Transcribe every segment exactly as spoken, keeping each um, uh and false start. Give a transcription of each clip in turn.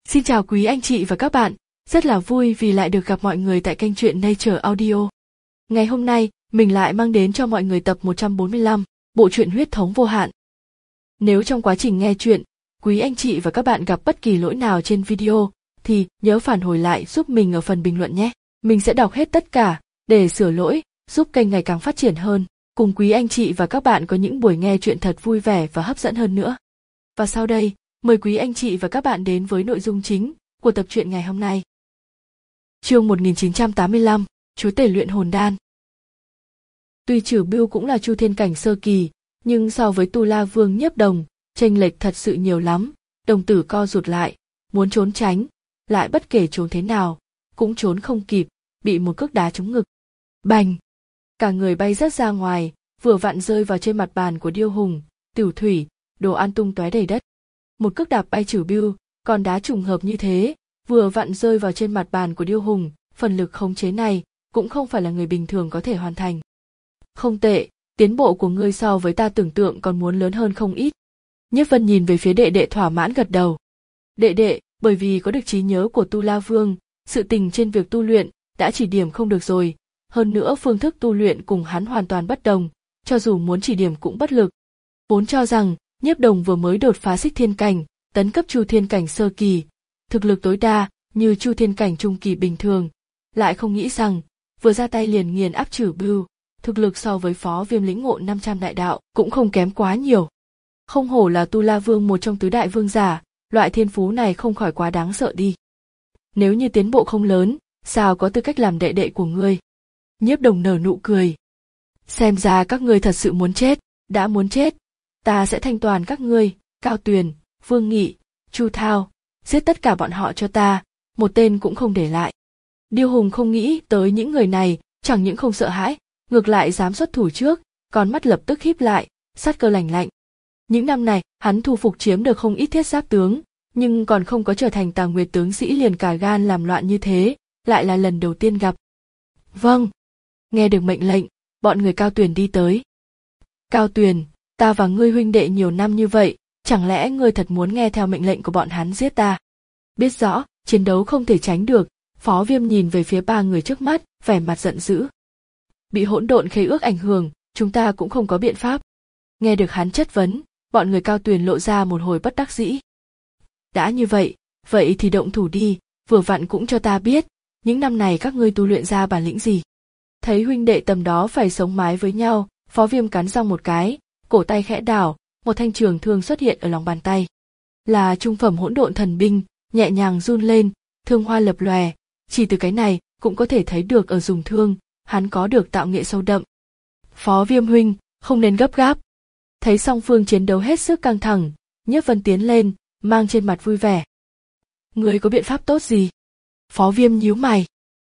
Xin chào quý anh chị và các bạn, rất là vui vì lại được gặp mọi người tại kênh truyện Nature Audio. Ngày hôm nay, mình lại mang đến cho mọi người tập một trăm bốn mươi lăm, bộ truyện Huyết thống vô hạn. Nếu trong quá trình nghe truyện, quý anh chị và các bạn gặp bất kỳ lỗi nào trên video, thì nhớ phản hồi lại giúp mình ở phần bình luận nhé. Mình sẽ đọc hết tất cả, để sửa lỗi, giúp kênh ngày càng phát triển hơn, cùng quý anh chị và các bạn có những buổi nghe truyện thật vui vẻ và hấp dẫn hơn nữa. Và sau đây, mời quý anh chị và các bạn đến với nội dung chính của tập truyện ngày hôm nay. Chương một nghìn chín trăm tám mươi lăm, Chúa tể luyện hồn đan. Tuy Trử Bưu cũng là Chu Thiên cảnh sơ kỳ, nhưng so với Tu La Vương Nhiếp Đồng, chênh lệch thật sự nhiều lắm. Đồng tử co rụt lại, muốn trốn tránh, lại bất kể trốn thế nào, cũng trốn không kịp, bị một cước đá trúng ngực. Bành! Cả người bay rất ra ngoài, vừa vặn rơi vào trên mặt bàn của Điêu Hùng, Tiểu Thủy, đồ ăn tung tóe đầy đất. Một cước đạp bay Trử Bưu, còn đá trùng hợp như thế, vừa vặn rơi vào trên mặt bàn của Điêu Hùng, phần lực khống chế này cũng không phải là người bình thường có thể hoàn thành. Không tệ, tiến bộ của ngươi so với ta tưởng tượng còn muốn lớn hơn không ít. Nhiếp Vân nhìn về phía đệ đệ thỏa mãn gật đầu. Đệ đệ, bởi vì có được trí nhớ của Tu La Vương, sự tình trên việc tu luyện đã chỉ điểm không được rồi, hơn nữa phương thức tu luyện cùng hắn hoàn toàn bất đồng, cho dù muốn chỉ điểm cũng bất lực. Vốn cho rằng Nhiếp Đồng vừa mới đột phá Xích Thiên cảnh, tấn cấp Chu Thiên cảnh sơ kỳ, thực lực tối đa như Chu Thiên cảnh trung kỳ bình thường, lại không nghĩ rằng vừa ra tay liền nghiền áp Trử Bưu, thực lực so với Phó Viêm lĩnh ngộ năm trăm đại đạo cũng không kém quá nhiều. Không hổ là Tu La Vương một trong tứ đại vương giả, loại thiên phú này không khỏi quá đáng sợ đi. Nếu như tiến bộ không lớn, sao có tư cách làm đệ đệ của ngươi? Nhiếp Đồng nở nụ cười. Xem ra các ngươi thật sự muốn chết, đã muốn chết, ta sẽ thanh toàn các ngươi, Cao Tuyền, Vương Nghị, Chu Thao, giết tất cả bọn họ cho ta, một tên cũng không để lại. Điêu Hùng không nghĩ tới những người này, chẳng những không sợ hãi, ngược lại dám xuất thủ trước, con mắt lập tức híp lại, sát cơ lạnh lạnh. Những năm này, hắn thu phục chiếm được không ít thiết giáp tướng, nhưng còn không có trở thành Tà Nguyệt tướng sĩ liền cả gan làm loạn như thế, lại là lần đầu tiên gặp. Vâng. Nghe được mệnh lệnh, bọn người Cao Tuyền đi tới. Cao Tuyền, ta và ngươi huynh đệ nhiều năm như vậy, chẳng lẽ ngươi thật muốn nghe theo mệnh lệnh của bọn hắn giết ta? Biết rõ, chiến đấu không thể tránh được, Phó Viêm nhìn về phía ba người trước mắt, vẻ mặt giận dữ. Bị hỗn độn khế ước ảnh hưởng, chúng ta cũng không có biện pháp. Nghe được hắn chất vấn, bọn người Cao Tuyền lộ ra một hồi bất đắc dĩ. Đã như vậy, vậy thì động thủ đi, vừa vặn cũng cho ta biết, những năm này các ngươi tu luyện ra bản lĩnh gì. Thấy huynh đệ tầm đó phải sống mái với nhau, Phó Viêm cắn răng một cái, cổ tay khẽ đảo, một thanh trường thương xuất hiện ở lòng bàn tay. Là trung phẩm hỗn độn thần binh, nhẹ nhàng run lên, thương hoa lập lòe, chỉ từ cái này cũng có thể thấy được ở dùng thương, hắn có được tạo nghệ sâu đậm. Phó Viêm huynh, không nên gấp gáp. Thấy song phương chiến đấu hết sức căng thẳng, Nhiếp Vân tiến lên, mang trên mặt vui vẻ. Ngươi có biện pháp tốt gì? Phó Viêm nhíu mày.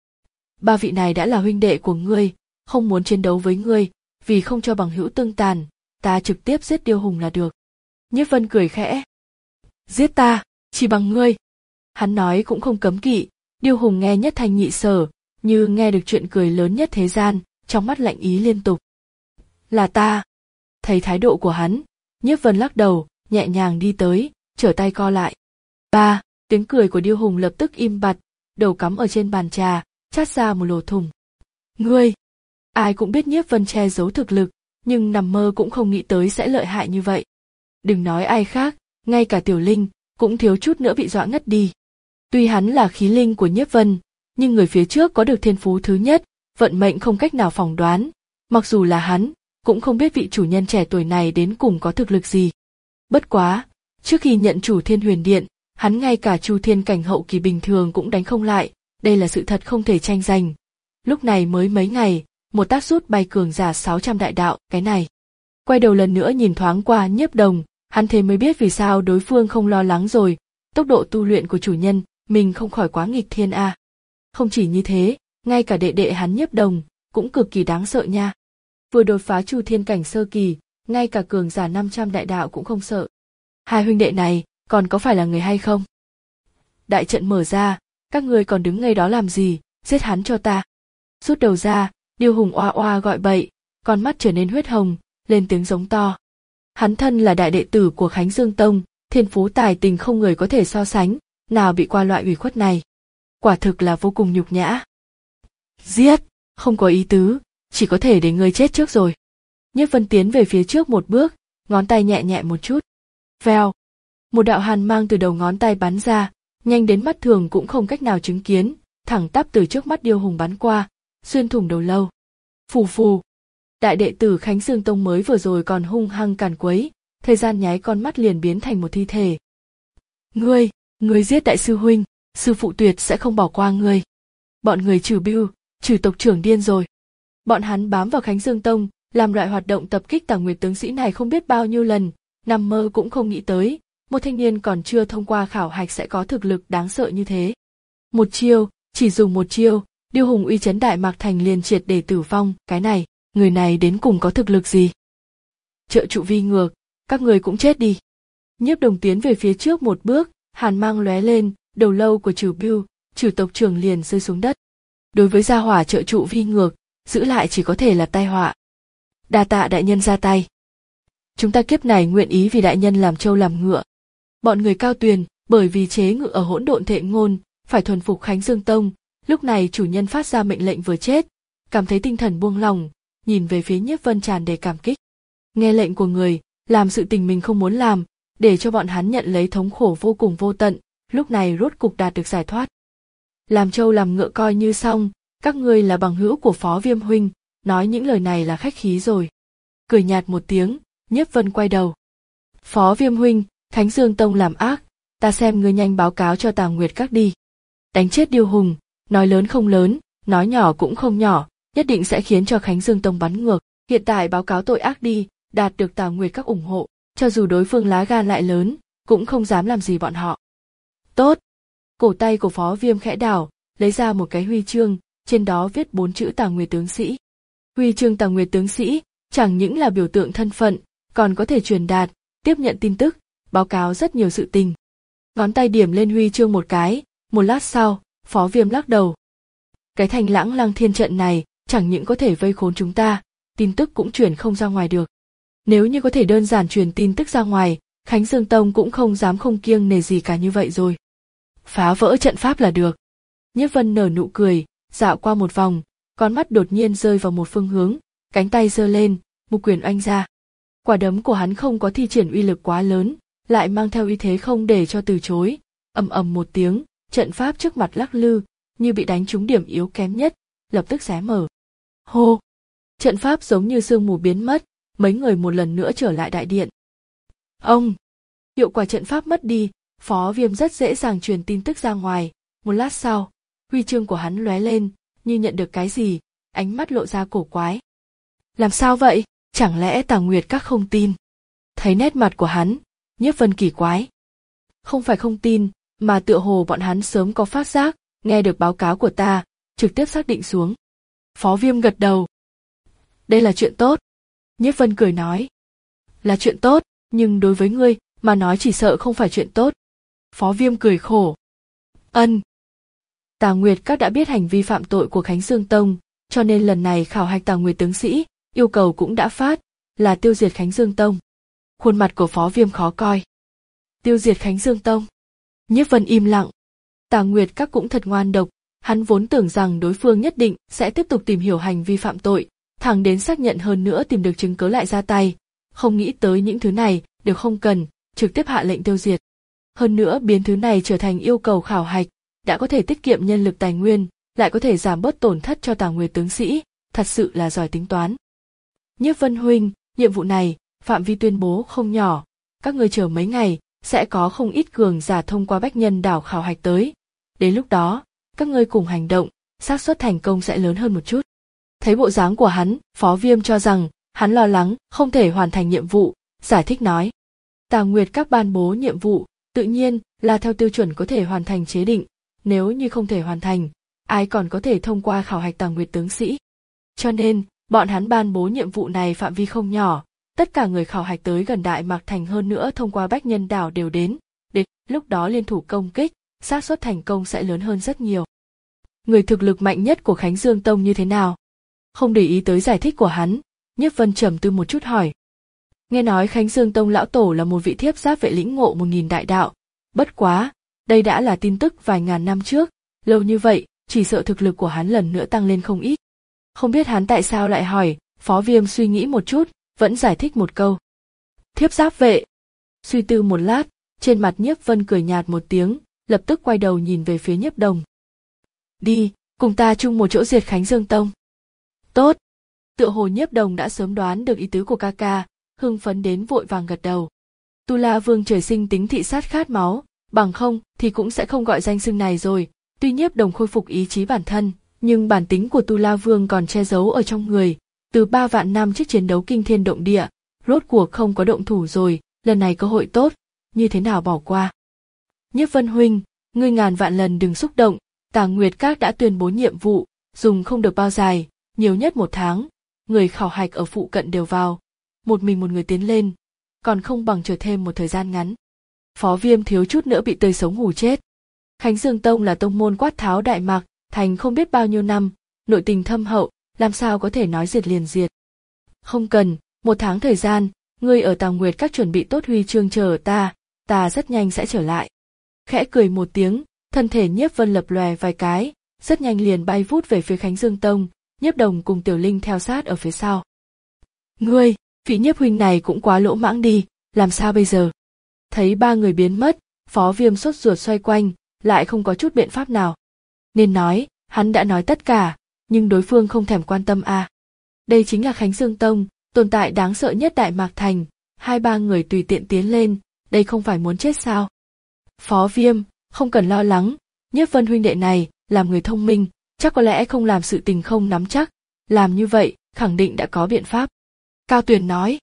Ba vị này đã là huynh đệ của ngươi, không muốn chiến đấu với ngươi, vì không cho bằng hữu tương tàn, ta trực tiếp giết Điêu Hùng là được. Nhiếp Vân cười khẽ. Giết ta, chỉ bằng ngươi. Hắn nói cũng không cấm kỵ, Điêu Hùng nghe nhất thanh nhị sở, như nghe được chuyện cười lớn nhất thế gian, trong mắt lạnh ý liên tục. Là ta. Thấy thái độ của hắn, Nhiếp Vân lắc đầu, nhẹ nhàng đi tới, trở tay co lại. Ba, tiếng cười của Điêu Hùng lập tức im bặt, đầu cắm ở trên bàn trà, chát ra một lỗ thủng. Ngươi! Ai cũng biết Nhiếp Vân che giấu thực lực, nhưng nằm mơ cũng không nghĩ tới sẽ lợi hại như vậy. Đừng nói ai khác, ngay cả Tiểu Linh cũng thiếu chút nữa bị dọa ngất đi. Tuy hắn là khí linh của Nhiếp Vân, nhưng người phía trước có được thiên phú thứ nhất, vận mệnh không cách nào phỏng đoán. Mặc dù là hắn, cũng không biết vị chủ nhân trẻ tuổi này đến cùng có thực lực gì. Bất quá, trước khi nhận chủ Thiên Huyền Điện, hắn ngay cả Chu Thiên cảnh hậu kỳ bình thường cũng đánh không lại, đây là sự thật không thể tranh giành. Lúc này mới mấy ngày, một tác rút bay cường giả sáu trăm đại đạo, cái này. Quay đầu lần nữa nhìn thoáng qua Nhiếp Đồng, hắn thế mới biết vì sao đối phương không lo lắng rồi, tốc độ tu luyện của chủ nhân, mình không khỏi quá nghịch thiên a. À. Không chỉ như thế, ngay cả đệ đệ hắn Nhiếp Đồng, cũng cực kỳ đáng sợ nha. Vừa đột phá Chu Thiên cảnh sơ kỳ, ngay cả cường giả năm trăm đại đạo cũng không sợ. Hai huynh đệ này, còn có phải là người hay không? Đại trận mở ra, các ngươi còn đứng ngay đó làm gì, giết hắn cho ta. Rút đầu ra, Điêu Hùng oa oa gọi bậy, con mắt trở nên huyết hồng, lên tiếng giống to. Hắn thân là đại đệ tử của Khánh Dương Tông, thiên phú tài tình không người có thể so sánh, nào bị qua loại ủy khuất này. Quả thực là vô cùng nhục nhã. Giết, không có ý tứ, chỉ có thể để ngươi chết trước rồi. Nhiếp Vân tiến về phía trước một bước, ngón tay nhẹ nhẹ một chút. Vèo, một đạo hàn mang từ đầu ngón tay bắn ra, nhanh đến mắt thường cũng không cách nào chứng kiến, thẳng tắp từ trước mắt Điêu Hùng bắn qua, xuyên thủng đầu lâu. Phù phù. Đại đệ tử Khánh Dương Tông mới vừa rồi còn hung hăng càn quấy, thời gian nháy con mắt liền biến thành một thi thể. Ngươi, ngươi giết đại sư huynh, sư phụ tuyệt sẽ không bỏ qua ngươi. Bọn người trừ Bưu, trừ tộc trưởng điên rồi. Bọn hắn bám vào Khánh Dương Tông, làm loại hoạt động tập kích Tà Nguyệt tướng sĩ này không biết bao nhiêu lần, nằm mơ cũng không nghĩ tới, một thanh niên còn chưa thông qua khảo hạch sẽ có thực lực đáng sợ như thế. Một chiêu, chỉ dùng một chiêu, Điêu Hùng uy chấn Đại Mạc Thành liền triệt để tử vong, cái này, người này đến cùng có thực lực gì? Trợ trụ vi ngược, các người cũng chết đi. Nhiếp Đồng tiến về phía trước một bước, hàn mang lóe lên, đầu lâu của Trừ Bưu, Trừ tộc trưởng liền rơi xuống đất. Đối với gia hỏa trợ trụ vi ngược, giữ lại chỉ có thể là tai họa. Đa tạ đại nhân ra tay. Chúng ta kiếp này nguyện ý vì đại nhân làm trâu làm ngựa. Bọn người Cao Tuyền, bởi vì chế ngự ở hỗn độn thệ ngôn, phải thuần phục Khánh Dương Tông, lúc này chủ nhân phát ra mệnh lệnh vừa chết, cảm thấy tinh thần buông lỏng, nhìn về phía Nhiếp Vân tràn đầy cảm kích. Nghe lệnh của người, làm sự tình mình không muốn làm, để cho bọn hắn nhận lấy thống khổ vô cùng vô tận, lúc này rốt cục đạt được giải thoát. Làm trâu làm ngựa coi như xong, các ngươi là bằng hữu của Phó Viêm huynh, nói những lời này là khách khí rồi. Cười nhạt một tiếng, Nhiếp Vân quay đầu. Phó Viêm huynh, Khánh Dương Tông làm ác, ta xem ngươi nhanh báo cáo cho Tà Nguyệt các đi. Đánh chết Điêu Hùng, nói lớn không lớn, nói nhỏ cũng không nhỏ, nhất định sẽ khiến cho Khánh Dương Tông bắn ngược. Hiện tại báo cáo tội ác đi, đạt được Tà Nguyệt các ủng hộ, cho dù đối phương lá gan lại lớn, cũng không dám làm gì bọn họ. Tốt. Cổ tay của Phó Viêm khẽ đảo, lấy ra một cái huy chương, trên đó viết bốn chữ Tà Nguyệt tướng sĩ. Huy chương Tà Nguyệt tướng sĩ, chẳng những là biểu tượng thân phận, còn có thể truyền đạt, tiếp nhận tin tức, báo cáo rất nhiều sự tình. Ngón tay điểm lên huy chương một cái, một lát sau, Phó Viêm lắc đầu. Cái thành Lãng Lăng Thiên trận này, chẳng những có thể vây khốn chúng ta, tin tức cũng truyền không ra ngoài được. Nếu như có thể đơn giản truyền tin tức ra ngoài, Khánh Dương Tông cũng không dám không kiêng nể gì cả như vậy rồi. Phá vỡ trận pháp là được. Nhiếp Vân nở nụ cười, dạo qua một vòng, con mắt đột nhiên rơi vào một phương hướng, cánh tay giơ lên, một quyền oanh ra. Quả đấm của hắn không có thi triển uy lực quá lớn, lại mang theo uy thế không để cho từ chối. Ầm ầm một tiếng, trận pháp trước mặt lắc lư, như bị đánh trúng điểm yếu kém nhất, lập tức xé mở. Hô! Trận pháp giống như sương mù biến mất, mấy người một lần nữa trở lại đại điện. Ông! Hiệu quả trận pháp mất đi, Phó Viêm rất dễ dàng truyền tin tức ra ngoài. Một lát sau, huy chương của hắn lóe lên, như nhận được cái gì, ánh mắt lộ ra cổ quái. Làm sao vậy? Chẳng lẽ Tà Nguyệt các không tin? Thấy nét mặt của hắn, Nhiếp Vân kỳ quái. Không phải không tin, mà tựa hồ bọn hắn sớm có phát giác, nghe được báo cáo của ta, trực tiếp xác định xuống. Phó Viêm gật đầu. Đây là chuyện tốt. Nhiếp Vân cười nói. Là chuyện tốt, nhưng đối với ngươi, mà nói chỉ sợ không phải chuyện tốt. Phó Viêm cười khổ. Ân. Tà Nguyệt các đã biết hành vi phạm tội của Khánh Dương Tông, cho nên lần này khảo hạch Tà Nguyệt tướng sĩ, yêu cầu cũng đã phát, là tiêu diệt Khánh Dương Tông. Khuôn mặt của Phó Viêm khó coi. Tiêu diệt Khánh Dương Tông. Nhiếp Vân im lặng. Tà Nguyệt các cũng thật ngoan độc, hắn vốn tưởng rằng đối phương nhất định sẽ tiếp tục tìm hiểu hành vi phạm tội, thẳng đến xác nhận hơn nữa tìm được chứng cớ lại ra tay, không nghĩ tới những thứ này đều không cần, trực tiếp hạ lệnh tiêu diệt. Hơn nữa biến thứ này trở thành yêu cầu khảo hạch, đã có thể tiết kiệm nhân lực tài nguyên, lại có thể giảm bớt tổn thất cho Tà Nguyệt tướng sĩ, thật sự là giỏi tính toán. Nhiếp Vân huynh, nhiệm vụ này, phạm vi tuyên bố không nhỏ, các ngươi chờ mấy ngày, sẽ có không ít cường giả thông qua Bách Nhân đảo khảo hạch tới. Đến lúc đó, các ngươi cùng hành động, xác suất thành công sẽ lớn hơn một chút. Thấy bộ dáng của hắn, Phó Viêm cho rằng, hắn lo lắng, không thể hoàn thành nhiệm vụ, giải thích nói. Tà Nguyệt các ban bố nhiệm vụ, tự nhiên là theo tiêu chuẩn có thể hoàn thành chế định, nếu như không thể hoàn thành, ai còn có thể thông qua khảo hạch Tà Nguyệt tướng sĩ. Cho nên, bọn hắn ban bố nhiệm vụ này phạm vi không nhỏ, tất cả người khảo hạch tới gần Đại Mạc Thành hơn nữa thông qua Bách Nhân đảo đều đến, đến lúc đó liên thủ công kích, xác suất thành công sẽ lớn hơn rất nhiều. Người thực lực mạnh nhất của Khánh Dương Tông như thế nào? Không để ý tới giải thích của hắn, Nhiếp Vân trầm tư một chút hỏi. Nghe nói Khánh Dương Tông lão tổ là một vị thiếp giáp vệ lĩnh ngộ một nghìn đại đạo, bất quá, Đây đã là tin tức vài ngàn năm trước, lâu như vậy, chỉ sợ thực lực của hắn lần nữa tăng lên không ít. Không biết hắn tại sao lại hỏi, Phó Viêm suy nghĩ một chút, vẫn giải thích một câu. Thiếp giáp vệ. Suy tư một lát, trên mặt Nhiếp Vân cười nhạt một tiếng, lập tức quay đầu nhìn về phía Nhiếp Đồng. Đi, cùng ta chung một chỗ diệt Khánh Dương Tông. Tốt. Tựa hồ Nhiếp Đồng đã sớm đoán được ý tứ của ca ca, hưng phấn đến vội vàng gật đầu. Tu La Vương trời sinh tính thị sát khát máu, bằng không thì cũng sẽ không gọi danh xưng này rồi. Tuy Nhiếp Đồng khôi phục ý chí bản thân, nhưng bản tính của Tu La Vương còn che giấu ở trong người. Từ ba vạn năm trước chiến đấu kinh thiên động địa, rốt cuộc không có động thủ rồi, lần này cơ hội tốt, như thế nào bỏ qua. Nhiếp Vân huynh, ngươi ngàn vạn lần đừng xúc động, Tà Nguyệt Các đã tuyên bố nhiệm vụ, dùng không được bao dài, nhiều nhất một tháng, người khảo hạch ở phụ cận đều vào, một mình một người tiến lên, còn không bằng chờ thêm một thời gian ngắn. Phó Viêm thiếu chút nữa bị tươi sống hù chết. Khánh Dương Tông là tông môn quát tháo Đại Mạc Thành không biết bao nhiêu năm, nội tình thâm hậu, làm sao có thể nói diệt liền diệt. Không cần, một tháng thời gian, ngươi ở Tà Nguyệt Các chuẩn bị tốt huy chương chờ ta, ta rất nhanh sẽ trở lại. Khẽ cười một tiếng, thân thể Nhiếp Vân lập lòe vài cái, rất nhanh liền bay vút về phía Khánh Dương Tông, Nhiếp Đồng cùng Tiểu Linh theo sát ở phía sau. Ngươi, vị Nhiếp huynh này cũng quá lỗ mãng đi, làm sao bây giờ? Thấy ba người biến mất, Phó Viêm sốt ruột xoay quanh, lại không có chút biện pháp nào. Nên nói, hắn đã nói tất cả, nhưng đối phương không thèm quan tâm à. Đây chính là Khánh Dương Tông, tồn tại đáng sợ nhất Đại Mạc Thành, hai ba người tùy tiện tiến lên, đây không phải muốn chết sao? Phó Viêm, không cần lo lắng, Nhiếp Vân huynh đệ này, làm người thông minh, chắc có lẽ không làm sự tình không nắm chắc, làm như vậy, khẳng định đã có biện pháp. Cao Tuyền nói.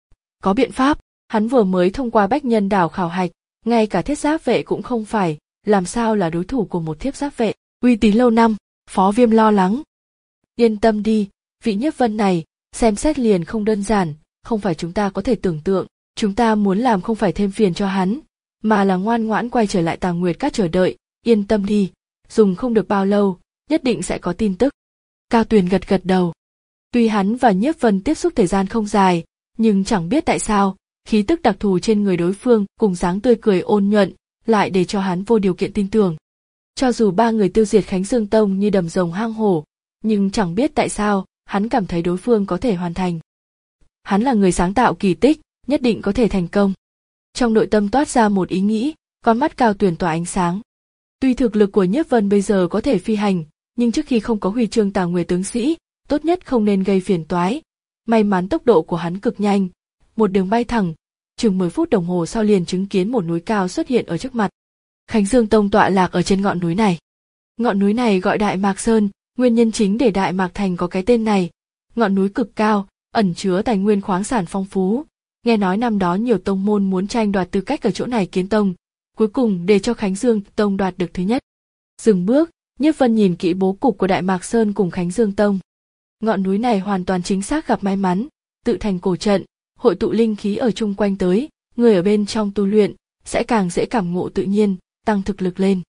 Có biện pháp, hắn vừa mới thông qua bách nhân đảo khảo hạch, ngay cả thiết giáp vệ cũng không phải, làm sao là đối thủ của một thiết giáp vệ, uy tín lâu năm, Phó Viêm lo lắng. Yên tâm đi, vị Nhiếp Vân này, xem xét liền không đơn giản, không phải chúng ta có thể tưởng tượng, chúng ta muốn làm không phải thêm phiền cho hắn, mà là ngoan ngoãn quay trở lại Tà Nguyệt Các chờ đợi, yên tâm đi, dùng không được bao lâu, nhất định sẽ có tin tức. Cao Tuyền gật gật đầu. Tuy hắn và Nhiếp Vân tiếp xúc thời gian không dài, nhưng chẳng biết tại sao, khí tức đặc thù trên người đối phương cùng dáng tươi cười ôn nhuận, lại để cho hắn vô điều kiện tin tưởng. Cho dù ba người tiêu diệt Khánh Dương Tông như đầm rồng hang hổ, nhưng chẳng biết tại sao, hắn cảm thấy đối phương có thể hoàn thành. Hắn là người sáng tạo kỳ tích, nhất định có thể thành công. Trong nội tâm toát ra một ý nghĩ, con mắt Cao Tuyền tỏa ánh sáng. Tuy thực lực của Nhiếp Vân bây giờ có thể phi hành, nhưng trước khi không có huy chương Tà Nguyệt tướng sĩ, tốt nhất không nên gây phiền toái. May mắn tốc độ của hắn cực nhanh, một đường bay thẳng, chừng mười phút đồng hồ sau liền chứng kiến một núi cao xuất hiện ở trước mặt. Khánh Dương Tông tọa lạc ở trên ngọn núi này. Ngọn núi này gọi Đại Mạc Sơn, nguyên nhân chính để Đại Mạc Thành có cái tên này. Ngọn núi cực cao, ẩn chứa tài nguyên khoáng sản phong phú. Nghe nói năm đó nhiều tông môn muốn tranh đoạt tư cách ở chỗ này kiến tông, cuối cùng để cho Khánh Dương Tông đoạt được thứ nhất. Dừng bước, Nhiếp Vân nhìn kỹ bố cục của Đại Mạc Sơn cùng Khánh Dương Tông. Ngọn núi này hoàn toàn chính xác gặp may mắn, tự thành cổ trận, hội tụ linh khí ở chung quanh tới, người ở bên trong tu luyện sẽ càng dễ cảm ngộ tự nhiên, tăng thực lực lên.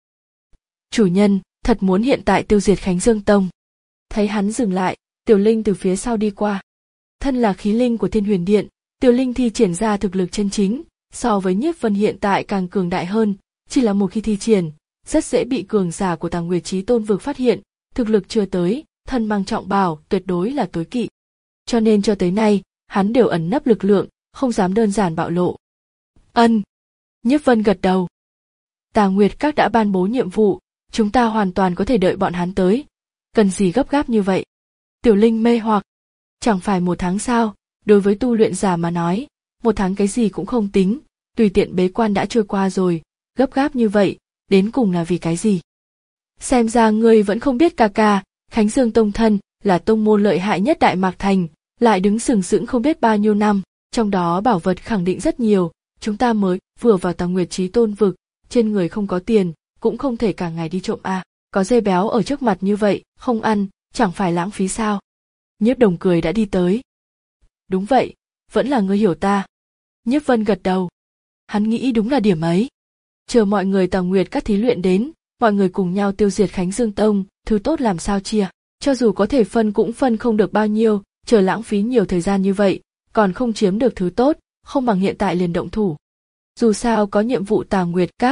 Chủ nhân, thật muốn hiện tại tiêu diệt Khánh Dương Tông. Thấy hắn dừng lại, Tiểu Linh từ phía sau đi qua. Thân là khí linh của Thiên Huyền Điện, Tiểu Linh thi triển ra thực lực chân chính, so với Nhiếp Vân hiện tại càng cường đại hơn, chỉ là một khi thi triển, rất dễ bị cường giả của Tà Nguyệt Chí Tôn vực phát hiện, thực lực chưa tới, thân mang trọng bào, tuyệt đối là tối kỵ. Cho nên cho tới nay, hắn đều ẩn nấp lực lượng, không dám đơn giản bạo lộ. Ân. Nhiếp Vân gật đầu. Tà Nguyệt Các đã ban bố nhiệm vụ, chúng ta hoàn toàn có thể đợi bọn hắn tới. Cần gì gấp gáp như vậy? Tiểu Linh mê hoặc. Chẳng phải một tháng sao, đối với tu luyện giả mà nói, một tháng cái gì cũng không tính, tùy tiện bế quan đã trôi qua rồi, gấp gáp như vậy, đến cùng là vì cái gì? Xem ra ngươi vẫn không biết ca ca, Khánh Dương Tông thân, là tông môn lợi hại nhất Đại Mạc Thành, lại đứng sừng sững không biết bao nhiêu năm, trong đó bảo vật khẳng định rất nhiều, chúng ta mới vừa vào Tà Nguyệt Chí Tôn vực, trên người không có tiền, cũng không thể cả ngày đi trộm à, có dê béo ở trước mặt như vậy, không ăn, chẳng phải lãng phí sao? Nhiếp Đồng cười đã đi tới. Đúng vậy, vẫn là ngươi hiểu ta. Nhiếp Vân gật đầu. Hắn nghĩ đúng là điểm ấy. Chờ mọi người Tà Nguyệt Các thí luyện đến, mọi người cùng nhau tiêu diệt Khánh Dương Tông, thứ tốt làm sao chia, cho dù có thể phân cũng phân không được bao nhiêu, chờ lãng phí nhiều thời gian như vậy, còn không chiếm được thứ tốt, không bằng hiện tại liền động thủ. Dù sao có nhiệm vụ Tà Nguyệt Các,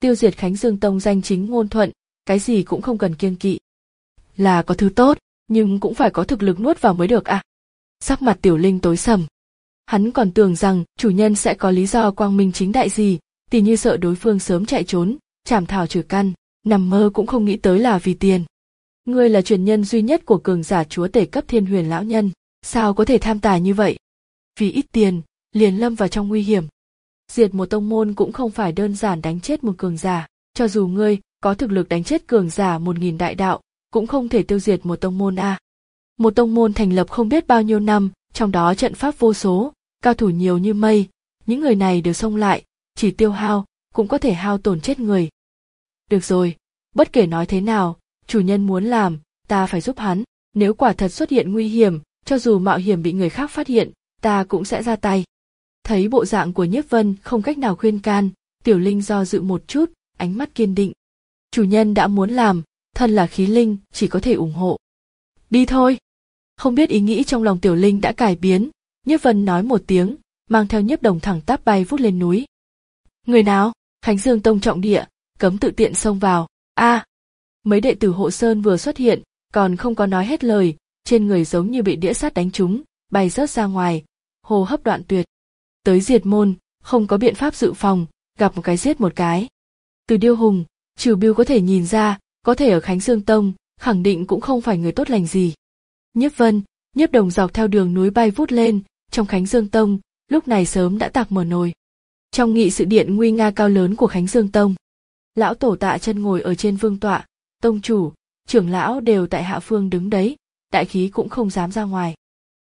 tiêu diệt Khánh Dương Tông danh chính ngôn thuận, cái gì cũng không cần kiêng kỵ. Là có thứ tốt, nhưng cũng phải có thực lực nuốt vào mới được à. Sắc mặt Tiểu Linh tối sầm. Hắn còn tưởng rằng chủ nhân sẽ có lý do quang minh chính đại gì, tỉ như sợ đối phương sớm chạy trốn, chảm thảo trừ căn, nằm mơ cũng không nghĩ tới là vì tiền. Ngươi là truyền nhân duy nhất của cường giả chúa tể cấp Thiên Huyền lão nhân, sao có thể tham tài như vậy? Vì ít tiền, liền lâm vào trong nguy hiểm. Diệt một tông môn cũng không phải đơn giản đánh chết một cường giả, cho dù ngươi có thực lực đánh chết cường giả một nghìn đại đạo, cũng không thể tiêu diệt một tông môn a. À. Một tông môn thành lập không biết bao nhiêu năm, trong đó trận pháp vô số, cao thủ nhiều như mây, những người này đều xông lại, chỉ tiêu hao, cũng có thể hao tổn chết người. Được rồi, bất kể nói thế nào, chủ nhân muốn làm, ta phải giúp hắn, nếu quả thật xuất hiện nguy hiểm, cho dù mạo hiểm bị người khác phát hiện, ta cũng sẽ ra tay. Thấy bộ dạng của Nhiếp Vân không cách nào khuyên can, Tiểu Linh do dự một chút, ánh mắt kiên định. Chủ nhân đã muốn làm, thân là khí linh, chỉ có thể ủng hộ. Đi thôi. Không biết ý nghĩ trong lòng Tiểu Linh đã cải biến, Nhiếp Vân nói một tiếng, mang theo Nhiếp Đồng thẳng tắp bay vút lên núi. Người nào? Khánh Dương Tông trọng địa, cấm tự tiện xông vào. A, à, mấy đệ tử hộ sơn vừa xuất hiện, còn không có nói hết lời, trên người giống như bị đĩa sắt đánh trúng, bay rớt ra ngoài, hô hấp đoạn tuyệt. Tới diệt môn, không có biện pháp dự phòng, gặp một cái giết một cái. Từ Điêu Hùng, Trừ Biêu có thể nhìn ra, có thể ở Khánh Dương Tông, khẳng định cũng không phải người tốt lành gì. Nhiếp Vân, Nhiếp Đồng dọc theo đường núi bay vút lên, trong Khánh Dương Tông, lúc này sớm đã tạc mở nồi. Trong nghị sự điện nguy nga cao lớn của Khánh Dương Tông, lão tổ Tạ Chân ngồi ở trên vương tọa, tông chủ, trưởng lão đều tại hạ phương đứng đấy, đại khí cũng không dám ra ngoài.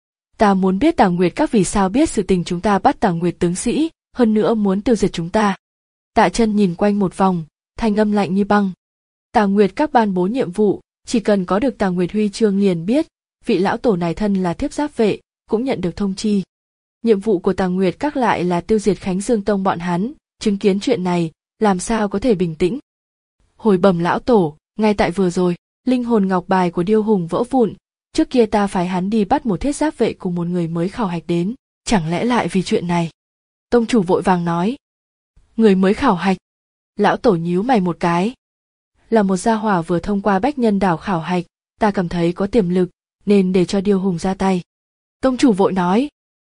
Ta muốn biết Tà Nguyệt các vì sao biết sự tình chúng ta bắt Tà Nguyệt tướng sĩ, hơn nữa muốn tiêu diệt chúng ta. Tạ Chân nhìn quanh một vòng, thanh âm lạnh như băng. Tà Nguyệt các ban bố nhiệm vụ, chỉ cần có được Tà Nguyệt huy chương liền biết, vị lão tổ này thân là thiếp giáp vệ, cũng nhận được thông chi. Nhiệm vụ của Tà Nguyệt các lại là tiêu diệt Khánh Dương Tông bọn hắn, chứng kiến chuyện này, làm sao có thể bình tĩnh. Hồi bẩm lão tổ, ngay tại vừa rồi, linh hồn ngọc bài của Điêu Hùng vỡ vụn, trước kia ta phái hắn đi bắt một thiết giáp vệ cùng một người mới khảo hạch đến, chẳng lẽ lại vì chuyện này? Tông chủ vội vàng nói. Người mới khảo hạch. Lão tổ nhíu mày một cái. Là một gia hỏa vừa thông qua Bách Nhân Đảo khảo hạch, ta cảm thấy có tiềm lực, nên để cho Điêu Hùng ra tay. Tông chủ vội nói.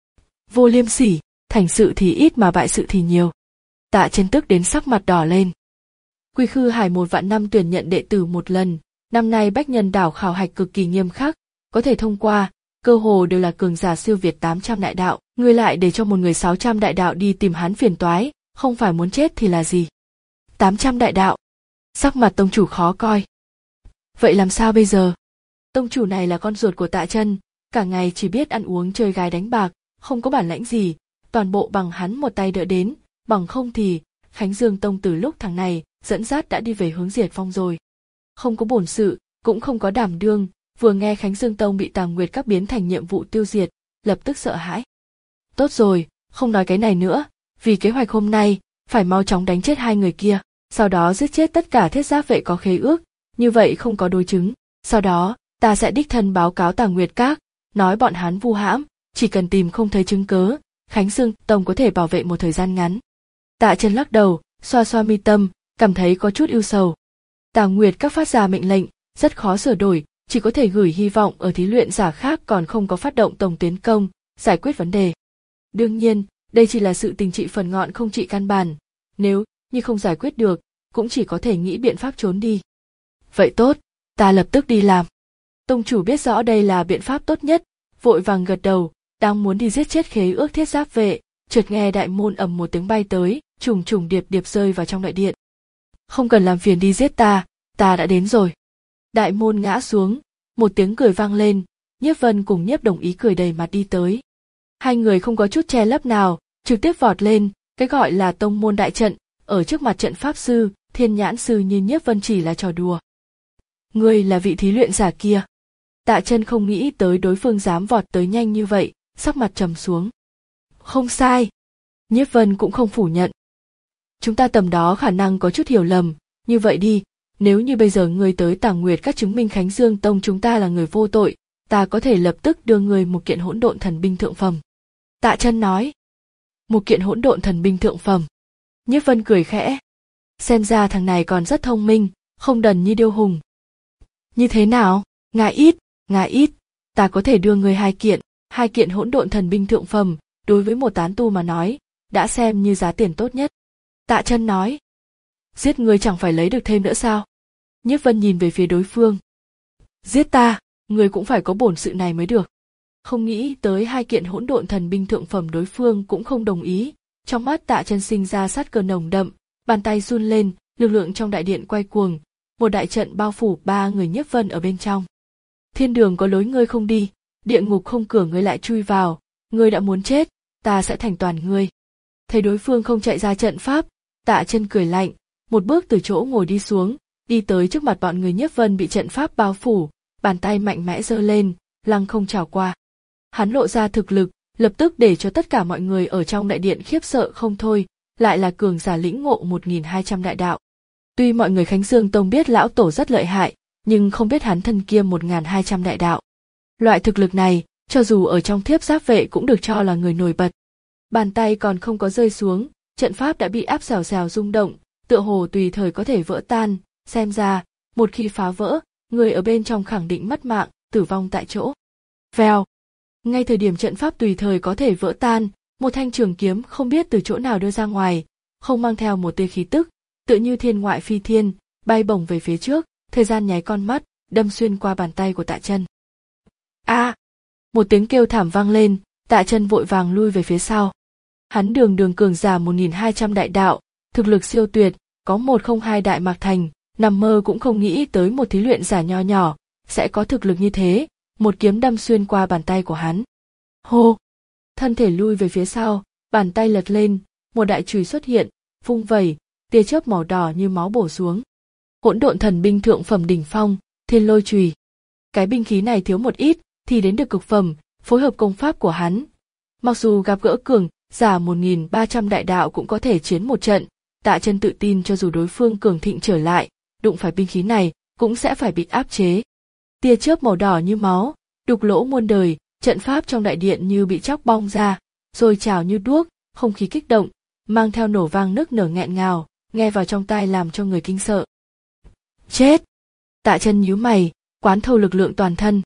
Vô liêm sỉ, thành sự thì ít mà bại sự thì nhiều. Tạ Chân tức đến sắc mặt đỏ lên. Quy Khư Hải một vạn năm tuyển nhận đệ tử một lần, năm nay Bách Nhân Đảo khảo hạch cực kỳ nghiêm khắc, có thể thông qua, cơ hồ đều là cường giả siêu việt tám trăm đại đạo, ngươi lại để cho một người sáu trăm đại đạo đi tìm hắn phiền toái, không phải muốn chết thì là gì? tám trăm đại đạo. Sắc mặt tông chủ khó coi. Vậy làm sao bây giờ? Tông chủ này là con ruột của Tạ Chân, cả ngày chỉ biết ăn uống chơi gái đánh bạc, không có bản lãnh gì, toàn bộ bằng hắn một tay đỡ đến, bằng không thì Khánh Dương Tông từ lúc thằng này dẫn dắt đã đi về hướng diệt vong rồi. Không có bổn sự, cũng không có đảm đương, vừa nghe Khánh Dương Tông bị Tà Nguyệt các biến thành nhiệm vụ tiêu diệt, lập tức sợ hãi. Tốt rồi, không nói cái này nữa, vì kế hoạch hôm nay, phải mau chóng đánh chết hai người kia, sau đó giết chết tất cả thiết giáp vệ có khế ước, như vậy không có đối chứng, sau đó, ta sẽ đích thân báo cáo Tà Nguyệt các, nói bọn hắn vu hãm, chỉ cần tìm không thấy chứng cớ, Khánh Dương Tông có thể bảo vệ một thời gian ngắn. Tạ Chân lắc đầu, xoa xoa mi tâm, cảm thấy có chút ưu sầu. Tà Nguyệt các phát ra mệnh lệnh, rất khó sửa đổi, chỉ có thể gửi hy vọng ở thí luyện giả khác còn không có phát động tổng tiến công, giải quyết vấn đề. Đương nhiên, đây chỉ là sự tình trị phần ngọn không trị căn bản, nếu như không giải quyết được, cũng chỉ có thể nghĩ biện pháp trốn đi. Vậy tốt, ta lập tức đi làm. Tông chủ biết rõ đây là biện pháp tốt nhất, vội vàng gật đầu, đang muốn đi giết chết khế ước thiết giáp vệ, chợt nghe đại môn ầm một tiếng bay tới, trùng trùng điệp điệp rơi vào trong đại điện. Không cần làm phiền đi giết ta, ta đã đến rồi. Đại môn ngã xuống, một tiếng cười vang lên, Nhiếp Vân cùng Nhiếp Đồng ý cười đầy mặt đi tới. Hai người không có chút che lấp nào, trực tiếp vọt lên, cái gọi là tông môn đại trận, ở trước mặt trận pháp sư, thiên nhãn sư như Nhiếp Vân chỉ là trò đùa. Ngươi là vị thí luyện giả kia. Tạ Chân không nghĩ tới đối phương dám vọt tới nhanh như vậy, sắc mặt trầm xuống. Không sai. Nhiếp Vân cũng không phủ nhận. Chúng ta tầm đó khả năng có chút hiểu lầm, như vậy đi, nếu như bây giờ ngươi tới Tà Nguyệt các chứng minh Khánh Dương Tông chúng ta là người vô tội, ta có thể lập tức đưa ngươi một kiện hỗn độn thần binh thượng phẩm. Tạ Chân nói. Một kiện hỗn độn thần binh thượng phẩm. Nhiếp Vân cười khẽ. Xem ra thằng này còn rất thông minh, không đần như Điêu Hùng. Như thế nào? Ngài ít, ngài ít, ta có thể đưa người hai kiện, hai kiện hỗn độn thần binh thượng phẩm, đối với một tán tu mà nói, đã xem như giá tiền tốt nhất. Tạ Chân nói. Giết người chẳng phải lấy được thêm nữa sao? Nhiếp Vân nhìn về phía đối phương. Giết ta, người cũng phải có bổn sự này mới được. Không nghĩ tới hai kiện hỗn độn thần binh thượng phẩm đối phương cũng không đồng ý, trong mắt Tạ Chân sinh ra sát cơ nồng đậm, bàn tay run lên, lực lượng trong đại điện quay cuồng, một đại trận bao phủ ba người Nhiếp Vân ở bên trong. Thiên đường có lối ngươi không đi, địa ngục không cửa ngươi lại chui vào, ngươi đã muốn chết, ta sẽ thành toàn ngươi. Thấy đối phương không chạy ra trận pháp, Tạ Chân cười lạnh, một bước từ chỗ ngồi đi xuống, đi tới trước mặt bọn người Nhiếp Vân bị trận pháp bao phủ, bàn tay mạnh mẽ giơ lên, lăng không chảo qua. Hắn lộ ra thực lực, lập tức để cho tất cả mọi người ở trong đại điện khiếp sợ không thôi, lại là cường giả lĩnh ngộ một nghìn hai trăm đại đạo. Tuy mọi người Khánh Dương Tông biết lão tổ rất lợi hại, nhưng không biết hắn thân kiêm một nghìn hai trăm đại đạo. Loại thực lực này, cho dù ở trong thiếp giáp vệ cũng được cho là người nổi bật. Bàn tay còn không có rơi xuống, trận pháp đã bị áp xèo xèo rung động, tựa hồ tùy thời có thể vỡ tan, xem ra, một khi phá vỡ, người ở bên trong khẳng định mất mạng, tử vong tại chỗ. Vèo. Ngay thời điểm trận pháp tùy thời có thể vỡ tan, một thanh trường kiếm không biết từ chỗ nào đưa ra ngoài, không mang theo một tia khí tức, tựa như thiên ngoại phi thiên, bay bổng về phía trước, thời gian nháy con mắt, đâm xuyên qua bàn tay của Tạ Chân. A! À, một tiếng kêu thảm vang lên, Tạ Chân vội vàng lui về phía sau. Hắn đường đường cường giả một nghìn hai trăm đại đạo, thực lực siêu tuyệt, có một không hai đại mạc thành, nằm mơ cũng không nghĩ tới một thí luyện giả nho nhỏ sẽ có thực lực như thế, một kiếm đâm xuyên qua bàn tay của hắn. Hô! Thân thể lui về phía sau, bàn tay lật lên, một đại chùy xuất hiện, vung vẩy, tia chớp màu đỏ như máu bổ xuống. Hỗn độn thần binh thượng phẩm đỉnh phong, Thiên Lôi chùy. Cái binh khí này thiếu một ít thì đến được cực phẩm, phối hợp công pháp của hắn. Mặc dù gặp gỡ cường giả một nghìn ba trăm đại đạo cũng có thể chiến một trận, Tạ Chân tự tin cho dù đối phương cường thịnh trở lại, đụng phải binh khí này cũng sẽ phải bị áp chế. Tia chớp màu đỏ như máu, đục lỗ muôn đời, trận pháp trong đại điện như bị chóc bong ra, rồi trào như đuốc, không khí kích động, mang theo nổ vang nức nở nghẹn ngào, nghe vào trong tai làm cho người kinh sợ. Chết! Tạ Chân nhíu mày, quán thâu lực lượng toàn thân.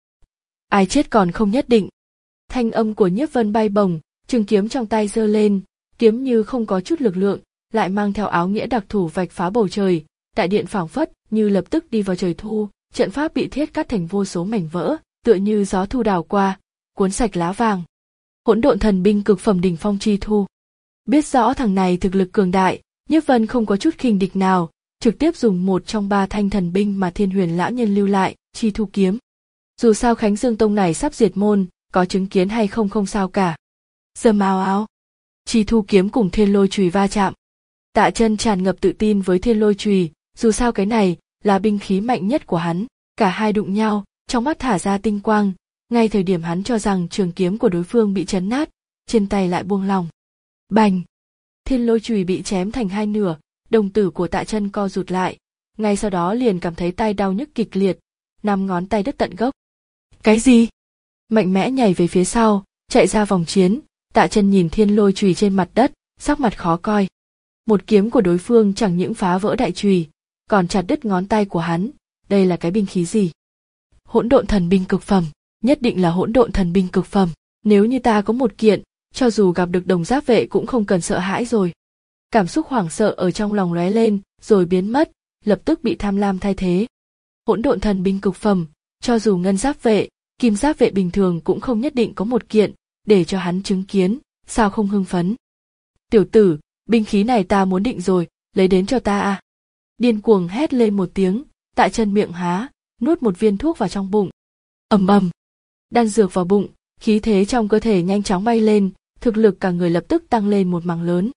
Ai chết còn không nhất định. Thanh âm của Nhiếp Vân bay bổng, trường kiếm trong tay giơ lên, kiếm như không có chút lực lượng, lại mang theo áo nghĩa đặc thủ vạch phá bầu trời, đại điện phảng phất như lập tức đi vào trời thu, trận pháp bị thiết cắt thành vô số mảnh vỡ, tựa như gió thu đảo qua, cuốn sạch lá vàng. Hỗn độn thần binh cực phẩm đỉnh phong chi thu. Biết rõ thằng này thực lực cường đại, Nhiếp Vân không có chút khinh địch nào, trực tiếp dùng một trong ba thanh thần binh mà Thiên Huyền lão nhân lưu lại, chi thu kiếm. Dù sao Khánh Dương Tông này sắp diệt môn, có chứng kiến hay không không sao cả. Dầm ào áo, chi thu kiếm cùng Thiên Lôi chùy va chạm. Tạ Chân tràn ngập tự tin với Thiên Lôi chùy, dù sao cái này là binh khí mạnh nhất của hắn. Cả hai đụng nhau, trong mắt thả ra tinh quang, ngay thời điểm hắn cho rằng trường kiếm của đối phương bị chấn nát, trên tay lại buông lỏng. Bành! Thiên Lôi chùy bị chém thành hai nửa, đồng tử của Tạ Chân co rụt lại, ngay sau đó liền cảm thấy tay đau nhức kịch liệt, năm ngón tay đứt tận gốc. Cái gì? Mạnh mẽ nhảy về phía sau, chạy ra vòng chiến, Tạ Chân nhìn Thiên Lôi chùy trên mặt đất, sắc mặt khó coi. Một kiếm của đối phương chẳng những phá vỡ đại chùy, còn chặt đứt ngón tay của hắn, đây là cái binh khí gì? Hỗn độn thần binh cực phẩm, nhất định là hỗn độn thần binh cực phẩm, nếu như ta có một kiện, cho dù gặp được đồng giáp vệ cũng không cần sợ hãi rồi. Cảm xúc hoảng sợ ở trong lòng lóe lên, rồi biến mất, lập tức bị tham lam thay thế. Hỗn độn thần binh cực phẩm, cho dù ngân giáp vệ, kim giáp vệ bình thường cũng không nhất định có một kiện, để cho hắn chứng kiến, sao không hưng phấn. Tiểu tử, binh khí này ta muốn định rồi, lấy đến cho ta à. Điên cuồng hét lên một tiếng, Tạ Chân miệng há, nuốt một viên thuốc vào trong bụng. Ầm ầm, đan dược vào bụng, khí thế trong cơ thể nhanh chóng bay lên, thực lực cả người lập tức tăng lên một mảng lớn.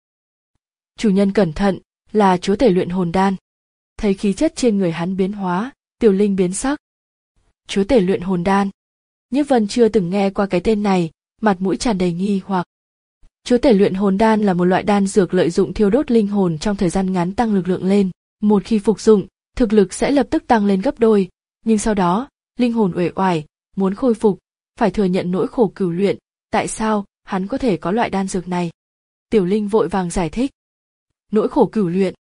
Chủ nhân cẩn thận, là chúa tể luyện hồn đan. Thấy khí chất trên người hắn biến hóa, Tiểu Linh biến sắc. Chúa tể luyện hồn đan. Nhiếp Vân chưa từng nghe qua cái tên này, mặt mũi tràn đầy nghi hoặc. Chúa tể luyện hồn đan là một loại đan dược lợi dụng thiêu đốt linh hồn trong thời gian ngắn tăng lực lượng lên. Một khi phục dụng, thực lực sẽ lập tức tăng lên gấp đôi, nhưng sau đó, linh hồn uể oải, muốn khôi phục, phải thừa nhận nỗi khổ cửu luyện, tại sao hắn có thể có loại đan dược này? Tiểu Linh vội vàng giải thích. Nỗi khổ cửu luyện,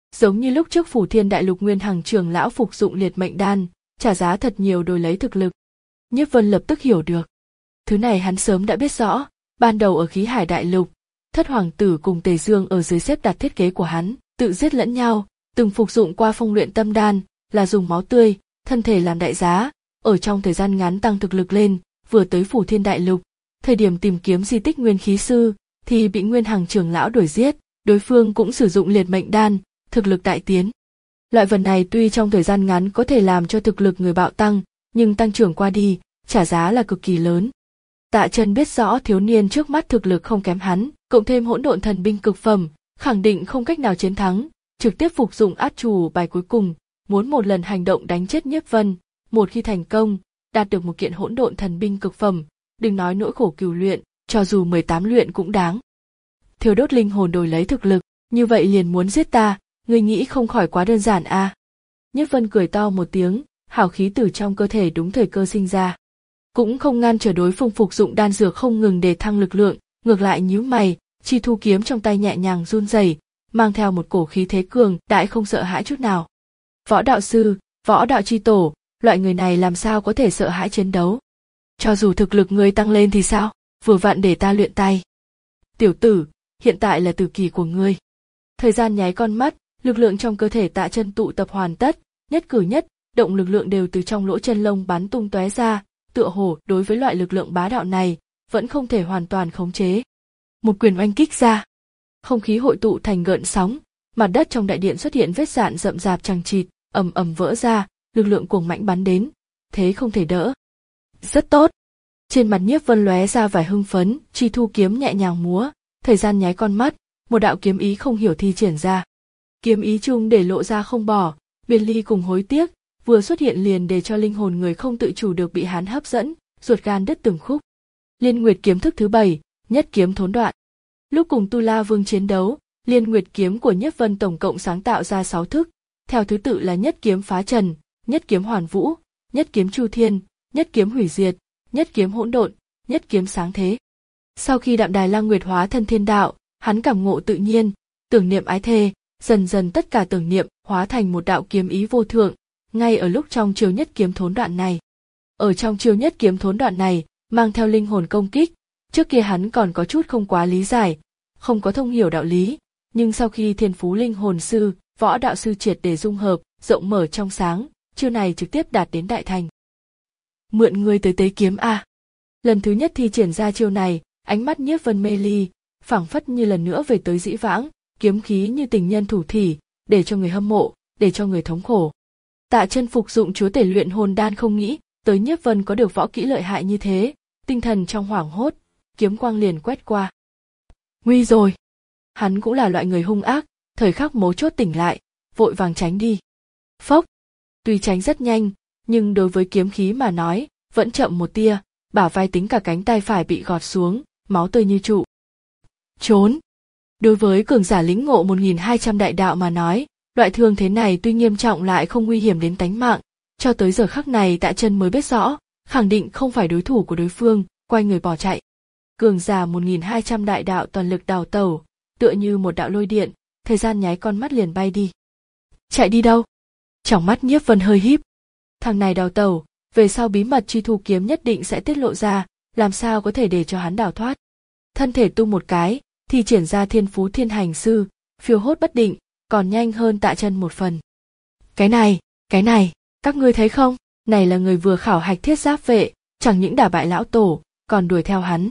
Giống như lúc trước Phủ Thiên Đại Lục Nguyên Hằng trưởng lão phục dụng liệt mệnh đan, trả giá thật nhiều đổi lấy thực lực. Nhiếp Vân lập tức hiểu được. Thứ này hắn sớm đã biết rõ, ban đầu ở Khí Hải Đại Lục, Thất Hoàng tử cùng Tề Dương ở dưới xếp đặt thiết kế của hắn, tự giết lẫn nhau, từng phục dụng qua phong luyện tâm đan, là dùng máu tươi, thân thể làm đại giá, ở trong thời gian ngắn tăng thực lực lên, vừa tới Phủ Thiên Đại Lục, thời điểm tìm kiếm di tích Nguyên Khí Sư, thì bị Nguyên Hằng trưởng lão đuổi giết, đối phương cũng sử dụng liệt mệnh đan, thực lực đại tiến. Loại vật này tuy trong thời gian ngắn có thể làm cho thực lực người bạo tăng, nhưng tăng trưởng qua đi, trả giá là cực kỳ lớn. Tạ Chân biết rõ thiếu niên trước mắt thực lực không kém hắn, cộng thêm hỗn độn thần binh cực phẩm, khẳng định không cách nào chiến thắng, trực tiếp phục dụng át chủ bài cuối cùng, muốn một lần hành động đánh chết Nhiếp Vân, một khi thành công, đạt được một kiện hỗn độn thần binh cực phẩm, đừng nói nỗi khổ cừu luyện, cho dù mười tám luyện cũng đáng. Thiêu đốt linh hồn đổi lấy thực lực, như vậy liền muốn giết ta, ngươi nghĩ không khỏi quá đơn giản à? Nhiếp Vân cười to một tiếng, hào khí từ trong cơ thể đúng thời cơ sinh ra. Cũng không ngăn trở đối phương phục dụng đan dược không ngừng để thăng lực lượng, ngược lại nhíu mày, chi thu kiếm trong tay nhẹ nhàng run rẩy, mang theo một cổ khí thế cường đại không sợ hãi chút nào. Võ đạo sư, võ đạo chi tổ, loại người này làm sao có thể sợ hãi chiến đấu? Cho dù thực lực ngươi tăng lên thì sao, vừa vặn để ta luyện tay. Tiểu tử, hiện tại là tử kỳ của ngươi. Thời gian nháy con mắt, lực lượng trong cơ thể Tạ Chân tụ tập hoàn tất, nhất cử nhất động lực lượng đều từ trong lỗ chân lông bắn tung tóe ra, tựa hồ đối với loại lực lượng bá đạo này vẫn không thể hoàn toàn khống chế. Một quyền oanh kích ra, không khí hội tụ thành gợn sóng, mặt đất trong đại điện xuất hiện vết rạn rậm rạp chằng chịt, ầm ầm vỡ ra, lực lượng cuồng mãnh bắn đến, thế không thể đỡ. Rất tốt. Trên mặt Nhiếp Vân lóe ra vẻ hưng phấn, chi thu kiếm nhẹ nhàng múa, thời gian nháy con mắt, một đạo kiếm ý không hiểu thi triển ra. Kiếm ý chung để lộ ra không bỏ, biệt ly cùng hối tiếc, vừa xuất hiện liền để cho linh hồn người không tự chủ được bị hắn hấp dẫn, ruột gan đứt từng khúc. Liên Nguyệt kiếm thức thứ bảy, nhất kiếm thốn đoạn. Lúc cùng Tu La Vương chiến đấu, Liên Nguyệt kiếm của Nhiếp Vân tổng cộng sáng tạo ra sáu thức, theo thứ tự là nhất kiếm phá trần, nhất kiếm hoàn vũ, nhất kiếm chu thiên, nhất kiếm hủy diệt, nhất kiếm hỗn độn, nhất kiếm sáng thế. Sau khi Đạm Đài Lang Nguyệt hóa thân thiên đạo, hắn cảm ngộ tự nhiên, tưởng niệm ái thê, dần dần tất cả tưởng niệm hóa thành một đạo kiếm ý vô thượng, ngay ở lúc trong chiêu nhất kiếm thốn đoạn này. Ở trong chiêu nhất kiếm thốn đoạn này, mang theo linh hồn công kích, trước kia hắn còn có chút không quá lý giải, không có thông hiểu đạo lý, nhưng sau khi thiên phú linh hồn sư, võ đạo sư triệt để dung hợp, rộng mở trong sáng, chiêu này trực tiếp đạt đến đại thành. Mượn ngươi tới tế kiếm a. Lần thứ nhất thi triển ra chiêu này, ánh mắt Nhiếp Vân mê ly, phảng phất như lần nữa về tới dĩ vãng, kiếm khí như tình nhân thủ thỉ, để cho người hâm mộ, để cho người thống khổ. Tạ Chân phục dụng chúa tể luyện hồn đan không nghĩ tới Nhiếp Vân có được võ kỹ lợi hại như thế, tinh thần trong hoảng hốt, kiếm quang liền quét qua. Nguy rồi. Hắn cũng là loại người hung ác, thời khắc mấu chốt tỉnh lại, vội vàng tránh đi. Phốc. Tuy tránh rất nhanh, nhưng đối với kiếm khí mà nói, vẫn chậm một tia, bả vai tính cả cánh tay phải bị gọt xuống, máu tươi như trụ. Trốn. Đối với cường giả lĩnh ngộ một nghìn hai trăm đại đạo mà nói, loại thương thế này tuy nghiêm trọng lại không nguy hiểm đến tánh mạng, cho tới giờ khắc này Tạ Chân mới biết rõ, khẳng định không phải đối thủ của đối phương, quay người bỏ chạy. Cường giả một nghìn hai trăm đại đạo toàn lực đào tẩu, tựa như một đạo lôi điện, thời gian nháy con mắt liền bay đi. Chạy đi đâu? Trong mắt Nhiếp Vân hơi híp. Thằng này đào tẩu, về sau bí mật truy thu kiếm nhất định sẽ tiết lộ ra, làm sao có thể để cho hắn đào thoát. Thân thể tung một cái, thì triển ra thiên phú thiên hành sư, phiêu hốt bất định, còn nhanh hơn Tạ Chân một phần. Cái này, cái này, các ngươi thấy không? Này là người vừa khảo hạch thiết giáp vệ, chẳng những đả bại lão tổ, còn đuổi theo hắn.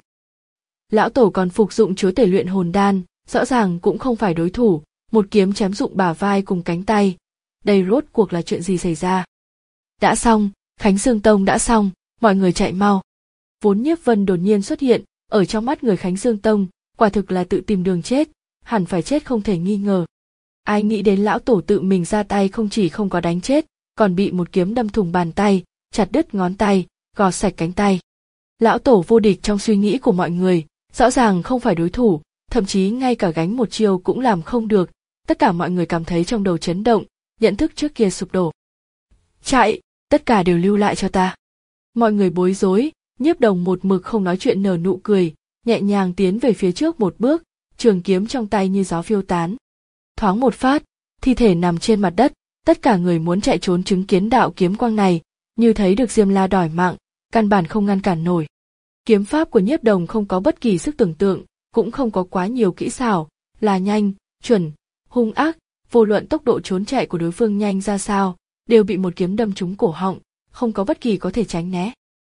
Lão tổ còn phục dụng chúa tể luyện hồn đan, rõ ràng cũng không phải đối thủ, một kiếm chém dụng bả vai cùng cánh tay. Đây rốt cuộc là chuyện gì xảy ra? Đã xong, Khánh Dương Tông đã xong, mọi người chạy mau. Vốn Nhiếp Vân đột nhiên xuất hiện, ở trong mắt người Khánh Dương Tông, quả thực là tự tìm đường chết, hẳn phải chết không thể nghi ngờ. Ai nghĩ đến lão tổ tự mình ra tay không chỉ không có đánh chết, còn bị một kiếm đâm thủng bàn tay, chặt đứt ngón tay, gọt sạch cánh tay. Lão tổ vô địch trong suy nghĩ của mọi người, rõ ràng không phải đối thủ, thậm chí ngay cả gánh một chiêu cũng làm không được, tất cả mọi người cảm thấy trong đầu chấn động, nhận thức trước kia sụp đổ. Chạy, tất cả đều lưu lại cho ta. Mọi người bối rối, Nhiếp Đồng một mực không nói chuyện nở nụ cười, nhẹ nhàng tiến về phía trước một bước, trường kiếm trong tay như gió phiêu tán. Thoáng một phát, thi thể nằm trên mặt đất, tất cả người muốn chạy trốn chứng kiến đạo kiếm quang này, như thấy được Diêm La đòi mạng, căn bản không ngăn cản nổi. Kiếm pháp của Nhiếp Đồng không có bất kỳ sức tưởng tượng, cũng không có quá nhiều kỹ xảo, là nhanh, chuẩn, hung ác, vô luận tốc độ trốn chạy của đối phương nhanh ra sao, đều bị một kiếm đâm trúng cổ họng, không có bất kỳ có thể tránh né.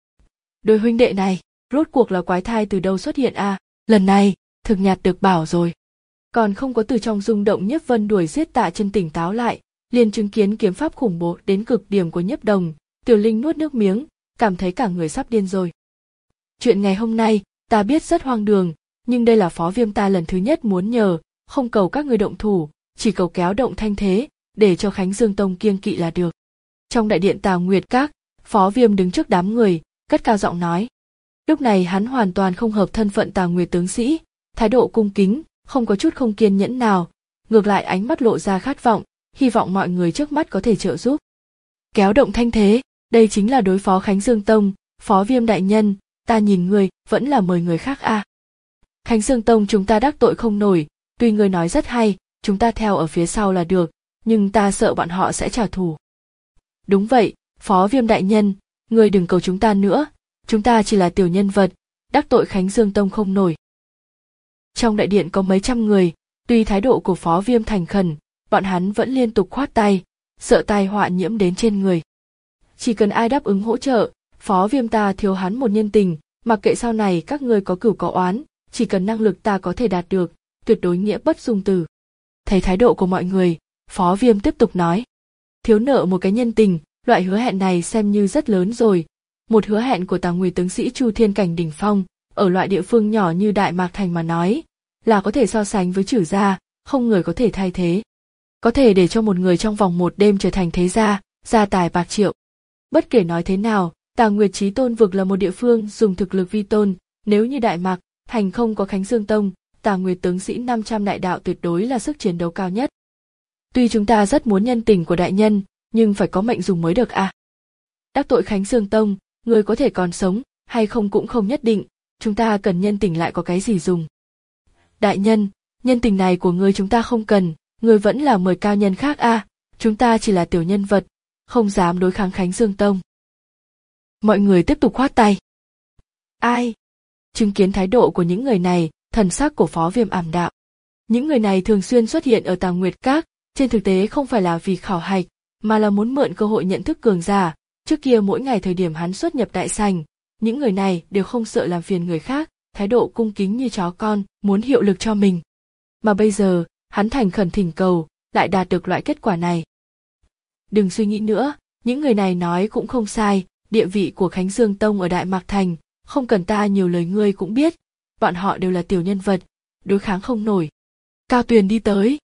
Đôi huynh đệ này, rốt cuộc là quái thai từ đâu xuất hiện à, lần này, thực nhạt được bảo rồi. Còn không có từ trong rung động Nhiếp Vân đuổi giết Tạ Chân tỉnh táo lại, liền chứng kiến kiếm pháp khủng bố đến cực điểm của Nhiếp Đồng, Tiểu Linh nuốt nước miếng, cảm thấy cả người sắp điên rồi. Chuyện ngày hôm nay, ta biết rất hoang đường, nhưng đây là Phó Viêm ta lần thứ nhất muốn nhờ, không cầu các người động thủ, chỉ cầu kéo động thanh thế, để cho Khánh Dương Tông kiêng kỵ là được. Trong đại điện Tà Nguyệt Các, Phó Viêm đứng trước đám người, cất cao giọng nói. Lúc này hắn hoàn toàn không hợp thân phận Tà Nguyệt tướng sĩ, thái độ cung kính, không có chút không kiên nhẫn nào, ngược lại ánh mắt lộ ra khát vọng, hy vọng mọi người trước mắt có thể trợ giúp. Kéo động thanh thế, đây chính là đối phó Khánh Dương Tông, Phó Viêm đại nhân, ta nhìn người, vẫn là mời người khác a. À. Khánh Dương Tông chúng ta đắc tội không nổi, tuy người nói rất hay, chúng ta theo ở phía sau là được, nhưng ta sợ bọn họ sẽ trả thù. Đúng vậy, Phó Viêm đại nhân, người đừng cầu chúng ta nữa, chúng ta chỉ là tiểu nhân vật, đắc tội Khánh Dương Tông không nổi. Trong đại điện có mấy trăm người, tuy thái độ của Phó Viêm thành khẩn, bọn hắn vẫn liên tục khoát tay, sợ tai họa nhiễm đến trên người. Chỉ cần ai đáp ứng hỗ trợ, Phó Viêm ta thiếu hắn một nhân tình, mặc kệ sau này các ngươi có cửu có oán, chỉ cần năng lực ta có thể đạt được, tuyệt đối nghĩa bất dung từ. Thấy thái độ của mọi người, Phó Viêm tiếp tục nói. Thiếu nợ một cái nhân tình, loại hứa hẹn này xem như rất lớn rồi. Một hứa hẹn của Tà Nguyệt tướng sĩ Chu Thiên Cảnh đỉnh phong, ở loại địa phương nhỏ như Đại Mạc Thành mà nói, là có thể so sánh với Trử gia, không người có thể thay thế. Có thể để cho một người trong vòng một đêm trở thành thế gia, gia tài bạc triệu. Bất kể nói thế nào, Tà Nguyệt Chí Tôn vực là một địa phương dùng thực lực vi tôn, nếu như Đại Mạc Thành không có Khánh Dương Tông, Tà Nguyệt tướng sĩ năm trăm đại đạo tuyệt đối là sức chiến đấu cao nhất. Tuy chúng ta rất muốn nhân tình của đại nhân, nhưng phải có mệnh dùng mới được à. Đắc tội Khánh Dương Tông, người có thể còn sống, hay không cũng không nhất định, chúng ta cần nhân tình lại có cái gì dùng. Đại nhân, nhân tình này của ngươi chúng ta không cần, ngươi vẫn là mời cao nhân khác à, chúng ta chỉ là tiểu nhân vật, không dám đối kháng Khánh Dương Tông. Mọi người tiếp tục khoát tay. Ai? Chứng kiến thái độ của những người này, thần sắc của Phó Viêm ảm đạm. Những người này thường xuyên xuất hiện ở Tà Nguyệt Các, trên thực tế không phải là vì khảo hạch, mà là muốn mượn cơ hội nhận thức cường giả. Trước kia mỗi ngày thời điểm hắn xuất nhập đại sảnh, những người này đều không sợ làm phiền người khác, thái độ cung kính như chó con, muốn hiệu lực cho mình. Mà bây giờ, hắn thành khẩn thỉnh cầu, lại đạt được loại kết quả này. Đừng suy nghĩ nữa, những người này nói cũng không sai, địa vị của Khánh Dương Tông ở Đại Mạc Thành, không cần ta nhiều lời ngươi cũng biết, bọn họ đều là tiểu nhân vật, đối kháng không nổi. Cao Tuyền đi tới.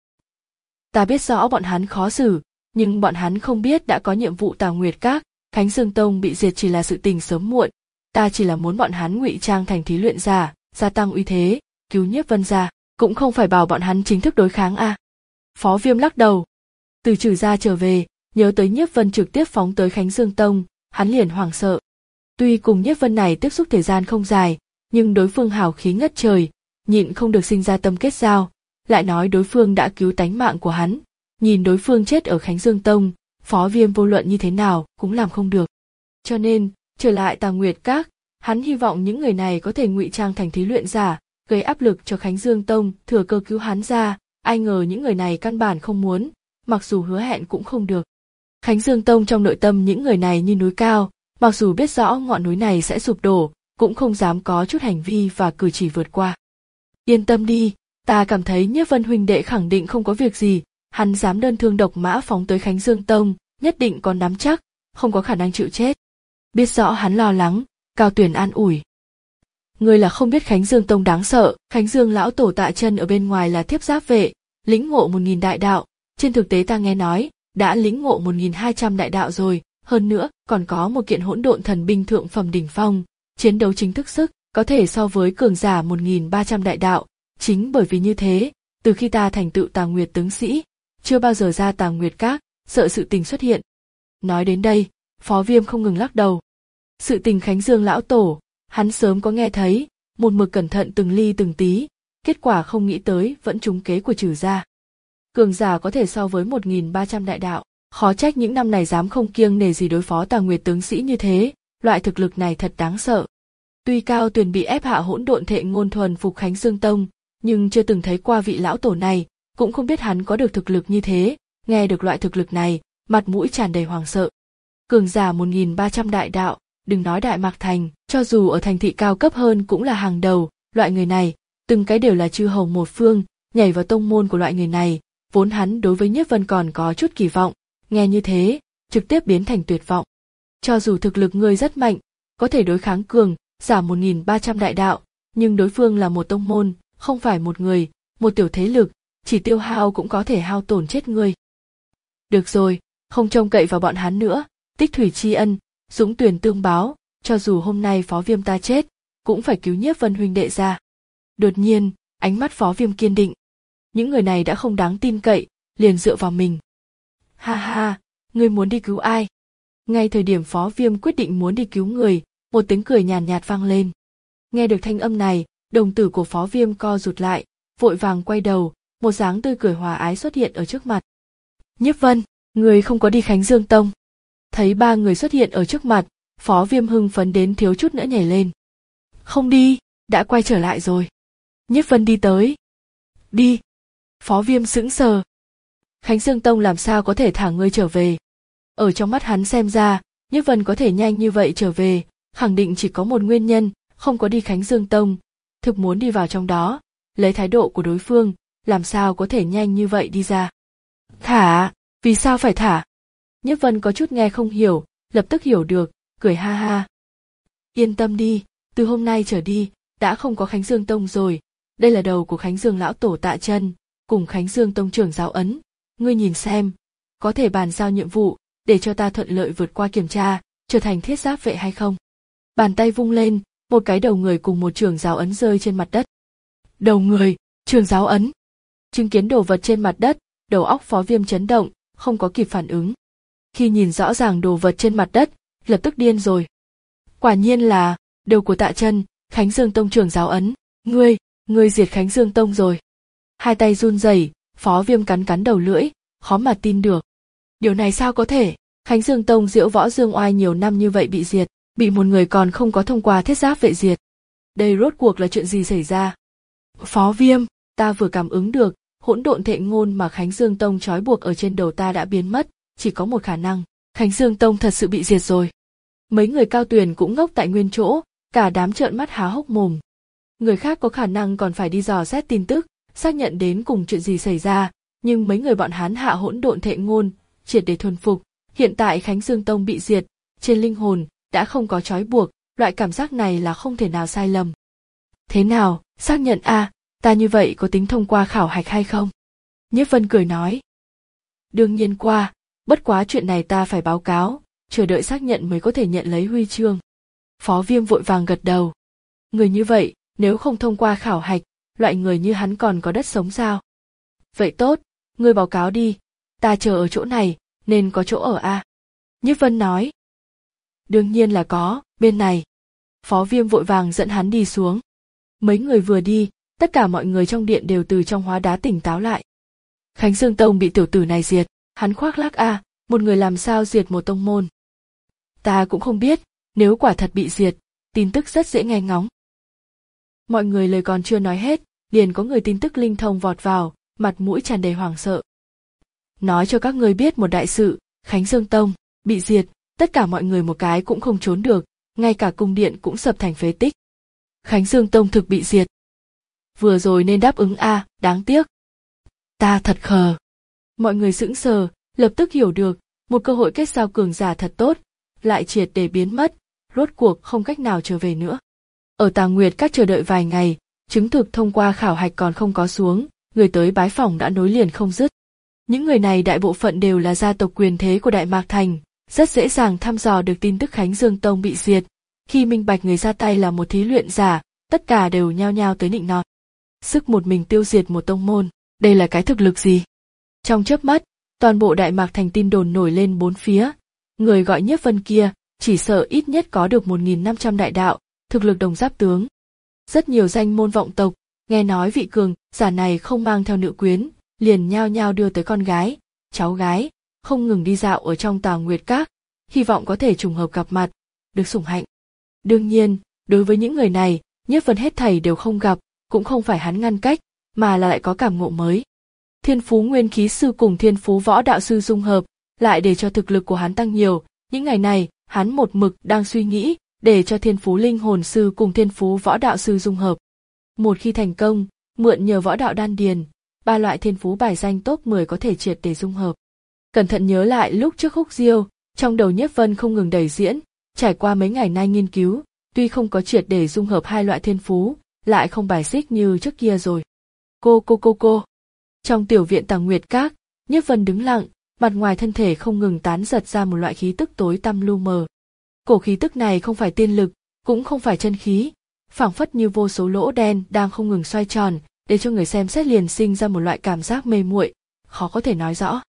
Ta biết rõ bọn hắn khó xử, nhưng bọn hắn không biết đã có nhiệm vụ Tà Nguyệt Các, Khánh Dương Tông bị diệt chỉ là sự tình sớm muộn, ta chỉ là muốn bọn hắn ngụy trang thành thí luyện giả, gia tăng uy thế, cứu Nhiếp Vân gia, cũng không phải bảo bọn hắn chính thức đối kháng a. À. Phó Viêm lắc đầu. Từ Trử gia trở về, nhớ tới Nhiếp Vân trực tiếp phóng tới Khánh Dương Tông, hắn liền hoảng sợ. Tuy cùng Nhiếp Vân này tiếp xúc thời gian không dài, nhưng đối phương hào khí ngất trời, nhịn không được sinh ra tâm kết giao, lại nói đối phương đã cứu tánh mạng của hắn, nhìn đối phương chết ở Khánh Dương Tông, Phó Viêm vô luận như thế nào cũng làm không được. Cho nên, trở lại Tà Nguyệt Các, hắn hy vọng những người này có thể ngụy trang thành thí luyện giả, gây áp lực cho Khánh Dương Tông thừa cơ cứu hắn ra, ai ngờ những người này căn bản không muốn, mặc dù hứa hẹn cũng không được. Khánh Dương Tông trong nội tâm những người này như núi cao, mặc dù biết rõ ngọn núi này sẽ sụp đổ, cũng không dám có chút hành vi và cử chỉ vượt qua. Yên tâm đi, ta cảm thấy Nhiếp Vân huynh đệ khẳng định không có việc gì, hắn dám đơn thương độc mã phóng tới Khánh Dương Tông, nhất định còn nắm chắc, không có khả năng chịu chết. Biết rõ hắn lo lắng, Cao Tuyền an ủi. Ngươi là không biết Khánh Dương Tông đáng sợ, Khánh Dương lão tổ Tạ Chân ở bên ngoài là thiếp giáp vệ, lĩnh ngộ một nghìn đại đạo, trên thực tế ta nghe nói, đã lĩnh ngộ một nghìn hai trăm đại đạo rồi, hơn nữa còn có một kiện hỗn độn thần binh thượng phẩm đỉnh phong, chiến đấu chính thức sức, có thể so với cường giả một nghìn ba trăm đại đạo, chính bởi vì như thế, từ khi ta thành tựu Tà Nguyệt tướng sĩ, chưa bao giờ ra Tà Nguyệt Các, sợ sự tình xuất hiện. Nói đến đây, Phó Viêm không ngừng lắc đầu. Sự tình Khánh Dương lão tổ, hắn sớm có nghe thấy, một mực cẩn thận từng ly từng tí, kết quả không nghĩ tới vẫn trúng kế của Trử gia. cường giả có thể so với một nghìn ba trăm đại đạo, khó trách những năm này dám không kiêng nể gì đối phó Tà Nguyệt tướng sĩ như thế, loại thực lực này thật đáng sợ. Tuy Cao Tuyền bị ép hạ hỗn độn thệ ngôn thuần phục Khánh Dương Tông, nhưng chưa từng thấy qua vị lão tổ này, cũng không biết hắn có được thực lực như thế, nghe được loại thực lực này, mặt mũi tràn đầy hoảng sợ. Cường giả một nghìn ba trăm đại đạo, đừng nói Đại Mạc Thành, cho dù ở thành thị cao cấp hơn cũng là hàng đầu, loại người này, từng cái đều là chư hầu một phương, nhảy vào tông môn của loại người này, vốn hắn đối với Nhiếp Vân còn có chút kỳ vọng, nghe như thế, trực tiếp biến thành tuyệt vọng. Cho dù thực lực ngươi rất mạnh, có thể đối kháng cường giả một nghìn ba trăm đại đạo, nhưng đối phương là một tông môn, không phải một người, một tiểu thế lực, chỉ tiêu hao cũng có thể hao tổn chết ngươi. Được rồi, không trông cậy vào bọn hắn nữa, tích thủy tri ân, dũng tuyển tương báo, cho dù hôm nay Phó Viêm ta chết, cũng phải cứu Nhiếp Vân huynh đệ ra. Đột nhiên, ánh mắt Phó Viêm kiên định. Những người này đã không đáng tin cậy, liền dựa vào mình. Ha ha, ngươi muốn đi cứu ai? Ngay thời điểm Phó Viêm quyết định muốn đi cứu người, một tiếng cười nhàn nhạt vang lên. Nghe được thanh âm này, đồng tử của Phó Viêm co rụt lại, vội vàng quay đầu, một dáng tươi cười hòa ái xuất hiện ở trước mặt. Nhiếp Vân, người không có đi Khánh Dương Tông. Thấy ba người xuất hiện ở trước mặt, Phó Viêm hưng phấn đến thiếu chút nữa nhảy lên. Không đi, đã quay trở lại rồi. Nhiếp Vân đi tới. Đi. Phó Viêm sững sờ. Khánh Dương Tông làm sao có thể thả ngươi trở về? Ở trong mắt hắn xem ra, Nhiếp Vân có thể nhanh như vậy trở về, khẳng định chỉ có một nguyên nhân, không có đi Khánh Dương Tông, thực muốn đi vào trong đó, lấy thái độ của đối phương, làm sao có thể nhanh như vậy đi ra. Thả, vì sao phải thả? Nhiếp Vân có chút nghe không hiểu, lập tức hiểu được, cười ha ha. Yên tâm đi, từ hôm nay trở đi, đã không có Khánh Dương Tông rồi, đây là đầu của Khánh Dương lão tổ Tạ Chân, cùng Khánh Dương Tông trưởng giáo ấn, ngươi nhìn xem, có thể bàn giao nhiệm vụ, để cho ta thuận lợi vượt qua kiểm tra, trở thành thiết giáp vệ hay không? Bàn tay vung lên, một cái đầu người cùng một trưởng giáo ấn rơi trên mặt đất. Đầu người, trưởng giáo ấn. Chứng kiến đồ vật trên mặt đất, đầu óc Phó Viêm chấn động, không có kịp phản ứng. Khi nhìn rõ ràng đồ vật trên mặt đất, lập tức điên rồi. Quả nhiên là đầu của Tạ Chân, Khánh Dương Tông trưởng giáo ấn. Ngươi, ngươi diệt Khánh Dương Tông rồi. Hai tay run rẩy, Phó Viêm cắn cắn đầu lưỡi, khó mà tin được. Điều này sao có thể? Khánh Dương Tông diễu võ dương oai nhiều năm như vậy bị diệt, bị một người còn không có thông qua thiết giáp vệ diệt. Đây rốt cuộc là chuyện gì xảy ra? Phó Viêm, ta vừa cảm ứng được, hỗn độn thệ ngôn mà Khánh Dương Tông trói buộc ở trên đầu ta đã biến mất, chỉ có một khả năng, Khánh Dương Tông thật sự bị diệt rồi. Mấy người Cao Tuyền cũng ngốc tại nguyên chỗ, cả đám trợn mắt há hốc mồm. Người khác có khả năng còn phải đi dò xét tin tức, xác nhận đến cùng chuyện gì xảy ra, nhưng mấy người bọn hắn hạ hỗn độn thệ ngôn, triệt để thuần phục, hiện tại Khánh Dương Tông bị diệt, trên linh hồn đã không có trói buộc, loại cảm giác này là không thể nào sai lầm. Thế nào, xác nhận a, à, ta như vậy có tính thông qua khảo hạch hay không? Nhiếp Vân cười nói. Đương nhiên qua, bất quá chuyện này ta phải báo cáo, chờ đợi xác nhận mới có thể nhận lấy huy chương. Phó Viêm vội vàng gật đầu. Người như vậy, nếu không thông qua khảo hạch, loại người như hắn còn có đất sống sao? Vậy tốt, ngươi báo cáo đi, ta chờ ở chỗ này, nên có chỗ ở a. À? Nhiếp Vân nói. Đương nhiên là có, bên này. Phó Viêm vội vàng dẫn hắn đi xuống. Mấy người vừa đi, tất cả mọi người trong điện đều từ trong hóa đá tỉnh táo lại. Khánh Dương Tông bị tiểu tử này diệt, hắn khoác lác a, à, một người làm sao diệt một tông môn? Ta cũng không biết, nếu quả thật bị diệt, tin tức rất dễ nghe ngóng. Mọi người lời còn chưa nói hết, liền có người tin tức linh thông vọt vào, mặt mũi tràn đầy hoảng sợ. Nói cho các ngươi biết một đại sự, Khánh Dương Tông bị diệt, tất cả mọi người một cái cũng không trốn được, ngay cả cung điện cũng sập thành phế tích. Khánh Dương Tông thực bị diệt. Vừa rồi nên đáp ứng a, à, đáng tiếc. Ta thật khờ. Mọi người sững sờ, lập tức hiểu được, một cơ hội kết giao cường giả thật tốt, lại triệt để biến mất, rốt cuộc không cách nào trở về nữa. Ở Tà Nguyệt Các chờ đợi vài ngày, chứng thực thông qua khảo hạch còn không có xuống, người tới bái phỏng đã nối liền không dứt. Những người này đại bộ phận đều là gia tộc quyền thế của Đại Mạc Thành, rất dễ dàng thăm dò được tin tức Khánh Dương Tông bị diệt. Khi minh bạch người ra tay là một thí luyện giả, tất cả đều nhao nhao tới nịnh nọt. Sức một mình tiêu diệt một tông môn, đây là cái thực lực gì? Trong chớp mắt, toàn bộ Đại Mạc Thành tin đồn nổi lên bốn phía. Người gọi Nhiếp Vân kia, chỉ sợ ít nhất có được một nghìn năm trăm đại đạo, thực lực đồng giáp tướng. Rất nhiều danh môn vọng tộc, nghe nói vị cường giả này không mang theo nữ quyến, liền nhao nhao đưa tới con gái, cháu gái, không ngừng đi dạo ở trong Tà Nguyệt Các, hy vọng có thể trùng hợp gặp mặt, được sủng hạnh. Đương nhiên, đối với những người này, Nhiếp Vân hết thảy đều không gặp, cũng không phải hắn ngăn cách, mà là lại có cảm ngộ mới. Thiên phú nguyên khí sư cùng thiên phú võ đạo sư dung hợp, lại để cho thực lực của hắn tăng nhiều. Những ngày này, hắn một mực đang suy nghĩ, để cho thiên phú linh hồn sư cùng thiên phú võ đạo sư dung hợp. Một khi thành công, mượn nhờ võ đạo đan điền, ba loại thiên phú bài danh top mười có thể triệt để dung hợp. Cẩn thận nhớ lại lúc trước Húc Diêu, trong đầu Nhiếp Vân không ngừng đẩy diễn, trải qua mấy ngày nay nghiên cứu, tuy không có triệt để dung hợp hai loại thiên phú, lại không bài xích như trước kia rồi. Cô cô cô cô. Trong tiểu viện Tà Nguyệt Các, Nhiếp Vân đứng lặng, mặt ngoài thân thể không ngừng tán giật ra một loại khí tức tối tăm lu mờ. Cổ khí tức này không phải tiên lực, cũng không phải chân khí, phảng phất như vô số lỗ đen đang không ngừng xoay tròn, để cho người xem xét liền sinh ra một loại cảm giác mê muội, khó có thể nói rõ.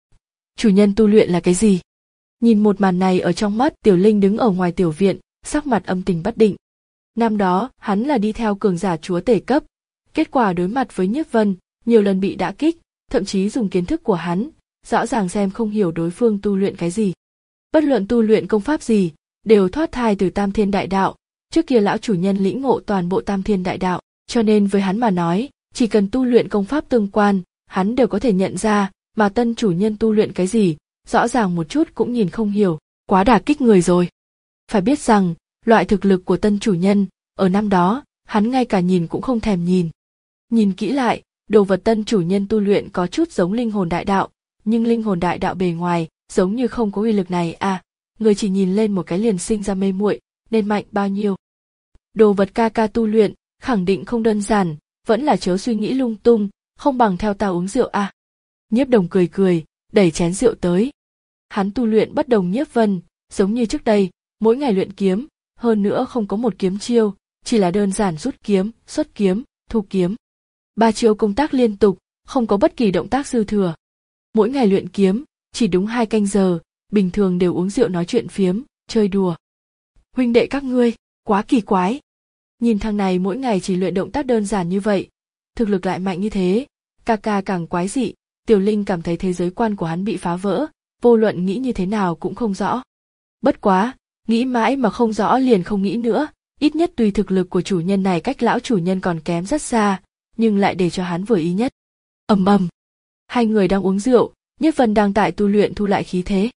Chủ nhân tu luyện là cái gì? Nhìn một màn này ở trong mắt Tiểu Linh đứng ở ngoài tiểu viện, sắc mặt âm tình bất định. Năm đó, hắn là đi theo cường giả chúa tể cấp, kết quả đối mặt với Nhiếp Vân, nhiều lần bị đả kích, thậm chí dùng kiến thức của hắn, rõ ràng xem không hiểu đối phương tu luyện cái gì. Bất luận tu luyện công pháp gì, đều thoát thai từ Tam Thiên Đại Đạo, trước kia lão chủ nhân lĩnh ngộ toàn bộ Tam Thiên Đại Đạo, cho nên với hắn mà nói, chỉ cần tu luyện công pháp tương quan, hắn đều có thể nhận ra, mà tân chủ nhân tu luyện cái gì, rõ ràng một chút cũng nhìn không hiểu, quá đả kích người rồi. Phải biết rằng, loại thực lực của tân chủ nhân, ở năm đó, hắn ngay cả nhìn cũng không thèm nhìn. Nhìn kỹ lại, đồ vật tân chủ nhân tu luyện có chút giống linh hồn đại đạo, nhưng linh hồn đại đạo bề ngoài, giống như không có uy lực này à, người chỉ nhìn lên một cái liền sinh ra mê muội, nên mạnh bao nhiêu. Đồ vật ca ca tu luyện, khẳng định không đơn giản, vẫn là chớ suy nghĩ lung tung, không bằng theo ta uống rượu à. Nhiếp Đồng cười cười, đẩy chén rượu tới. Hắn tu luyện bất đồng Nhiếp Vân, giống như trước đây, mỗi ngày luyện kiếm, hơn nữa không có một kiếm chiêu, chỉ là đơn giản rút kiếm, xuất kiếm, thu kiếm. Ba chiêu công tác liên tục, không có bất kỳ động tác dư thừa. Mỗi ngày luyện kiếm, chỉ đúng hai canh giờ, bình thường đều uống rượu nói chuyện phiếm, chơi đùa. Huynh đệ các ngươi, quá kỳ quái. Nhìn thằng này mỗi ngày chỉ luyện động tác đơn giản như vậy, thực lực lại mạnh như thế, ca ca càng quái dị. Tiểu Linh cảm thấy thế giới quan của hắn bị phá vỡ, vô luận nghĩ như thế nào cũng không rõ. Bất quá, nghĩ mãi mà không rõ liền không nghĩ nữa, ít nhất tuy thực lực của chủ nhân này cách lão chủ nhân còn kém rất xa, nhưng lại để cho hắn vừa ý nhất. Ầm ầm, hai người đang uống rượu, Nhiếp Vân đang tại tu luyện thu lại khí thế.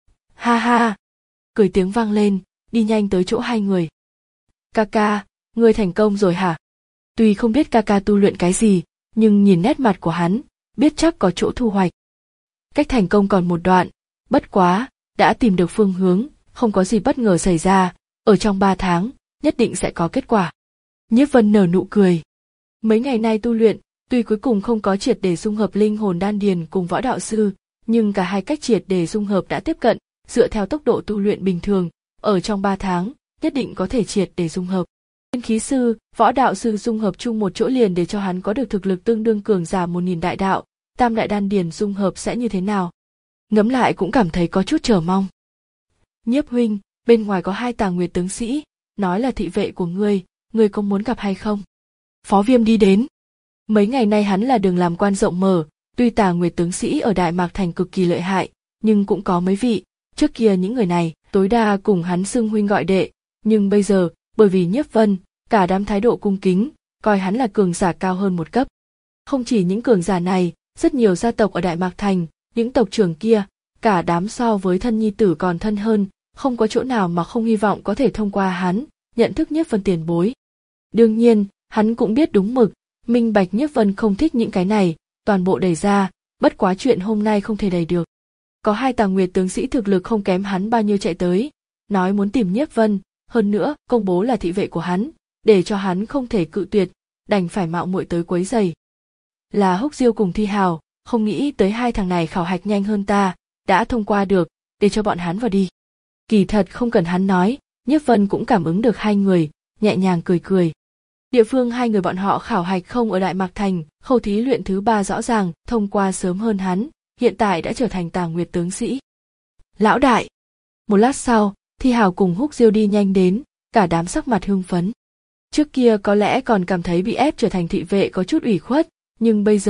Ha ha, cười tiếng vang lên, đi nhanh tới chỗ hai người. Ca ca, ngươi thành công rồi hả? Tuy không biết ca ca tu luyện cái gì, nhưng nhìn nét mặt của hắn, biết chắc có chỗ thu hoạch. Cách thành công còn một đoạn, bất quá, đã tìm được phương hướng, không có gì bất ngờ xảy ra, ở trong ba tháng, nhất định sẽ có kết quả. Nhiếp Vân nở nụ cười. Mấy ngày nay tu luyện, tuy cuối cùng không có triệt để dung hợp linh hồn đan điền cùng võ đạo sư, nhưng cả hai cách triệt để dung hợp đã tiếp cận, dựa theo tốc độ tu luyện bình thường, ở trong ba tháng, nhất định có thể triệt để dung hợp. Nguyên khí sư, võ đạo sư dung hợp chung một chỗ liền để cho hắn có được thực lực tương đương cường giả một nghìn đại đạo, tam đại đan điền dung hợp sẽ như thế nào? Ngẫm lại cũng cảm thấy có chút chờ mong. Nhiếp huynh, bên ngoài có hai Tà Nguyệt tướng sĩ, nói là thị vệ của ngươi, ngươi có muốn gặp hay không? Phó Viêm đi đến. Mấy ngày nay hắn là đường làm quan rộng mở, tuy Tà Nguyệt tướng sĩ ở Đại Mạc Thành cực kỳ lợi hại, nhưng cũng có mấy vị, trước kia những người này, tối đa cùng hắn xưng huynh gọi đệ, nhưng bây giờ, bởi vì Nhiếp Vân, cả đám thái độ cung kính, coi hắn là cường giả cao hơn một cấp. Không chỉ những cường giả này, rất nhiều gia tộc ở Đại Mạc Thành, những tộc trưởng kia, cả đám so với thân nhi tử còn thân hơn, không có chỗ nào mà không hy vọng có thể thông qua hắn, nhận thức Nhiếp Vân tiền bối. Đương nhiên, hắn cũng biết đúng mực, minh bạch Nhiếp Vân không thích những cái này, toàn bộ đẩy ra, bất quá chuyện hôm nay không thể đẩy được. Có hai Tà Nguyệt tướng sĩ thực lực không kém hắn bao nhiêu chạy tới, nói muốn tìm Nhiếp Vân, hơn nữa công bố là thị vệ của hắn, để cho hắn không thể cự tuyệt, đành phải mạo muội tới quấy rầy. Là Húc Diêu cùng Thi Hào, không nghĩ tới hai thằng này khảo hạch nhanh hơn ta, đã thông qua được, để cho bọn hắn vào đi. Kỳ thật không cần hắn nói, Nhiếp Vân cũng cảm ứng được hai người, nhẹ nhàng cười cười. Địa phương hai người bọn họ khảo hạch không ở Đại Mạc Thành, khâu thí luyện thứ ba rõ ràng, thông qua sớm hơn hắn, hiện tại đã trở thành Tà Nguyệt tướng sĩ. Lão đại! Một lát sau, Thi Hào cùng Húc Diêu đi nhanh đến, cả đám sắc mặt hưng phấn. Trước kia có lẽ còn cảm thấy bị ép trở thành thị vệ có chút ủy khuất, nhưng bây giờ,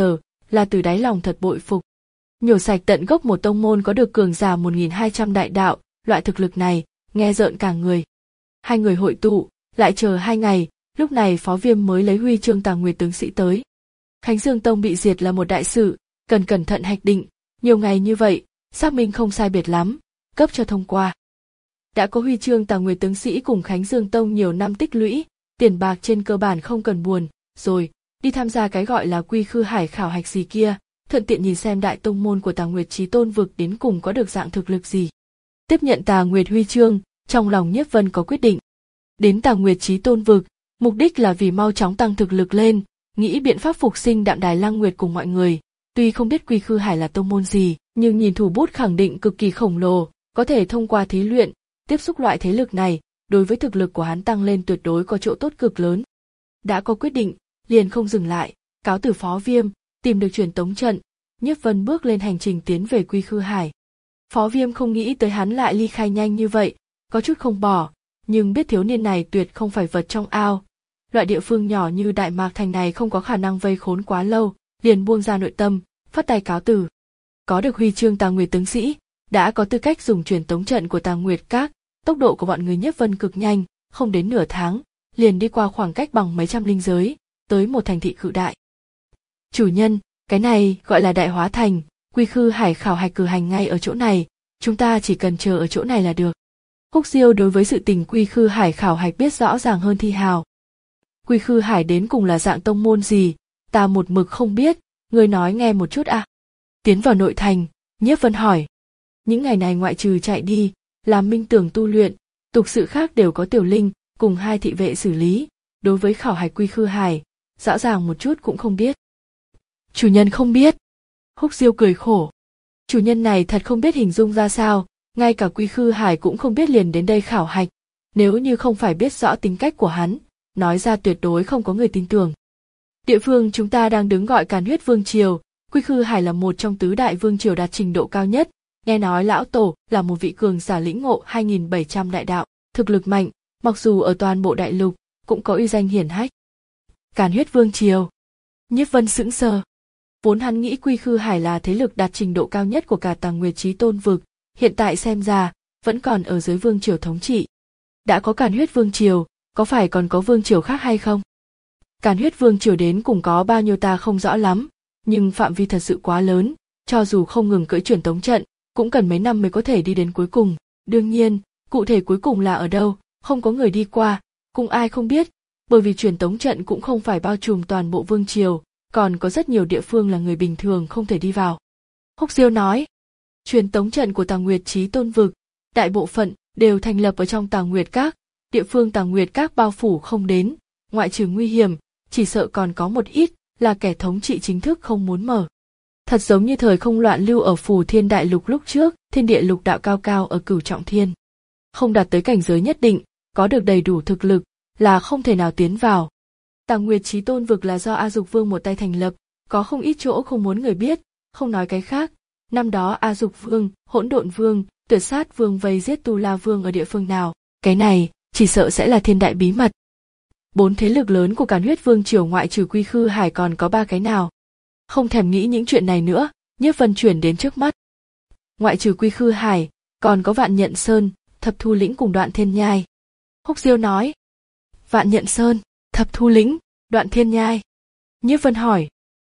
là từ đáy lòng thật bội phục. Nhổ sạch tận gốc một tông môn có được cường giả một nghìn hai trăm đại đạo, loại thực lực này, nghe rợn cả người. Hai người hội tụ, lại chờ hai ngày, lúc này Phó Viêm mới lấy huy chương Tà Nguyệt tướng sĩ tới. Khánh Dương Tông bị diệt là một đại sự, cần cẩn thận hạch định, nhiều ngày như vậy, xác minh không sai biệt lắm, cấp cho thông qua. Đã có huy chương Tà Nguyệt tướng sĩ cùng Khánh Dương Tông nhiều năm tích lũy, tiền bạc trên cơ bản không cần buồn, rồi, đi tham gia cái gọi là Quy Khư Hải khảo hạch gì kia, thuận tiện nhìn xem đại tông môn của Tà Nguyệt Chí Tôn vực đến cùng có được dạng thực lực gì. Tiếp nhận Tà Nguyệt huy chương, trong lòng Nhiếp Vân có quyết định. Đến Tà Nguyệt Chí Tôn vực, mục đích là vì mau chóng tăng thực lực lên, nghĩ biện pháp phục sinh Đạm Đài Lăng Nguyệt cùng mọi người. Tuy không biết Quy Khư Hải là tông môn gì, nhưng nhìn thủ bút khẳng định cực kỳ khổng lồ, có thể thông qua thí luyện, tiếp xúc loại thế lực này, đối với thực lực của hắn tăng lên tuyệt đối có chỗ tốt cực lớn. Đã có quyết định, liền không dừng lại, cáo từ Phó Viêm, tìm được truyền tống trận, Nhiếp Vân bước lên hành trình tiến về Quy Khư Hải. Phó Viêm không nghĩ tới hắn lại ly khai nhanh như vậy, có chút không bỏ, nhưng biết thiếu niên này tuyệt không phải vật trong ao. Loại địa phương nhỏ như Đại Mạc Thành này không có khả năng vây khốn quá lâu, liền buông ra nội tâm, phất tay cáo từ. Có được huy chương Tà Nguyệt tướng sĩ, đã có tư cách dùng truyền tống trận của Tà Nguyệt Các, tốc độ của bọn người Nhiếp Vân cực nhanh, không đến nửa tháng, liền đi qua khoảng cách bằng mấy trăm linh giới, tới một thành thị cự đại. Chủ nhân, cái này gọi là Đại Hóa Thành, Quy Khư Hải khảo hạch cử hành ngay ở chỗ này, chúng ta chỉ cần chờ ở chỗ này là được. Húc Diêu đối với sự tình Quy Khư Hải khảo hạch biết rõ ràng hơn Thi Hào. Quy Khư Hải đến cùng là dạng tông môn gì, ta một mực không biết, ngươi nói nghe một chút à. Tiến vào nội thành, Nhiếp Vân hỏi. Những ngày này ngoại trừ chạy đi, làm minh tưởng tu luyện, tục sự khác đều có Tiểu Linh cùng hai thị vệ xử lý, đối với khảo hạch Quy Khư Hải, rõ ràng một chút cũng không biết. Chủ nhân không biết. Húc Diêu cười khổ. Chủ nhân này thật không biết hình dung ra sao, ngay cả Quy Khư Hải cũng không biết liền đến đây khảo hạch. Nếu như không phải biết rõ tính cách của hắn, nói ra tuyệt đối không có người tin tưởng. Địa phương chúng ta đang đứng gọi Càn Huyết Vương Triều, Quy Khư Hải là một trong tứ đại vương triều đạt trình độ cao nhất, nghe nói lão tổ là một vị cường giả lĩnh ngộ hai nghìn bảy trăm đại đạo, thực lực mạnh, mặc dù ở toàn bộ đại lục cũng có uy danh hiển hách. Càn Huyết Vương Triều. Nhiếp Vân sững sờ. Vốn hắn nghĩ Quy Khư Hải là thế lực đạt trình độ cao nhất của cả Tà Nguyệt Chí Tôn vực, hiện tại xem ra vẫn còn ở dưới vương triều thống trị. Đã có Càn Huyết Vương Triều, có phải còn có vương triều khác hay không? Càn Huyết Vương Triều đến cùng có bao nhiêu ta không rõ lắm, nhưng phạm vi thật sự quá lớn, cho dù không ngừng cưỡi truyền tống trận, cũng cần mấy năm mới có thể đi đến cuối cùng. Đương nhiên, cụ thể cuối cùng là ở đâu, không có người đi qua, cũng ai không biết, bởi vì truyền tống trận cũng không phải bao trùm toàn bộ vương triều, còn có rất nhiều địa phương là người bình thường không thể đi vào. Húc Diêu nói, truyền tống trận của Tà Nguyệt Chí Tôn vực, đại bộ phận đều thành lập ở trong Tà Nguyệt Các, địa phương Tà Nguyệt Các bao phủ không đến, ngoại trừ nguy hiểm, chỉ sợ còn có một ít là kẻ thống trị chính thức không muốn mở. Thật giống như thời không loạn lưu ở Phù Thiên Đại Lục lúc trước, thiên địa lục đạo cao cao ở Cửu Trọng Thiên. Không đạt tới cảnh giới nhất định, có được đầy đủ thực lực, là không thể nào tiến vào. Tà Nguyệt Chí Tôn vực là do A Dục Vương một tay thành lập, có không ít chỗ không muốn người biết, không nói cái khác. Năm đó A Dục Vương, Hỗn Độn Vương, Tuyệt Sát Vương vây giết Tu La Vương ở địa phương nào, cái này chỉ sợ sẽ là thiên đại bí mật. Bốn thế lực lớn của Càn Huyết Vương triều ngoại trừ Quy Khư Hải còn có ba cái nào? Không thèm nghĩ những chuyện này nữa, Nhiếp Vân chuyển đến trước mắt. Ngoại trừ Quy Khư Hải, còn có Vạn Nhận Sơn, Thập Thu Lĩnh cùng Đoạn Thiên Nhai. Húc Diêu nói. Vạn Nhận Sơn, Thập Thu Lĩnh, Đoạn Thiên Nhai. Nhiếp Vân hỏi.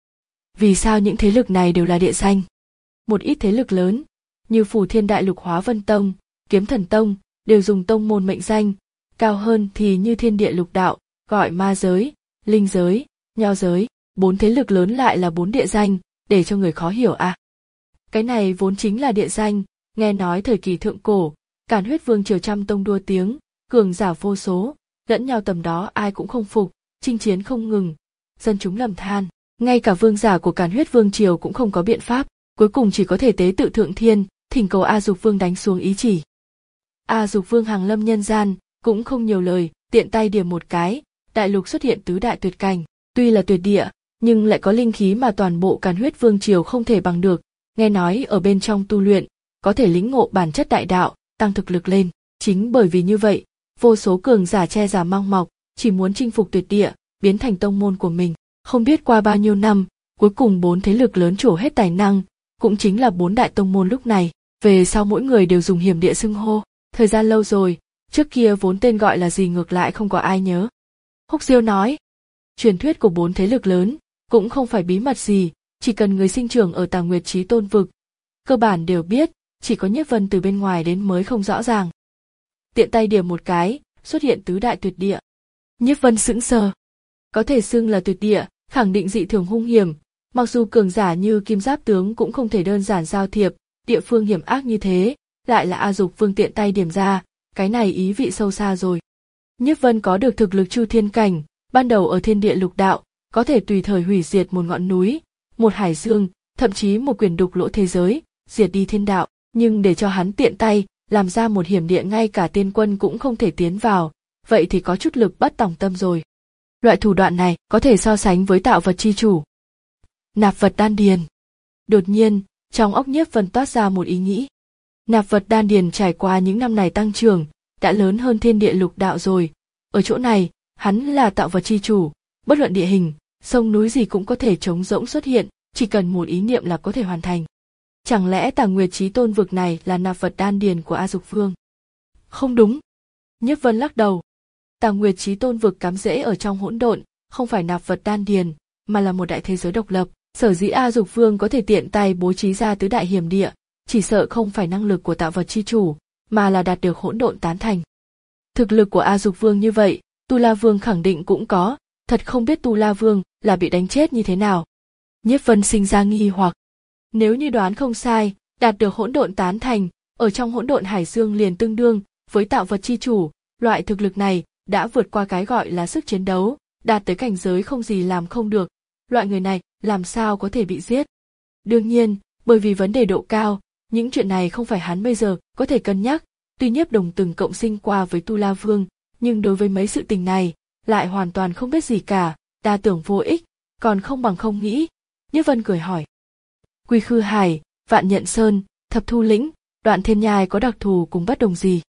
Vì sao những thế lực này đều là địa danh? Một ít thế lực lớn, như Phù Thiên Đại Lục Hóa Vân Tông, Kiếm Thần Tông, đều dùng tông môn mệnh danh, cao hơn thì như Thiên Địa Lục Đạo, gọi ma giới, linh giới, nho giới, bốn thế lực lớn lại là bốn địa danh, để cho người khó hiểu à. Cái này vốn chính là địa danh, nghe nói thời kỳ thượng cổ, Càn Huyết Vương triều trăm tông đua tiếng, cường giả vô số, lẫn nhau tầm đó ai cũng không phục, chinh chiến không ngừng, dân chúng lầm than, ngay cả vương giả của Càn Huyết Vương triều cũng không có biện pháp, cuối cùng chỉ có thể tế tự thượng thiên, thỉnh cầu A Dục Vương đánh xuống ý chỉ. A Dục Vương hàng lâm nhân gian, cũng không nhiều lời, tiện tay điểm một cái, đại lục xuất hiện tứ đại tuyệt cảnh, tuy là tuyệt địa, nhưng lại có linh khí mà toàn bộ Càn Huyết Vương triều không thể bằng được, nghe nói ở bên trong tu luyện, có thể lĩnh ngộ bản chất đại đạo, tăng thực lực lên, chính bởi vì như vậy, vô số cường giả che giả mang mọc, chỉ muốn chinh phục tuyệt địa, biến thành tông môn của mình, không biết qua bao nhiêu năm, Cuối cùng bốn thế lực lớn trổ hết tài năng, cũng chính là bốn đại tông môn lúc này, về sau mỗi người đều dùng hiểm địa xưng hô, thời gian lâu rồi, trước kia vốn tên gọi là gì ngược lại không có ai nhớ. Húc Diêu nói, truyền thuyết của bốn thế lực lớn, cũng không phải bí mật gì, chỉ cần người sinh trưởng ở Tà Nguyệt Chí Tôn vực, cơ bản đều biết, chỉ có Nhiếp Vân từ bên ngoài đến mới không rõ ràng. Tiện tay điểm một cái, xuất hiện tứ đại tuyệt địa. Nhiếp Vân sững sờ. Có thể xưng là tuyệt địa, khẳng định dị thường hung hiểm, mặc dù cường giả như Kim Giáp tướng cũng không thể đơn giản giao thiệp, địa phương hiểm ác như thế, lại là A Dục Vương tiện tay điểm ra, cái này ý vị sâu xa rồi. Nhiếp Vân có được thực lực Chu Thiên cảnh, ban đầu ở thiên địa lục đạo, có thể tùy thời hủy diệt một ngọn núi, một hải dương, thậm chí một quyển đục lỗ thế giới, diệt đi thiên đạo, nhưng để cho hắn tiện tay làm ra một hiểm địa ngay cả tiên quân cũng không thể tiến vào, vậy thì có chút lực bất tòng tâm rồi. Loại thủ đoạn này có thể so sánh với tạo vật chi chủ. Nạp vật đan điền. Đột nhiên, trong óc Nhiếp Vân toát ra một ý nghĩ. Nạp vật đan điền trải qua những năm này tăng trưởng, đã lớn hơn thiên địa lục đạo rồi. Ở chỗ này, hắn là tạo vật chi chủ, bất luận địa hình, sông núi gì cũng có thể trống rỗng xuất hiện, chỉ cần một ý niệm là có thể hoàn thành. Chẳng lẽ Tà Nguyệt Chí Tôn vực này là nạp vật đan điền của A Dục Vương? Không đúng. Nhiếp Vân lắc đầu. Tà Nguyệt Chí Tôn vực cắm rễ ở trong hỗn độn, không phải nạp vật đan điền, mà là một đại thế giới độc lập. Sở dĩ A Dục Vương có thể tiện tay bố trí ra tứ đại hiểm địa, chỉ sợ không phải năng lực của tạo vật chi chủ, mà là đạt được hỗn độn tán thành. Thực lực của A Dục Vương như vậy, Tu La Vương khẳng định cũng có, thật không biết Tu La Vương là bị đánh chết như thế nào. Nhiếp Vân sinh ra nghi hoặc. Nếu như đoán không sai, đạt được hỗn độn tán thành, ở trong hỗn độn hải dương liền tương đương với tạo vật chi chủ, loại thực lực này đã vượt qua cái gọi là sức chiến đấu, đạt tới cảnh giới không gì làm không được. Loại người này làm sao có thể bị giết? Đương nhiên, bởi vì vấn đề độ cao, những chuyện này không phải hắn bây giờ có thể cân nhắc. Tuy Nhiếp Đồng từng cộng sinh qua với Tu La Vương, nhưng đối với mấy sự tình này lại hoàn toàn không biết gì cả, đa tưởng vô ích, còn không bằng không nghĩ. Nhiếp Vân cười hỏi. Quy Khư Hải, Vạn Nhận Sơn, Thập Thu Lĩnh, Đoạn Thiên Nhai có đặc thù cùng bất đồng gì?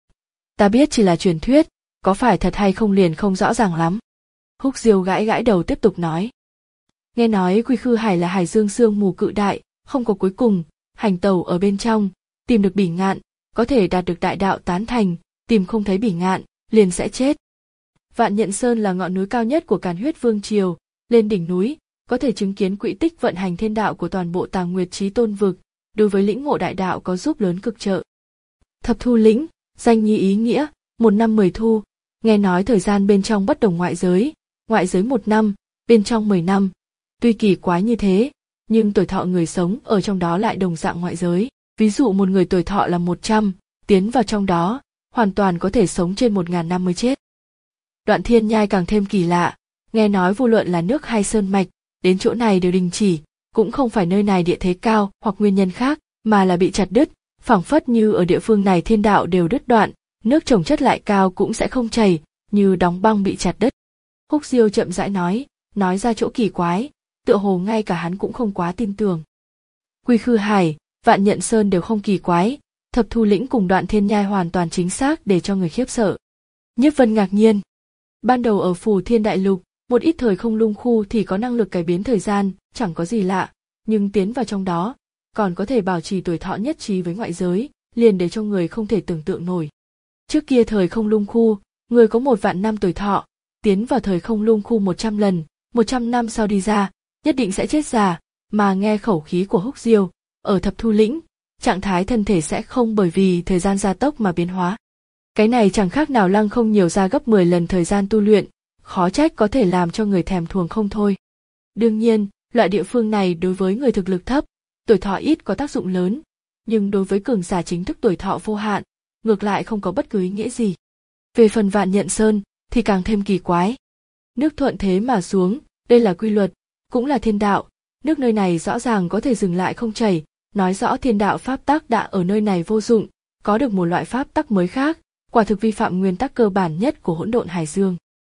Ta biết chỉ là truyền thuyết, có phải thật hay không liền không rõ ràng lắm. Húc Diêu gãi gãi đầu tiếp tục nói. Nghe nói Quy Khư Hải là hải dương sương mù cự đại, không có cuối cùng, hành tẩu ở bên trong, tìm được Bỉ Ngạn, có thể đạt được đại đạo tán thành, tìm không thấy Bỉ Ngạn, liền sẽ chết. Vạn Nhận Sơn là ngọn núi cao nhất của Càn Huyết Vương triều, lên đỉnh núi, có thể chứng kiến quỹ tích vận hành thiên đạo của toàn bộ Tà Nguyệt Chí Tôn vực, đối với lĩnh ngộ đại đạo có giúp lớn cực trợ. Thập Thu Lĩnh, danh nhi ý nghĩa, một năm mười thu, nghe nói thời gian bên trong bất đồng ngoại giới, ngoại giới một năm, bên trong mười năm. Tuy kỳ quái như thế, nhưng tuổi thọ người sống ở trong đó lại đồng dạng ngoại giới. Ví dụ một người tuổi thọ là một trăm, tiến vào trong đó, hoàn toàn có thể sống trên một ngàn năm mới chết. Đoạn Thiên Nhai càng thêm kỳ lạ, nghe nói vô luận là nước hay sơn mạch, đến chỗ này đều đình chỉ, cũng không phải nơi này địa thế cao hoặc nguyên nhân khác, mà là bị chặt đứt, phảng phất như ở địa phương này thiên đạo đều đứt đoạn, nước trồng chất lại cao cũng sẽ không chảy, như đóng băng bị chặt đứt. Húc Diêu chậm rãi nói, nói ra chỗ kỳ quái, tựa hồ ngay cả hắn cũng không quá tin tưởng. Quy Khư Hải, Vạn Nhận Sơn đều không kỳ quái, Thập Thu Lĩnh cùng Đoạn Thiên Nhai hoàn toàn chính xác để cho người khiếp sợ. Nhiếp Vân ngạc nhiên. Ban đầu ở Phù Thiên Đại Lục, một ít thời không lung khu thì có năng lực cải biến thời gian, chẳng có gì lạ, nhưng tiến vào trong đó, còn có thể bảo trì tuổi thọ nhất trí với ngoại giới, liền để cho người không thể tưởng tượng nổi. Trước kia thời không lung khu, người có một vạn năm tuổi thọ, tiến vào thời không lung khu một trăm lần, một trăm năm sau đi ra, nhất định sẽ chết già, mà nghe khẩu khí của Húc Diêu, ở Thập Thu Lĩnh, trạng thái thân thể sẽ không bởi vì thời gian gia tốc mà biến hóa. Cái này chẳng khác nào lăng không nhiều ra gấp mười lần thời gian tu luyện, khó trách có thể làm cho người thèm thuồng không thôi. Đương nhiên, loại địa phương này đối với người thực lực thấp, tuổi thọ ít có tác dụng lớn, nhưng đối với cường giả chính thức tuổi thọ vô hạn, ngược lại không có bất cứ ý nghĩa gì. Về phần Vạn Nhận Sơn, thì càng thêm kỳ quái. Nước thuận thế mà xuống, đây là quy luật, cũng là thiên đạo, nước nơi này rõ ràng có thể dừng lại không chảy, nói rõ thiên đạo pháp tắc đã ở nơi này vô dụng, có được một loại pháp tắc mới khác, quả thực vi phạm nguyên tắc cơ bản nhất của hỗn độn hải dương.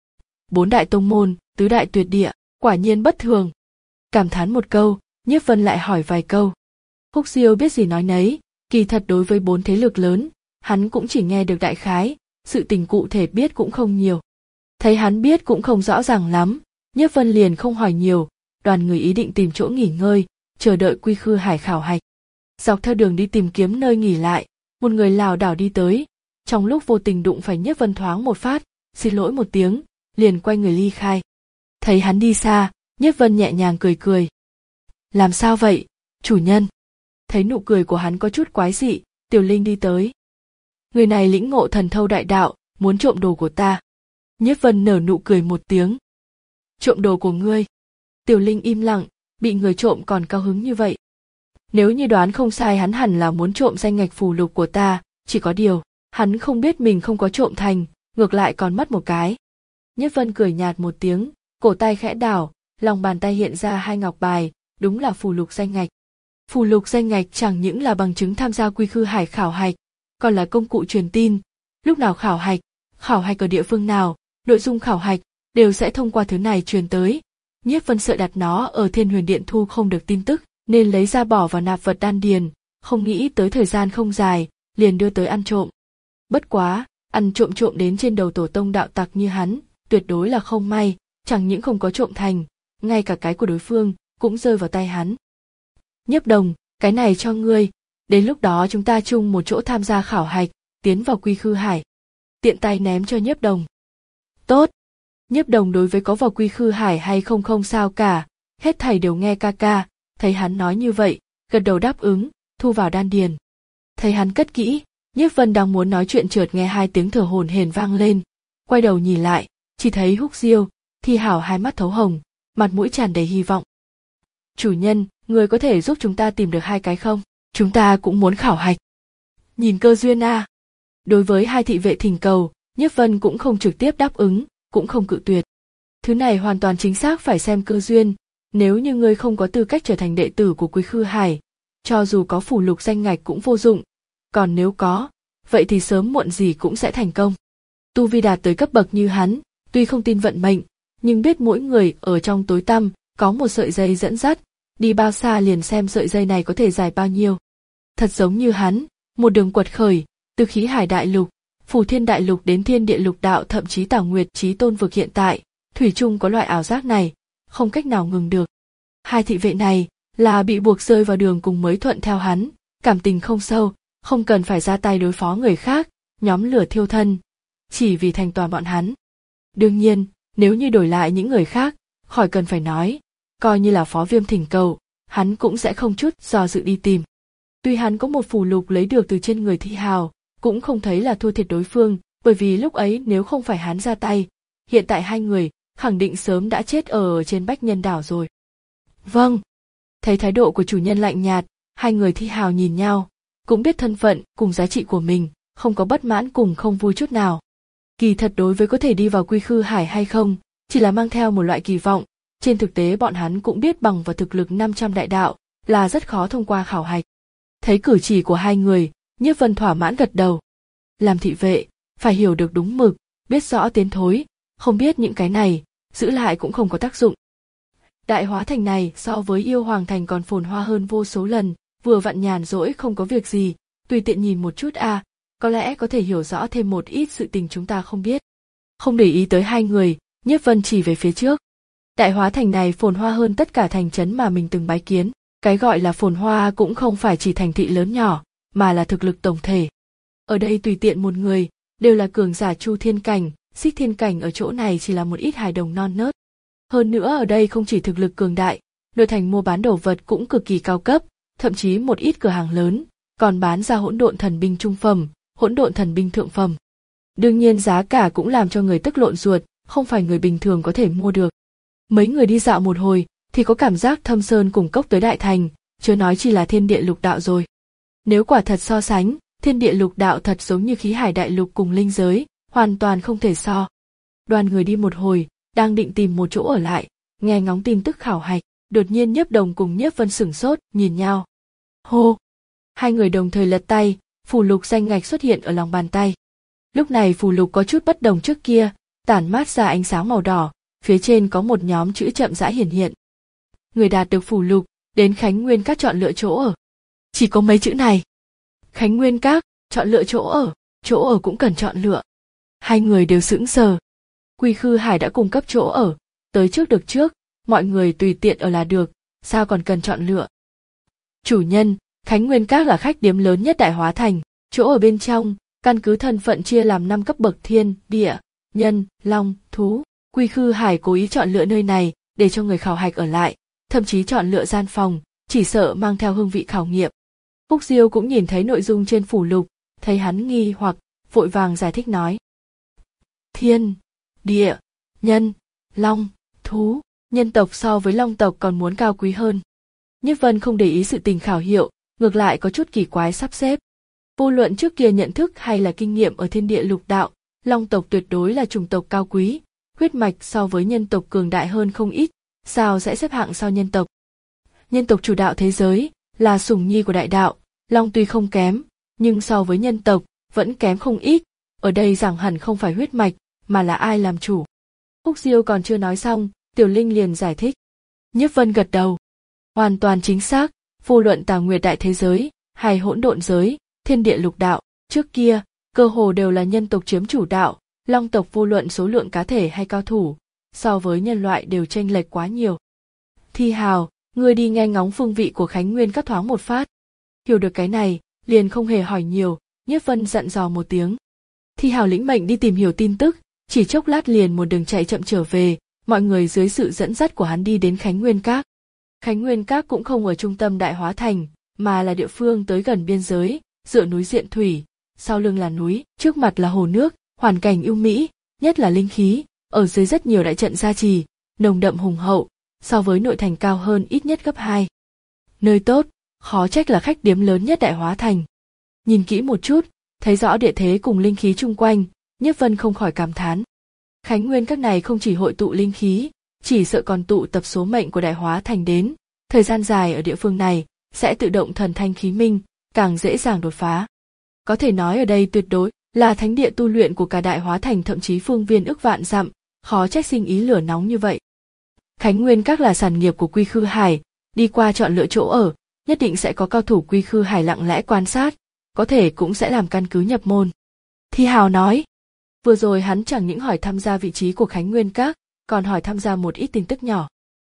Bốn đại tông môn, tứ đại tuyệt địa, quả nhiên bất thường. Cảm thán một câu, Nhiếp Vân lại hỏi vài câu. Húc Diêu biết gì nói nấy, kỳ thật đối với bốn thế lực lớn, hắn cũng chỉ nghe được đại khái, sự tình cụ thể biết cũng không nhiều. Thấy hắn biết cũng không rõ ràng lắm, Nhiếp Vân liền không hỏi nhiều, đoàn người ý định tìm chỗ nghỉ ngơi, chờ đợi Quy Khư Hải khảo hạch. Dọc theo đường đi tìm kiếm nơi nghỉ lại, một người lảo đảo đi tới, trong lúc vô tình đụng phải Nhiếp Vân thoáng một phát, xin lỗi một tiếng, liền quay người ly khai. Thấy hắn đi xa, Nhiếp Vân nhẹ nhàng cười cười. Làm sao vậy, chủ nhân? Thấy nụ cười của hắn có chút quái dị, Tiểu Linh đi tới. Người này lĩnh ngộ thần thâu đại đạo, muốn trộm đồ của ta. Nhiếp Vân nở nụ cười một tiếng. Trộm đồ của ngươi? Tiểu Linh im lặng, bị người trộm còn cao hứng như vậy. Nếu như đoán không sai, hắn hẳn là muốn trộm danh ngạch phù lục của ta, chỉ có điều, hắn không biết mình không có trộm thành, ngược lại còn mất một cái. Nhiếp Vân cười nhạt một tiếng, cổ tay khẽ đảo, lòng bàn tay hiện ra hai ngọc bài, đúng là phù lục danh ngạch. Phù lục danh ngạch chẳng những là bằng chứng tham gia Quy Khư Hải khảo hạch, còn là công cụ truyền tin. Lúc nào khảo hạch, khảo hạch ở địa phương nào, nội dung khảo hạch đều sẽ thông qua thứ này truyền tới. Nhiếp Vân sợ đặt nó ở Thiên Huyền Điện thu không được tin tức, nên lấy ra bỏ vào nạp vật đan điền, không nghĩ tới thời gian không dài, liền đưa tới ăn trộm. Bất quá, ăn trộm trộm đến trên đầu tổ tông đạo tặc như hắn, tuyệt đối là không may, chẳng những không có trộm thành, ngay cả cái của đối phương cũng rơi vào tay hắn. Nhiếp Đồng, cái này cho ngươi, đến lúc đó chúng ta chung một chỗ tham gia khảo hạch, tiến vào Quy Khư Hải. Tiện tay ném cho Nhiếp Đồng. Tốt. Nhiếp Đồng đối với có vào Quy Khư Hải hay không không sao cả, hết thảy đều nghe ca ca, thấy hắn nói như vậy, gật đầu đáp ứng, thu vào đan điền. Thấy hắn cất kỹ, Nhiếp Vân đang muốn nói chuyện chợt nghe hai tiếng thở hổn hển vang lên, quay đầu nhìn lại, chỉ thấy Húc Diêu, Thi Hảo hai mắt thấu hồng, mặt mũi tràn đầy hy vọng. Chủ nhân, người có thể giúp chúng ta tìm được hai cái không? Chúng ta cũng muốn khảo hạch. Nhìn cơ duyên a. À. Đối với hai thị vệ thỉnh cầu, Nhiếp Vân cũng không trực tiếp đáp ứng, cũng không cự tuyệt. Thứ này hoàn toàn chính xác phải xem cơ duyên, nếu như ngươi không có tư cách trở thành đệ tử của Quy Khư Hải, cho dù có phù lục danh ngạch cũng vô dụng, còn nếu có, vậy thì sớm muộn gì cũng sẽ thành công. Tu vi đạt tới cấp bậc như hắn, tuy không tin vận mệnh, nhưng biết mỗi người ở trong tối tăm có một sợi dây dẫn dắt, đi bao xa liền xem sợi dây này có thể dài bao nhiêu. Thật giống như hắn, một đường quật khởi, từ khí hải đại lục, phù thiên đại lục đến thiên địa lục đạo, thậm chí Tảo Nguyệt Chí Tôn vực hiện tại, thủy chung có loại ảo giác này, không cách nào ngừng được. Hai thị vệ này là bị buộc rơi vào đường cùng mới thuận theo hắn, cảm tình không sâu, không cần phải ra tay đối phó người khác, nhóm lửa thiêu thân, chỉ vì thành toàn bọn hắn. Đương nhiên, nếu như đổi lại những người khác, khỏi cần phải nói, coi như là Phó Viêm thỉnh cầu, hắn cũng sẽ không chút do dự đi tìm. Tuy hắn có một phù lục lấy được từ trên người Thi Hào, cũng không thấy là thua thiệt đối phương, bởi vì lúc ấy nếu không phải hắn ra tay, hiện tại hai người khẳng định sớm đã chết ở trên Bách Nhân Đảo rồi. Vâng. Thấy thái độ của chủ nhân lạnh nhạt, hai người Thi Hào nhìn nhau, cũng biết thân phận cùng giá trị của mình, không có bất mãn cùng không vui chút nào. Kỳ thật đối với có thể đi vào Quy Khư Hải hay không, chỉ là mang theo một loại kỳ vọng, trên thực tế bọn hắn cũng biết bằng vào thực lực năm trăm đại đạo, là rất khó thông qua khảo hạch. Thấy cử chỉ của hai người, Nhiếp Vân thỏa mãn gật đầu. Làm thị vệ, phải hiểu được đúng mực, biết rõ tiến thối, không biết những cái này, giữ lại cũng không có tác dụng. Đại Hóa Thành này so với Yêu Hoàng Thành còn phồn hoa hơn vô số lần, vừa vặn nhàn rỗi không có việc gì, tùy tiện nhìn một chút à, có lẽ có thể hiểu rõ thêm một ít sự tình chúng ta không biết. Không để ý tới hai người, Nhiếp Vân chỉ về phía trước. Đại Hóa Thành này phồn hoa hơn tất cả thành trấn mà mình từng bái kiến, cái gọi là phồn hoa cũng không phải chỉ thành thị lớn nhỏ, mà là thực lực tổng thể. Ở đây tùy tiện một người, đều là cường giả Chu Thiên Cảnh, Xích Thiên Cảnh, ở chỗ này chỉ là một ít hài đồng non nớt. Hơn nữa ở đây không chỉ thực lực cường đại, nội thành mua bán đồ vật cũng cực kỳ cao cấp, thậm chí một ít cửa hàng lớn còn bán ra hỗn độn thần binh trung phẩm, hỗn độn thần binh thượng phẩm. Đương nhiên giá cả cũng làm cho người tức lộn ruột, không phải người bình thường có thể mua được. Mấy người đi dạo một hồi thì có cảm giác Thâm Sơn cùng cốc tới đại thành, chớ nói chỉ là thiên địa lục đạo rồi. Nếu quả thật so sánh, thiên địa lục đạo thật giống như khí hải đại lục cùng linh giới, hoàn toàn không thể so. Đoàn người đi một hồi, đang định tìm một chỗ ở lại, nghe ngóng tin tức khảo hạch, đột nhiên Nhiếp Đồng cùng Nhiếp Vân sửng sốt, nhìn nhau. Hô! Hai người đồng thời lật tay, phù lục danh ngạch xuất hiện ở lòng bàn tay. Lúc này phù lục có chút bất đồng trước kia, tản mát ra ánh sáng màu đỏ, phía trên có một nhóm chữ chậm rãi hiển hiện. Người đạt được phù lục, đến Khánh Nguyên Các chọn lựa chỗ ở. Chỉ có mấy chữ này. Khánh Nguyên Các, chọn lựa chỗ ở, chỗ ở cũng cần chọn lựa. Hai người đều sững sờ. Quy Khư Hải đã cung cấp chỗ ở, tới trước được trước, mọi người tùy tiện ở là được, sao còn cần chọn lựa. Chủ nhân, Khánh Nguyên Các là khách điếm lớn nhất Đại Hóa Thành, chỗ ở bên trong, căn cứ thân phận chia làm năm cấp bậc thiên, địa, nhân, long, thú. Quy Khư Hải cố ý chọn lựa nơi này để cho người khảo hạch ở lại, thậm chí chọn lựa gian phòng, chỉ sợ mang theo hương vị khảo nghiệm. Phúc Diêu cũng nhìn thấy nội dung trên phủ lục, thấy hắn nghi hoặc, vội vàng giải thích nói. Thiên, địa, nhân, long, thú, nhân tộc so với long tộc còn muốn cao quý hơn. Nhất Vân không để ý sự tình khảo hiệu, ngược lại có chút kỳ quái sắp xếp. Vô luận trước kia nhận thức hay là kinh nghiệm ở thiên địa lục đạo, long tộc tuyệt đối là chủng tộc cao quý, huyết mạch so với nhân tộc cường đại hơn không ít, sao sẽ xếp hạng sau nhân tộc. Nhân tộc chủ đạo thế giới, là sủng nhi của đại đạo, long tuy không kém, nhưng so với nhân tộc, vẫn kém không ít, ở đây giảng hẳn không phải huyết mạch, mà là ai làm chủ. Phúc Diêu còn chưa nói xong, Tiểu Linh liền giải thích. Nhiếp Vân gật đầu. Hoàn toàn chính xác, vô luận Tà Nguyệt đại thế giới, hay hỗn độn giới, thiên địa lục đạo, trước kia, cơ hồ đều là nhân tộc chiếm chủ đạo, long tộc vô luận số lượng cá thể hay cao thủ, so với nhân loại đều chênh lệch quá nhiều. Thi Hào, ngươi đi nghe ngóng phương vị của Khánh Nguyên Các thoáng một phát. Hiểu được cái này, liền không hề hỏi nhiều, Nhiếp Vân dặn dò một tiếng. Thi Hào lĩnh mệnh đi tìm hiểu tin tức, chỉ chốc lát liền một đường chạy chậm trở về, mọi người dưới sự dẫn dắt của hắn đi đến Khánh Nguyên Các. Khánh Nguyên Các cũng không ở trung tâm Đại Hóa Thành, mà là địa phương tới gần biên giới, dựa núi diện thủy, sau lưng là núi, trước mặt là hồ nước, hoàn cảnh ưu mỹ, nhất là linh khí, ở dưới rất nhiều đại trận gia trì, nồng đậm hùng hậu, so với nội thành cao hơn ít nhất gấp hai. Nơi tốt, khó trách là khách điếm lớn nhất Đại Hóa Thành. Nhìn kỹ một chút, thấy rõ địa thế cùng linh khí chung quanh, Nhiếp Vân không khỏi cảm thán. Khánh Nguyên Các này không chỉ hội tụ linh khí, chỉ sợ còn tụ tập số mệnh của Đại Hóa Thành đến, thời gian dài ở địa phương này, sẽ tự động thần thanh khí minh, càng dễ dàng đột phá. Có thể nói ở đây tuyệt đối là thánh địa tu luyện của cả Đại Hóa Thành, thậm chí phương viên ức vạn dặm, khó trách sinh ý lửa nóng như vậy. Khánh Nguyên Các là sản nghiệp của Quy Khư Hải, đi qua chọn lựa chỗ ở, nhất định sẽ có cao thủ Quy Khư Hải lặng lẽ quan sát, có thể cũng sẽ làm căn cứ nhập môn. Thi Hào nói, vừa rồi hắn chẳng những hỏi tham gia vị trí của Khánh Nguyên Các, còn hỏi tham gia một ít tin tức nhỏ.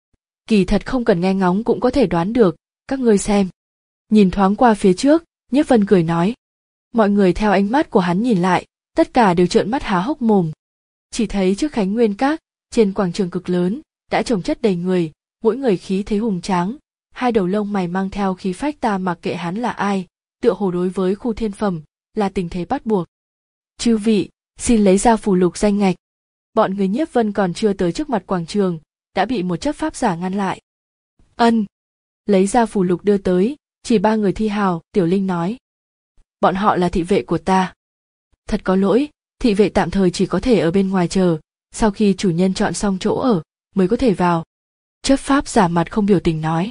Kỳ thật không cần nghe ngóng cũng có thể đoán được, các ngươi xem. Nhìn thoáng qua phía trước, Nhiếp Vân cười nói. Mọi người theo ánh mắt của hắn nhìn lại, tất cả đều trợn mắt há hốc mồm. Chỉ thấy trước Khánh Nguyên Các, trên quảng trường cực lớn, đã chồng chất đầy người, mỗi người khí thế hùng tráng, hai đầu lông mày mang theo khí phách, ta mặc kệ hắn là ai, tựa hồ đối với khu thiên phẩm, là tình thế bắt buộc. Chư vị, xin lấy ra phù lục danh ngạch. Bọn người Nhiếp Vân còn chưa tới trước mặt quảng trường, đã bị một chấp pháp giả ngăn lại. Ân. Lấy ra phù lục đưa tới, chỉ ba người Thi Hào, Tiểu Linh nói. Bọn họ là thị vệ của ta. Thật có lỗi, thị vệ tạm thời chỉ có thể ở bên ngoài chờ, sau khi chủ nhân chọn xong chỗ ở, mới có thể vào. Chấp pháp giả mặt không biểu tình nói.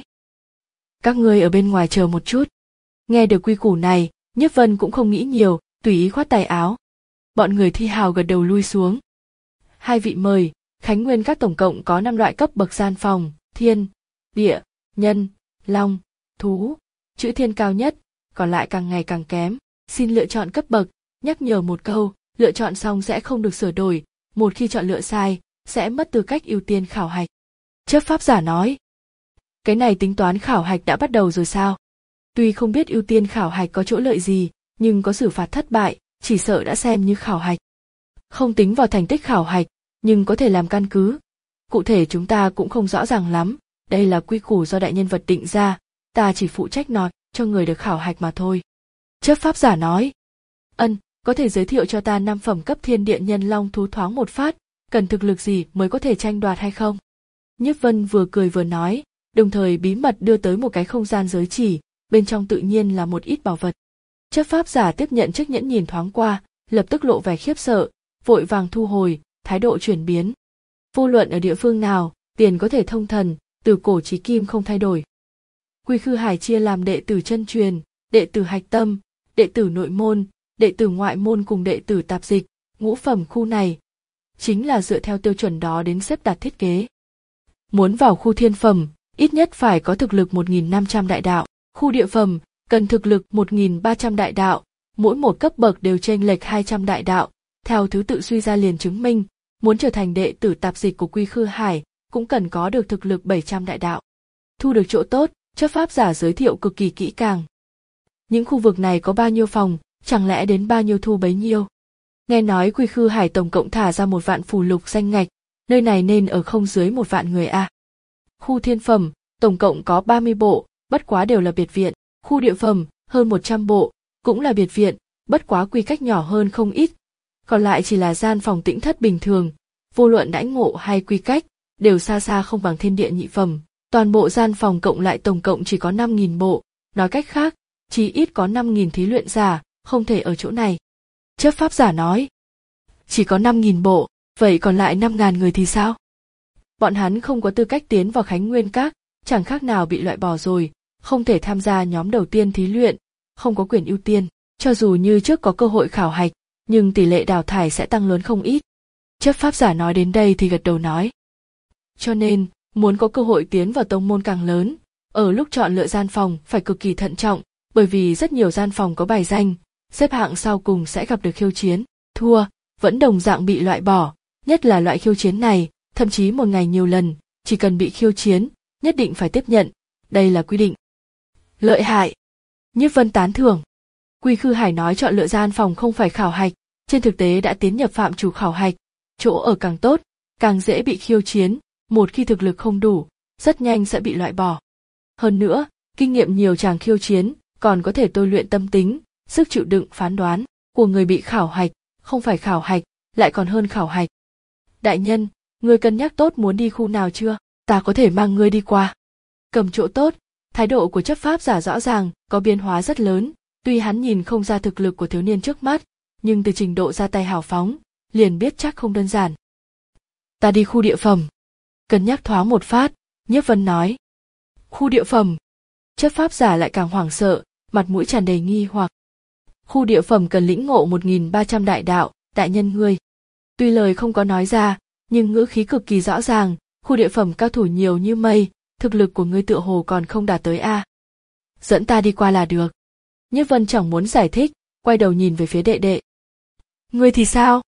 Các ngươi ở bên ngoài chờ một chút. Nghe được quy củ này, Nhiếp Vân cũng không nghĩ nhiều, tùy ý khoát tay áo. Bọn người Thi Hào gật đầu lui xuống. Hai vị mời, Khánh Nguyên Các tổng cộng có năm loại cấp bậc gian phòng, thiên, địa, nhân, long, thú, chữ thiên cao nhất, còn lại càng ngày càng kém. Xin lựa chọn cấp bậc, nhắc nhở một câu, lựa chọn xong sẽ không được sửa đổi, một khi chọn lựa sai, sẽ mất tư cách ưu tiên khảo hạch. Chấp pháp giả nói. Cái này tính toán khảo hạch đã bắt đầu rồi sao? Tuy không biết ưu tiên khảo hạch có chỗ lợi gì, nhưng có xử phạt thất bại, chỉ sợ đã xem như khảo hạch. Không tính vào thành tích khảo hạch, nhưng có thể làm căn cứ. Cụ thể chúng ta cũng không rõ ràng lắm, đây là quy củ do đại nhân vật định ra, ta chỉ phụ trách nói cho người được khảo hạch mà thôi. Chấp pháp giả nói. Ân, có thể giới thiệu cho ta năm phẩm cấp thiên địa nhân long thú thoáng một phát, cần thực lực gì mới có thể tranh đoạt hay không? Nhiếp Vân vừa cười vừa nói, đồng thời bí mật đưa tới một cái không gian giới chỉ, bên trong tự nhiên là một ít bảo vật. Chấp pháp giả tiếp nhận chiếc nhẫn nhìn thoáng qua, lập tức lộ vẻ khiếp sợ, vội vàng thu hồi, thái độ chuyển biến. Vô luận ở địa phương nào, tiền có thể thông thần, từ cổ chí kim không thay đổi. Quy Khư Hải chia làm đệ tử chân truyền, đệ tử hạch tâm, đệ tử nội môn, đệ tử ngoại môn cùng đệ tử tạp dịch, ngũ phẩm khu này. Chính là dựa theo tiêu chuẩn đó đến xếp đặt thiết kế. Muốn vào khu thiên phẩm, ít nhất phải có thực lực một nghìn năm trăm đại đạo, khu địa phẩm, cần thực lực một nghìn ba trăm đại đạo, mỗi một cấp bậc đều chênh lệch hai trăm đại đạo, theo thứ tự suy ra liền chứng minh, muốn trở thành đệ tử tạp dịch của Quy Khư Hải, cũng cần có được thực lực bảy trăm đại đạo. Thu được chỗ tốt, chấp pháp giả giới thiệu cực kỳ kỹ càng. Những khu vực này có bao nhiêu phòng, chẳng lẽ đến bao nhiêu thu bấy nhiêu. Nghe nói Quy Khư Hải tổng cộng thả ra một vạn phù lục danh ngạch, nơi này nên ở không dưới một vạn người a. À. Khu thiên phẩm, tổng cộng có ba mươi bộ, bất quá đều là biệt viện. Khu địa phẩm, hơn một trăm bộ, cũng là biệt viện, bất quá quy cách nhỏ hơn không ít. Còn lại chỉ là gian phòng tĩnh thất bình thường, vô luận đãi ngộ hay quy cách, đều xa xa không bằng thiên địa nhị phẩm. Toàn bộ gian phòng cộng lại tổng cộng chỉ có năm nghìn bộ, nói cách khác, chỉ ít có năm nghìn thí luyện giả, không thể ở chỗ này. Chấp pháp giả nói, chỉ có năm nghìn bộ, vậy còn lại năm nghìn người thì sao? Bọn hắn không có tư cách tiến vào Khánh Nguyên Các, chẳng khác nào bị loại bỏ rồi, không thể tham gia nhóm đầu tiên thí luyện, không có quyền ưu tiên, cho dù như trước có cơ hội khảo hạch, nhưng tỷ lệ đào thải sẽ tăng lớn không ít. Chấp pháp giả nói đến đây thì gật đầu nói. Cho nên, muốn có cơ hội tiến vào tông môn càng lớn, ở lúc chọn lựa gian phòng phải cực kỳ thận trọng, bởi vì rất nhiều gian phòng có bài danh, xếp hạng sau cùng sẽ gặp được khiêu chiến, thua, vẫn đồng dạng bị loại bỏ, nhất là loại khiêu chiến này, thậm chí một ngày nhiều lần, chỉ cần bị khiêu chiến, nhất định phải tiếp nhận, đây là quy định. Lợi hại. Nhiếp Vân tán thưởng. Quy Khư Hải nói chọn lựa gian phòng không phải khảo hạch, trên thực tế đã tiến nhập phạm chủ khảo hạch, chỗ ở càng tốt, càng dễ bị khiêu chiến, một khi thực lực không đủ, rất nhanh sẽ bị loại bỏ. Hơn nữa, kinh nghiệm nhiều chàng khiêu chiến, còn có thể tôi luyện tâm tính, sức chịu đựng phán đoán của người bị khảo hạch, không phải khảo hạch, lại còn hơn khảo hạch. Đại nhân, ngươi cân nhắc tốt muốn đi khu nào chưa? Ta có thể mang ngươi đi qua. Cầm chỗ tốt, thái độ của chấp pháp giả rõ ràng có biến hóa rất lớn, tuy hắn nhìn không ra thực lực của thiếu niên trước mắt, nhưng từ trình độ ra tay hào phóng, liền biết chắc không đơn giản. Ta đi khu địa phẩm. Cân nhắc thoáng một phát, Nhiếp Vân nói. Khu địa phẩm. Chấp pháp giả lại càng hoảng sợ, mặt mũi tràn đầy nghi hoặc. Khu địa phẩm cần lĩnh ngộ một nghìn ba trăm đại đạo, đại nhân ngươi. Tuy lời không có nói ra, nhưng ngữ khí cực kỳ rõ ràng, khu địa phẩm cao thủ nhiều như mây, thực lực của ngươi tựa hồ còn không đạt tới a. Dẫn ta đi qua là được. Nhiếp Vân chẳng muốn giải thích, quay đầu nhìn về phía đệ đệ. Ngươi thì sao?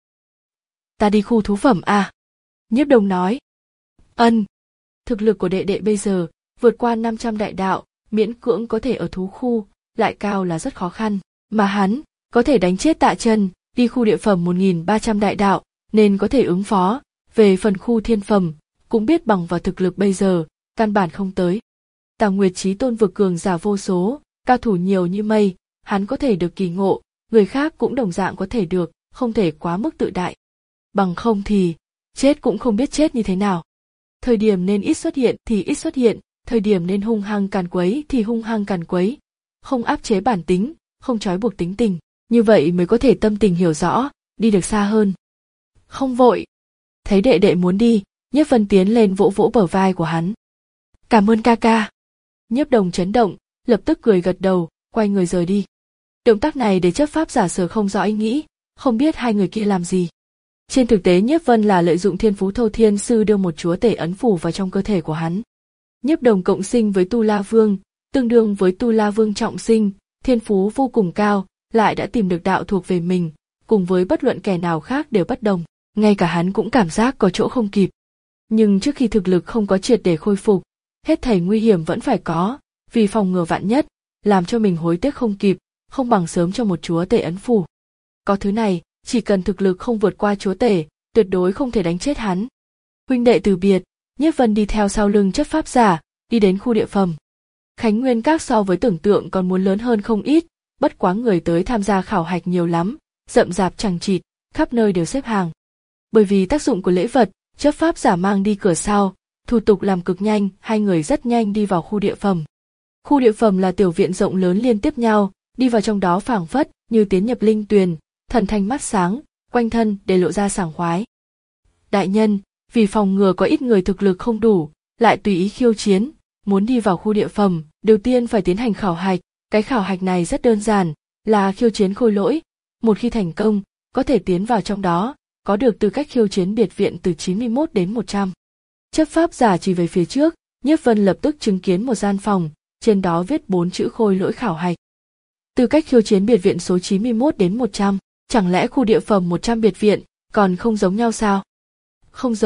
Ta đi khu thú phẩm a. Nhiếp Đồng nói. Ân. Thực lực của đệ đệ bây giờ, vượt qua năm trăm đại đạo, miễn cưỡng có thể ở thú khu, lại cao là rất khó khăn. Mà hắn, có thể đánh chết Tạ Chân, đi khu địa phẩm một nghìn ba trăm đại đạo, nên có thể ứng phó. Về phần khu thiên phẩm, cũng biết bằng vào thực lực bây giờ, căn bản không tới. Tà Nguyệt Chí Tôn vực cường giả vô số, cao thủ nhiều như mây, hắn có thể được kỳ ngộ, người khác cũng đồng dạng có thể được, không thể quá mức tự đại. Bằng không thì, chết cũng không biết chết như thế nào. Thời điểm nên ít xuất hiện thì ít xuất hiện, thời điểm nên hung hăng càn quấy thì hung hăng càn quấy. Không áp chế bản tính, không trói buộc tính tình, như vậy mới có thể tâm tình hiểu rõ, đi được xa hơn. Không vội. Thấy đệ đệ muốn đi, Nhiếp Vân tiến lên vỗ vỗ bờ vai của hắn. Cảm ơn ca ca. Nhiếp Đồng chấn động, lập tức cười gật đầu, quay người rời đi. Động tác này để chấp pháp giả sở không rõ ý nghĩ, không biết hai người kia làm gì. Trên thực tế Nhiếp Vân là lợi dụng thiên phú Thâu Thiên Sư đưa một chúa tể ấn phủ vào trong cơ thể của hắn. Nhiếp Đồng cộng sinh với Tu La Vương, tương đương với Tu La Vương trọng sinh, thiên phú vô cùng cao, lại đã tìm được đạo thuộc về mình, cùng với bất luận kẻ nào khác đều bất đồng, ngay cả hắn cũng cảm giác có chỗ không kịp. Nhưng trước khi thực lực không có triệt để khôi phục, hết thảy nguy hiểm vẫn phải có, vì phòng ngừa vạn nhất, làm cho mình hối tiếc không kịp, không bằng sớm cho một chúa tể ấn phủ. Có thứ này, chỉ cần thực lực không vượt qua chúa tể, tuyệt đối không thể đánh chết hắn. Huynh đệ từ biệt, Nhiếp Vân đi theo sau lưng chấp pháp giả, đi đến khu địa phẩm. Khánh Nguyên Các so với tưởng tượng còn muốn lớn hơn không ít, bất quá người tới tham gia khảo hạch nhiều lắm, rậm rạp chằng chịt, khắp nơi đều xếp hàng. Bởi vì tác dụng của lễ vật, chấp pháp giả mang đi cửa sau, thủ tục làm cực nhanh, hai người rất nhanh đi vào khu địa phẩm. Khu địa phẩm là tiểu viện rộng lớn liên tiếp nhau, đi vào trong đó phảng phất như tiến nhập linh tuyền, thần thanh mắt sáng, quanh thân để lộ ra sảng khoái. Đại nhân, vì phòng ngừa có ít người thực lực không đủ, lại tùy ý khiêu chiến, muốn đi vào khu địa phẩm, đầu tiên phải tiến hành khảo hạch. Cái khảo hạch này rất đơn giản, là khiêu chiến khôi lỗi. Một khi thành công, có thể tiến vào trong đó, có được tư cách khiêu chiến biệt viện từ chín mươi mốt đến một trăm. Chấp pháp giả chỉ về phía trước, Nhiếp Vân lập tức chứng kiến một gian phòng, trên đó viết bốn chữ khôi lỗi khảo hạch. Tư cách khiêu chiến biệt viện số chín mươi mốt đến một trăm, chẳng lẽ khu địa phẩm một trăm biệt viện còn không giống nhau sao? Không giống,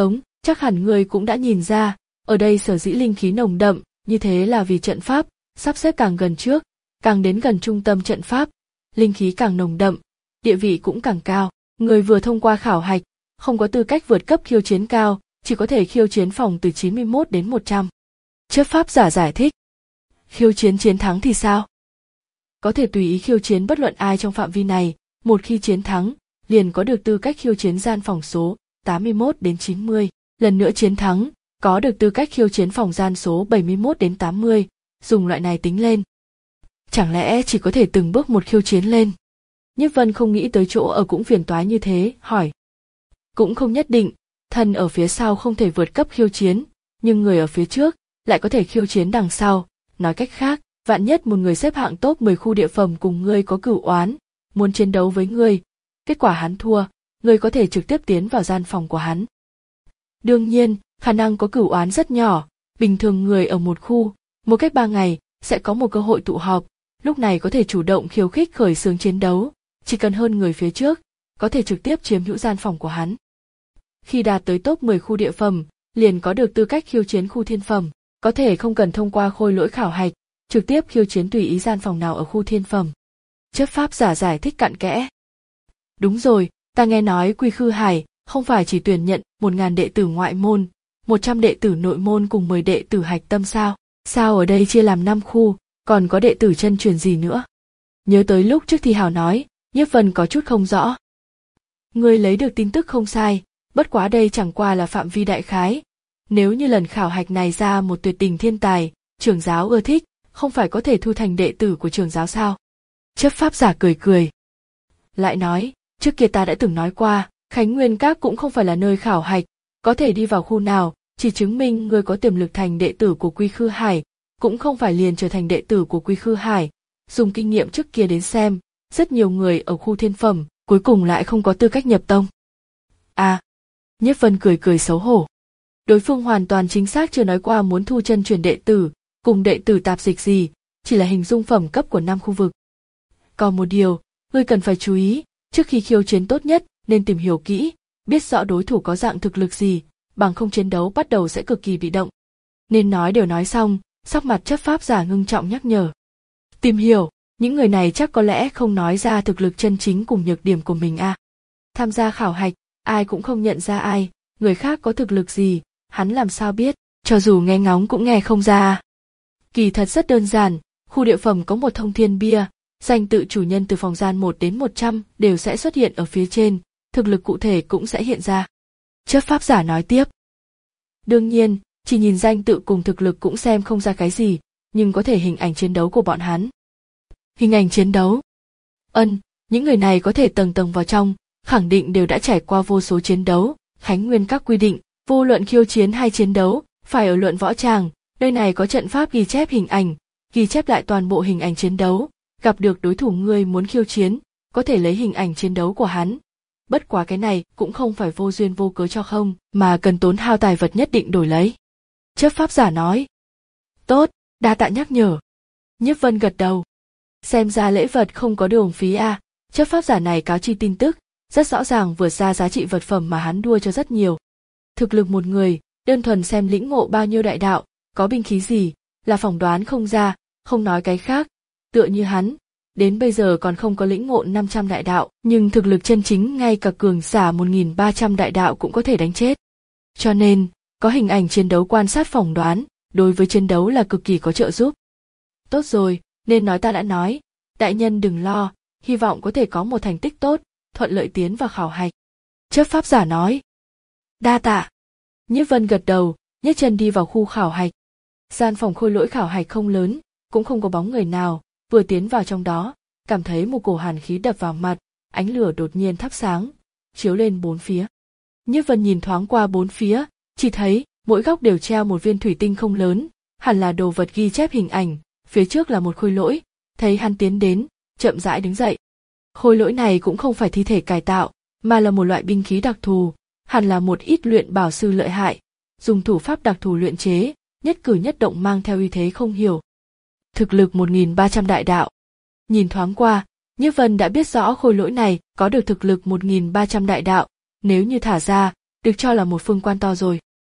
Chắc hẳn ngươi cũng đã nhìn ra, ở đây sở dĩ linh khí nồng đậm, như thế là vì trận pháp, sắp xếp càng gần trước, càng đến gần trung tâm trận pháp, linh khí càng nồng đậm, địa vị cũng càng cao. Người vừa thông qua khảo hạch, không có tư cách vượt cấp khiêu chiến cao, chỉ có thể khiêu chiến phòng từ chín mươi mốt đến một trăm. Chấp pháp giả giải thích. Khiêu chiến chiến thắng thì sao? Có thể tùy ý khiêu chiến bất luận ai trong phạm vi này, một khi chiến thắng, liền có được tư cách khiêu chiến gian phòng số tám mươi mốt đến chín mươi, lần nữa chiến thắng, có được tư cách khiêu chiến phòng gian số bảy mươi mốt đến tám mươi, dùng loại này tính lên. Chẳng lẽ chỉ có thể từng bước một khiêu chiến lên? Nhiếp Vân không nghĩ tới chỗ ở cũng phiền toái như thế, hỏi. Cũng không nhất định, thần ở phía sau không thể vượt cấp khiêu chiến, nhưng người ở phía trước lại có thể khiêu chiến đằng sau. Nói cách khác, vạn nhất một người xếp hạng top mười khu địa phẩm cùng ngươi có cửu oán, muốn chiến đấu với ngươi, kết quả hắn thua, ngươi có thể trực tiếp tiến vào gian phòng của hắn. Đương nhiên, khả năng có cửu oán rất nhỏ, bình thường người ở một khu, một cách ba ngày, sẽ có một cơ hội tụ họp, lúc này có thể chủ động khiêu khích khởi xướng chiến đấu, chỉ cần hơn người phía trước, có thể trực tiếp chiếm hữu gian phòng của hắn. Khi đạt tới top mười khu địa phẩm, liền có được tư cách khiêu chiến khu thiên phẩm, có thể không cần thông qua khôi lỗi khảo hạch, trực tiếp khiêu chiến tùy ý gian phòng nào ở khu thiên phẩm. Chấp pháp giả giải thích cặn kẽ. Đúng rồi, ta nghe nói Quy Khư Hải không phải chỉ tuyển nhận một nghìn đệ tử ngoại môn, một trăm đệ tử nội môn cùng mười đệ tử hạch tâm sao? Sao ở đây chia làm năm khu, còn có đệ tử chân truyền gì nữa? Nhớ tới lúc trước Thi Hào nói, Nhiếp Vân có chút không rõ. Ngươi lấy được tin tức không sai, bất quá đây chẳng qua là phạm vi đại khái. Nếu như lần khảo hạch này ra một tuyệt đỉnh thiên tài, trưởng giáo ưa thích, không phải có thể thu thành đệ tử của trưởng giáo sao? Chấp pháp giả cười cười. Lại nói, trước kia ta đã từng nói qua, Khánh Nguyên Các cũng không phải là nơi khảo hạch, có thể đi vào khu nào, chỉ chứng minh ngươi có tiềm lực thành đệ tử của Quy Khư Hải, cũng không phải liền trở thành đệ tử của Quy Khư Hải. Dùng kinh nghiệm trước kia đến xem, rất nhiều người ở khu thiên phẩm, cuối cùng lại không có tư cách nhập tông. À, Nhiếp Vân cười cười xấu hổ. Đối phương hoàn toàn chính xác chưa nói qua muốn thu chân truyền đệ tử, cùng đệ tử tạp dịch gì, chỉ là hình dung phẩm cấp của năm khu vực. Còn một điều, ngươi cần phải chú ý, trước khi khiêu chiến tốt nhất nên tìm hiểu kỹ, biết rõ đối thủ có dạng thực lực gì, bằng không chiến đấu bắt đầu sẽ cực kỳ bị động. Nên nói đều nói xong, sắc mặt chấp pháp giả ngưng trọng nhắc nhở. Tìm hiểu, những người này chắc có lẽ không nói ra thực lực chân chính cùng nhược điểm của mình à. Tham gia khảo hạch, ai cũng không nhận ra ai, người khác có thực lực gì, hắn làm sao biết, cho dù nghe ngóng cũng nghe không ra. Kỳ thật rất đơn giản, khu địa phẩm có một thông thiên bia, danh tự chủ nhân từ phòng gian một đến một trăm đều sẽ xuất hiện ở phía trên, thực lực cụ thể cũng sẽ hiện ra. Chấp pháp giả nói tiếp. Đương nhiên, chỉ nhìn danh tự cùng thực lực cũng xem không ra cái gì, nhưng có thể hình ảnh chiến đấu của bọn hắn. Hình ảnh chiến đấu. Ân, những người này có thể tầng tầng vào trong, khẳng định đều đã trải qua vô số chiến đấu. Khánh Nguyên Các quy định, vô luận khiêu chiến hay chiến đấu, phải ở luận võ tràng, nơi này có trận pháp ghi chép hình ảnh, ghi chép lại toàn bộ hình ảnh chiến đấu, gặp được đối thủ ngươi muốn khiêu chiến, có thể lấy hình ảnh chiến đấu của hắn. Bất quá cái này cũng không phải vô duyên vô cớ cho không, mà cần tốn hao tài vật nhất định đổi lấy. Chấp pháp giả nói. Tốt, đa tạ nhắc nhở. Nhiếp Vân gật đầu. Xem ra lễ vật không có đường phí à, chấp pháp giả này cáo chi tin tức, rất rõ ràng vượt ra giá trị vật phẩm mà hắn đua cho rất nhiều. Thực lực một người, đơn thuần xem lĩnh ngộ bao nhiêu đại đạo, có binh khí gì, là phỏng đoán không ra, không nói cái khác, tựa như hắn, đến bây giờ còn không có lĩnh ngộ năm trăm đại đạo, nhưng thực lực chân chính ngay cả cường giả một nghìn ba trăm đại đạo cũng có thể đánh chết. Cho nên, có hình ảnh chiến đấu quan sát phỏng đoán, đối với chiến đấu là cực kỳ có trợ giúp. Tốt rồi, nên nói ta đã nói, đại nhân đừng lo, hy vọng có thể có một thành tích tốt, thuận lợi tiến vào khảo hạch. Chấp pháp giả nói. Đa tạ. Nhiếp Vân gật đầu, nhấc chân đi vào khu khảo hạch. Gian phòng khôi lỗi khảo hạch không lớn, cũng không có bóng người nào, vừa tiến vào trong đó, cảm thấy một cổ hàn khí đập vào mặt, ánh lửa đột nhiên thắp sáng, chiếu lên bốn phía. Nhiếp Vân nhìn thoáng qua bốn phía, chỉ thấy mỗi góc đều treo một viên thủy tinh không lớn, hẳn là đồ vật ghi chép hình ảnh, phía trước là một khôi lỗi, thấy hắn tiến đến, chậm rãi đứng dậy. Khôi lỗi này cũng không phải thi thể cải tạo, mà là một loại binh khí đặc thù, hẳn là một ít luyện bảo sư lợi hại, dùng thủ pháp đặc thù luyện chế, nhất cử nhất động mang theo uy thế không hiểu. Thực lực một nghìn ba trăm đại đạo. Nhìn thoáng qua, Nhiếp Vân đã biết rõ khôi lỗi này có được thực lực một nghìn ba trăm đại đạo, nếu như thả ra, được cho là một phương quan to rồi.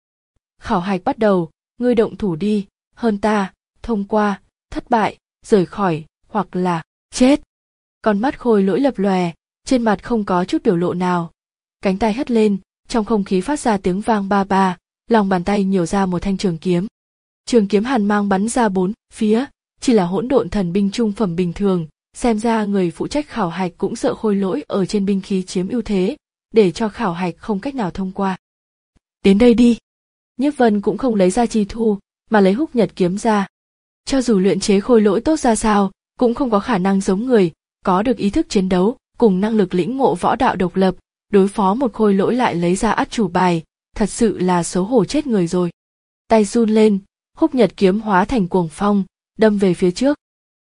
Khảo hạch bắt đầu, ngươi động thủ đi, hơn ta, thông qua, thất bại, rời khỏi, hoặc là chết. Con mắt Khôi Lỗi lập lòe, trên mặt không có chút biểu lộ nào. Cánh tay hất lên, trong không khí phát ra tiếng vang ba ba, lòng bàn tay nhiều ra một thanh trường kiếm. Trường kiếm hàn mang bắn ra bốn phía, chỉ là hỗn độn thần binh trung phẩm bình thường, xem ra người phụ trách khảo hạch cũng sợ Khôi Lỗi ở trên binh khí chiếm ưu thế, để cho khảo hạch không cách nào thông qua. Đến đây đi. Nhiếp Vân cũng không lấy ra chi thu, mà lấy Húc Nhật kiếm ra. Cho dù luyện chế Khôi Lỗi tốt ra sao, cũng không có khả năng giống người, có được ý thức chiến đấu, cùng năng lực lĩnh ngộ võ đạo độc lập, đối phó một Khôi Lỗi lại lấy ra át chủ bài, thật sự là xấu hổ chết người rồi. Tay run lên, Húc Nhật kiếm hóa thành cuồng phong, đâm về phía trước.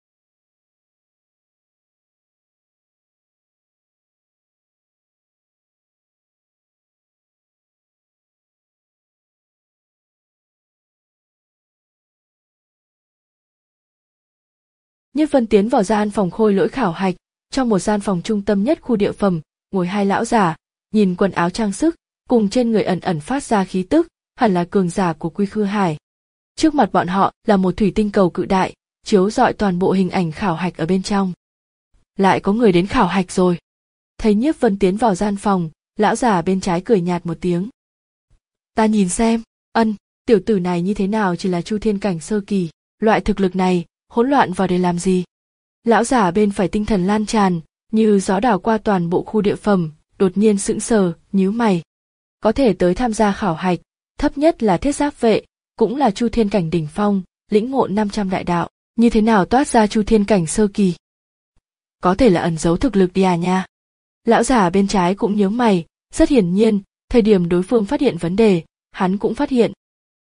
Nhiếp Vân tiến vào gian phòng Khôi Lỗi khảo hạch, trong một gian phòng trung tâm nhất khu địa phẩm, ngồi hai lão giả, nhìn quần áo trang sức, cùng trên người ẩn ẩn phát ra khí tức, hẳn là cường giả của Quy Khư Hải. Trước mặt bọn họ là một thủy tinh cầu cự đại, chiếu rọi toàn bộ hình ảnh khảo hạch ở bên trong. Lại có người đến khảo hạch rồi. Thấy Nhiếp Vân tiến vào gian phòng, lão giả bên trái cười nhạt một tiếng. Ta nhìn xem, ân, tiểu tử này như thế nào chỉ là Chu Thiên cảnh sơ kỳ, loại thực lực này, hỗn loạn vào để làm gì? Lão giả bên phải tinh thần lan tràn, như gió đảo qua toàn bộ khu địa phẩm, đột nhiên sững sờ, nhíu mày. Có thể tới tham gia khảo hạch, thấp nhất là thiết giáp vệ, cũng là Chu Thiên cảnh đỉnh phong, lĩnh ngộ năm trăm đại đạo, như thế nào toát ra Chu Thiên cảnh sơ kỳ? Có thể là ẩn giấu thực lực đi à nha. Lão giả bên trái cũng nhíu mày, rất hiển nhiên, thời điểm đối phương phát hiện vấn đề, hắn cũng phát hiện.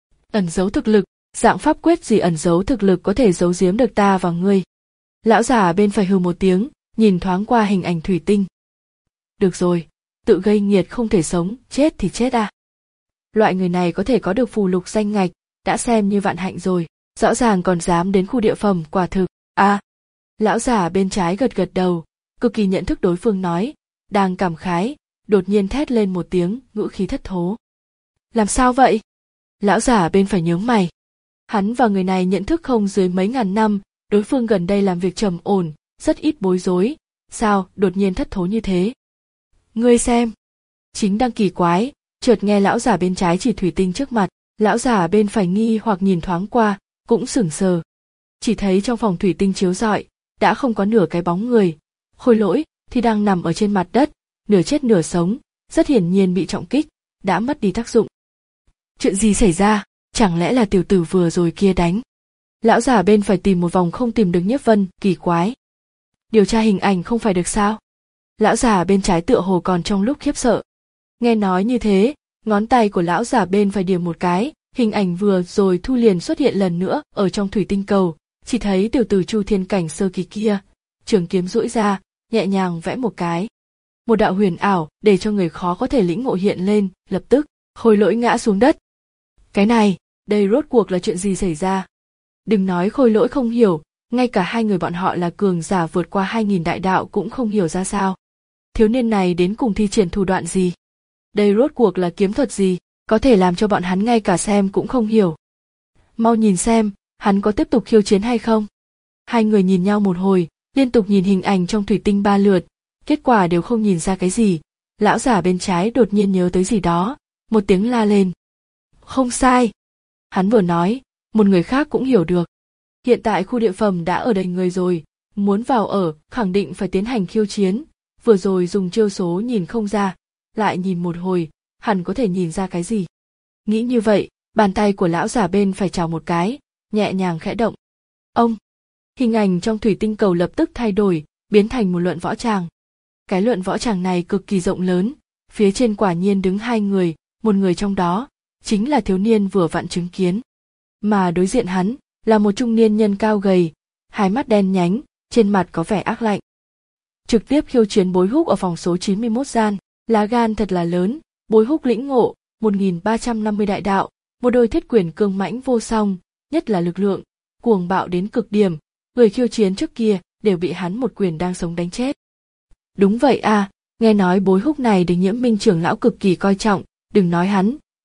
Ẩn giấu thực lực, dạng pháp quyết gì ẩn giấu thực lực có thể giấu giếm được ta và ngươi? Lão giả bên phải hừ một tiếng, nhìn thoáng qua hình ảnh thủy tinh. Được rồi, tự gây nghiệt không thể sống, chết thì chết à. Loại người này có thể có được phù lục danh ngạch, đã xem như vạn hạnh rồi, rõ ràng còn dám đến khu địa phẩm, quả thực. À, lão giả bên trái gật gật đầu, cực kỳ nhận thức đối phương nói, đang cảm khái, đột nhiên thét lên một tiếng, ngữ khí thất thố. Làm sao vậy? Lão giả bên phải nhướng mày. Hắn và người này nhận thức không dưới mấy ngàn năm, đối phương gần đây làm việc trầm ổn, rất ít bối rối, sao đột nhiên thất thố như thế? Ngươi xem. Chính đang kỳ quái, chợt nghe lão giả bên trái chỉ thủy tinh trước mặt, lão giả bên phải nghi hoặc nhìn thoáng qua, cũng sửng sờ. Chỉ thấy trong phòng thủy tinh chiếu rọi, đã không có nửa cái bóng người, Khôi Lỗi thì đang nằm ở trên mặt đất, nửa chết nửa sống, rất hiển nhiên bị trọng kích, đã mất đi tác dụng. Chuyện gì xảy ra? Chẳng lẽ là tiểu tử vừa rồi kia đánh? Lão giả bên phải tìm một vòng không tìm được Nhiếp Vân, kỳ quái. Điều tra hình ảnh không phải được sao? Lão giả bên trái tựa hồ còn trong lúc khiếp sợ. Nghe nói như thế, ngón tay của lão giả bên phải điểm một cái, hình ảnh vừa rồi thu liền xuất hiện lần nữa ở trong thủy tinh cầu, chỉ thấy tiểu tử Chu Thiên cảnh sơ kỳ kia, trường kiếm duỗi ra, nhẹ nhàng vẽ một cái. Một đạo huyền ảo để cho người khó có thể lĩnh ngộ hiện lên, lập tức, Khôi Lỗi ngã xuống đất. Cái này, đây rốt cuộc là chuyện gì xảy ra? Đừng nói Khôi Lỗi không hiểu, ngay cả hai người bọn họ là cường giả vượt qua hai nghìn đại đạo cũng không hiểu ra sao. Thiếu niên này đến cùng thi triển thủ đoạn gì? Đây rốt cuộc là kiếm thuật gì, có thể làm cho bọn hắn ngay cả xem cũng không hiểu. Mau nhìn xem, hắn có tiếp tục khiêu chiến hay không? Hai người nhìn nhau một hồi, liên tục nhìn hình ảnh trong thủy tinh ba lượt, kết quả đều không nhìn ra cái gì. Lão giả bên trái đột nhiên nhớ tới gì đó, một tiếng la lên. Không sai. Hắn vừa nói, một người khác cũng hiểu được. Hiện tại khu địa phẩm đã ở đầy người rồi, muốn vào ở, khẳng định phải tiến hành khiêu chiến. Vừa rồi dùng chiêu số nhìn không ra, lại nhìn một hồi, hẳn có thể nhìn ra cái gì. Nghĩ như vậy, bàn tay của lão giả bên phải chào một cái, nhẹ nhàng khẽ động. Ông! Hình ảnh trong thủy tinh cầu lập tức thay đổi, biến thành một luận võ tràng. Cái luận võ tràng này cực kỳ rộng lớn, phía trên quả nhiên đứng hai người, một người trong đó chính là thiếu niên vừa vặn chứng kiến. Mà đối diện hắn là một trung niên nhân cao gầy, hai mắt đen nhánh, trên mặt có vẻ ác lạnh. Trực tiếp khiêu chiến Bối Húc ở phòng số chín mươi mốt gian, lá gan thật là lớn, Bối Húc lĩnh ngộ một nghìn ba trăm năm mươi đại đạo, một đôi thiết quyền cương mãnh vô song, nhất là lực lượng, cuồng bạo đến cực điểm, người khiêu chiến trước kia đều bị hắn một quyền đang sống đánh chết. Đúng vậy à, nghe nói Bối Húc này được Nhiễm Minh trưởng lão cực kỳ coi trọng, đừng nói hắn,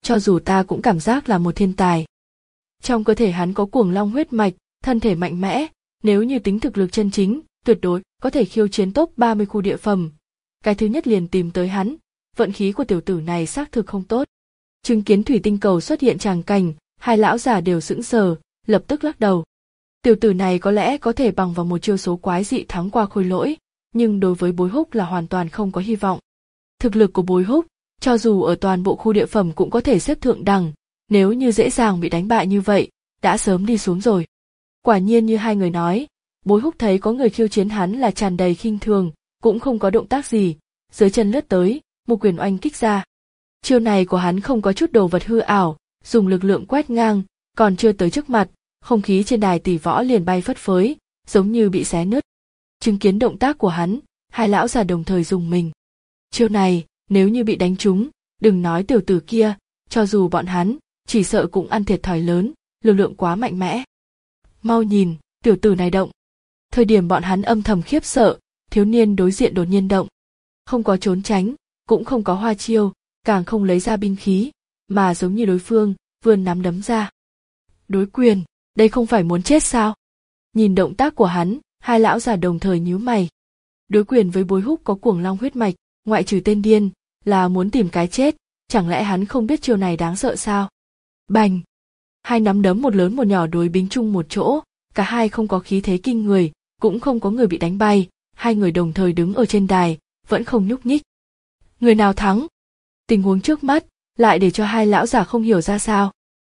cho dù ta cũng cảm giác là một thiên tài. Trong cơ thể hắn có cuồng long huyết mạch, thân thể mạnh mẽ, nếu như tính thực lực chân chính, tuyệt đối có thể khiêu chiến top ba mươi khu địa phẩm. Cái thứ nhất liền tìm tới hắn, vận khí của tiểu tử này xác thực không tốt. Chứng kiến thủy tinh cầu xuất hiện tràng cảnh, hai lão già đều sững sờ, lập tức lắc đầu. Tiểu tử này có lẽ có thể bằng vào một chiêu số quái dị thắng qua Khôi Lỗi, nhưng đối với Bối Húc là hoàn toàn không có hy vọng. Thực lực của Bối Húc, cho dù ở toàn bộ khu địa phẩm cũng có thể xếp thượng đẳng, nếu như dễ dàng bị đánh bại như vậy, đã sớm đi xuống rồi. Quả nhiên như hai người nói, Bối Húc thấy có người khiêu chiến hắn là tràn đầy khinh thường, cũng không có động tác gì, dưới chân lướt tới, một quyền oanh kích ra. Chiêu này của hắn không có chút đồ vật hư ảo, dùng lực lượng quét ngang, còn chưa tới trước mặt, không khí trên đài tỷ võ liền bay phất phới, giống như bị xé nứt. Chứng kiến động tác của hắn, hai lão già đồng thời rùng mình. Chiêu này, nếu như bị đánh trúng, đừng nói tiểu tử kia, cho dù bọn hắn, chỉ sợ cũng ăn thiệt thòi lớn, lực lượng quá mạnh mẽ. Mau nhìn, tiểu tử này động. Thời điểm bọn hắn âm thầm khiếp sợ, thiếu niên đối diện đột nhiên động. Không có trốn tránh, cũng không có hoa chiêu, càng không lấy ra binh khí, mà giống như đối phương, vươn nắm đấm ra. Đối quyền, đây không phải muốn chết sao? Nhìn động tác của hắn, hai lão già đồng thời nhíu mày. Đối quyền với Bối Húc có cuồng long huyết mạch, ngoại trừ tên điên, là muốn tìm cái chết, chẳng lẽ hắn không biết chiêu này đáng sợ sao? Bành! Hai nắm đấm một lớn một nhỏ đối bính chung một chỗ, cả hai không có khí thế kinh người, cũng không có người bị đánh bay, hai người đồng thời đứng ở trên đài, vẫn không nhúc nhích. Người nào thắng? Tình huống trước mắt, lại để cho hai lão già không hiểu ra sao.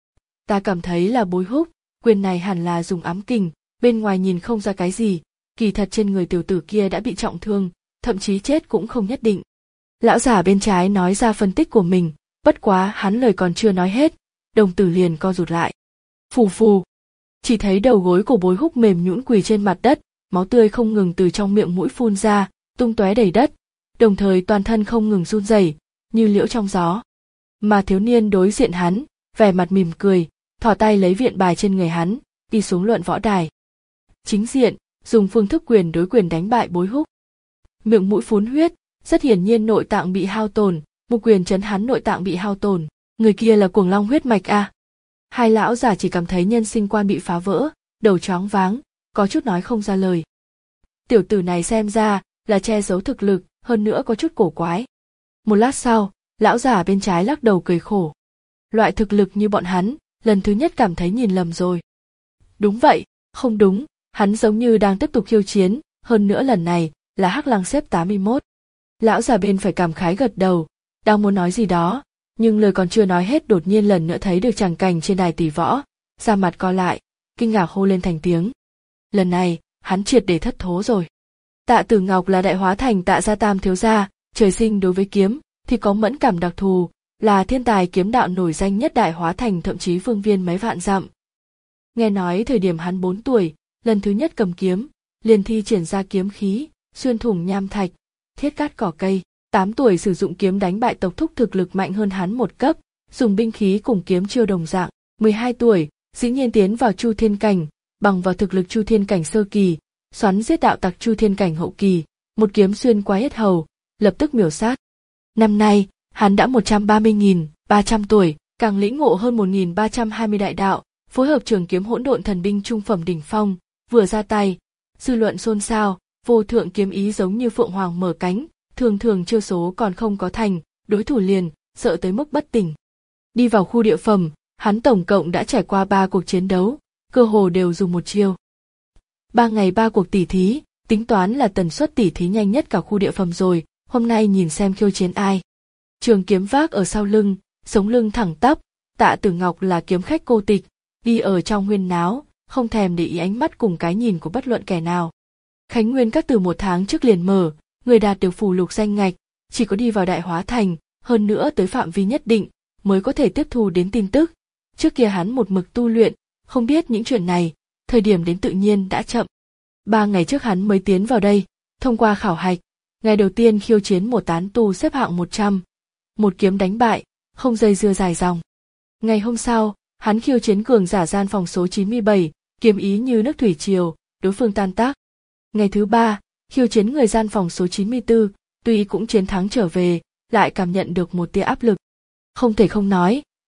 Ta cảm thấy là Bối Húc, quyền này hẳn là dùng ám kình, bên ngoài nhìn không ra cái gì, kỳ thật trên người tiểu tử kia đã bị trọng thương, thậm chí chết cũng không nhất định. Lão già bên trái nói ra phân tích của mình, bất quá hắn lời còn chưa nói hết, đồng tử liền co rụt lại. Phù phù, chỉ thấy đầu gối của Bối Húc mềm nhũn quỳ trên mặt đất, máu tươi không ngừng từ trong miệng mũi phun ra, tung tóe đầy đất, đồng thời toàn thân không ngừng run rẩy, như liễu trong gió. Mà thiếu niên đối diện hắn, vẻ mặt mỉm cười, thò tay lấy viện bài trên người hắn, đi xuống luận võ đài. Chính diện, dùng phương thức quyền đối quyền đánh bại Bối Húc. Miệng mũi phun huyết, rất hiển nhiên nội tạng bị hao tổn, một quyền chấn hắn nội tạng bị hao tổn, người kia là cuồng long huyết mạch à? Hai lão già chỉ cảm thấy nhân sinh quan bị phá vỡ, đầu choáng váng, có chút nói không ra lời. Tiểu tử này xem ra là che giấu thực lực, hơn nữa có chút cổ quái. Một lát sau, lão già bên trái lắc đầu cười khổ. Loại thực lực như bọn hắn, lần thứ nhất cảm thấy nhìn lầm rồi. Đúng vậy, không đúng, hắn giống như đang tiếp tục khiêu chiến, hơn nữa lần này là Hắc Lăng xếp tám mươi mốt. Lão già bên phải cảm khái gật đầu, đang muốn nói gì đó, nhưng lời còn chưa nói hết đột nhiên lần nữa thấy được tràng cảnh trên đài tỷ võ, da mặt co lại, kinh ngạc hô lên thành tiếng. Lần này, hắn triệt để thất thố rồi. Tạ Tử Ngọc là đại hóa thành Tạ gia tam thiếu gia, trời sinh đối với kiếm thì có mẫn cảm đặc thù, là thiên tài kiếm đạo nổi danh nhất đại hóa thành thậm chí phương viên mấy vạn dặm. Nghe nói thời điểm hắn bốn tuổi, lần thứ nhất cầm kiếm, liền thi triển ra kiếm khí, xuyên thủng nham thạch, thiết cát cỏ cây. tám tuổi sử dụng kiếm đánh bại tộc thúc thực lực mạnh hơn hắn một cấp, dùng binh khí cùng kiếm chiêu đồng dạng. mười hai tuổi, dĩ nhiên tiến vào Chu Thiên cảnh, bằng vào thực lực Chu Thiên cảnh sơ kỳ, xoắn giết đạo tặc Chu Thiên cảnh hậu kỳ, một kiếm xuyên qua hết hầu, lập tức miểu sát. Năm nay, hắn đã một trăm ba mươi nghìn ba trăm tuổi, càng lĩnh ngộ hơn một nghìn ba trăm hai mươi đại đạo, phối hợp trường kiếm hỗn độn thần binh trung phẩm đỉnh phong, vừa ra tay, dư luận xôn xao, vô thượng kiếm ý giống như phượng hoàng mở cánh, thường thường chiêu số còn không có thành, đối thủ liền sợ tới mức bất tỉnh. Đi vào khu địa phẩm, hắn tổng cộng đã trải qua ba cuộc chiến đấu, cơ hồ đều dùng một chiêu. Ba ngày ba cuộc tỉ thí, tính toán là tần suất tỉ thí nhanh nhất cả khu địa phẩm rồi, hôm nay nhìn xem khiêu chiến ai. Trường kiếm vác ở sau lưng, sống lưng thẳng tắp, Tạ Tử Ngọc là kiếm khách cô tịch, đi ở trong huyên náo, không thèm để ý ánh mắt cùng cái nhìn của bất luận kẻ nào. Khánh Nguyên các từ một tháng trước liền mở, người đạt được phù lục danh ngạch, chỉ có đi vào đại hóa thành, hơn nữa tới phạm vi nhất định, mới có thể tiếp thu đến tin tức. Trước kia hắn một mực tu luyện, không biết những chuyện này, thời điểm đến tự nhiên đã chậm. Ba ngày trước hắn mới tiến vào đây, thông qua khảo hạch, ngày đầu tiên khiêu chiến một tán tu xếp hạng một trăm, một kiếm đánh bại, không dây dưa dài dòng. Ngày hôm sau, hắn khiêu chiến cường giả gian phòng số chín mươi bảy, kiếm ý như nước thủy triều, đối phương tan tác. Ngày thứ ba, khiêu chiến người gian phòng số chín mươi tư, tuy cũng chiến thắng trở về, lại cảm nhận được một tia áp lực. Không thể không nói,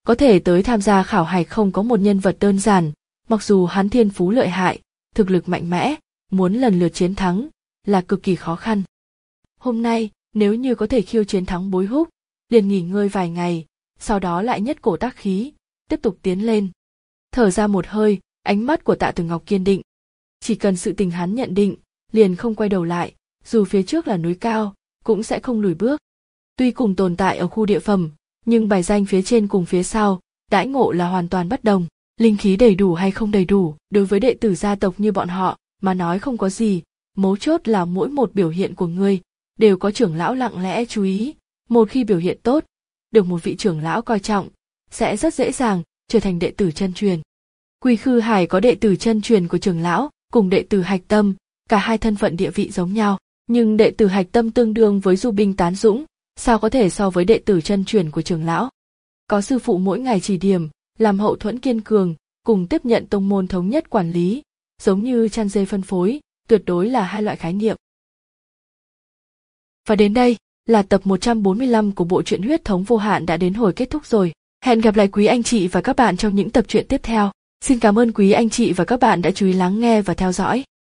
Có thể tới tham gia khảo hạch không có một nhân vật đơn giản, mặc dù hắn thiên phú lợi hại, thực lực mạnh mẽ, muốn lần lượt chiến thắng là cực kỳ khó khăn. Hôm nay, nếu như có thể khiêu chiến thắng Bối Húc, liền nghỉ ngơi vài ngày, sau đó lại nhất cổ tác khí, tiếp tục tiến lên. Thở ra một hơi, ánh mắt của Tạ Tử Ngọc kiên định. Chỉ cần sự tình hắn nhận định, liền không quay đầu lại, dù phía trước là núi cao, cũng sẽ không lùi bước. Tuy cùng tồn tại ở khu địa phẩm, nhưng bài danh phía trên cùng phía sau, đãi ngộ là hoàn toàn bất đồng. Linh khí đầy đủ hay không đầy đủ, đối với đệ tử gia tộc như bọn họ, mà nói không có gì, mấu chốt là mỗi một biểu hiện của ngươi, đều có trưởng lão lặng lẽ chú ý, một khi biểu hiện tốt, được một vị trưởng lão coi trọng, sẽ rất dễ dàng trở thành đệ tử chân truyền. Quy Khư Hải có đệ tử chân truyền của trưởng lão, cùng đệ tử Hạch Tâm, cả hai thân phận địa vị giống nhau, nhưng đệ tử Hạch Tâm tương đương với du binh tán dũng, sao có thể so với đệ tử chân truyền của trưởng lão. Có sư phụ mỗi ngày chỉ điểm, làm hậu thuẫn kiên cường, cùng tiếp nhận tông môn thống nhất quản lý, giống như chăn dê phân phối, tuyệt đối là hai loại khái niệm. Và đến đây là tập một trăm bốn mươi lăm của bộ truyện Huyết Thống Vô Hạn đã đến hồi kết thúc rồi. Hẹn gặp lại quý anh chị và các bạn trong những tập truyện tiếp theo. Xin cảm ơn quý anh chị và các bạn đã chú ý lắng nghe và theo dõi.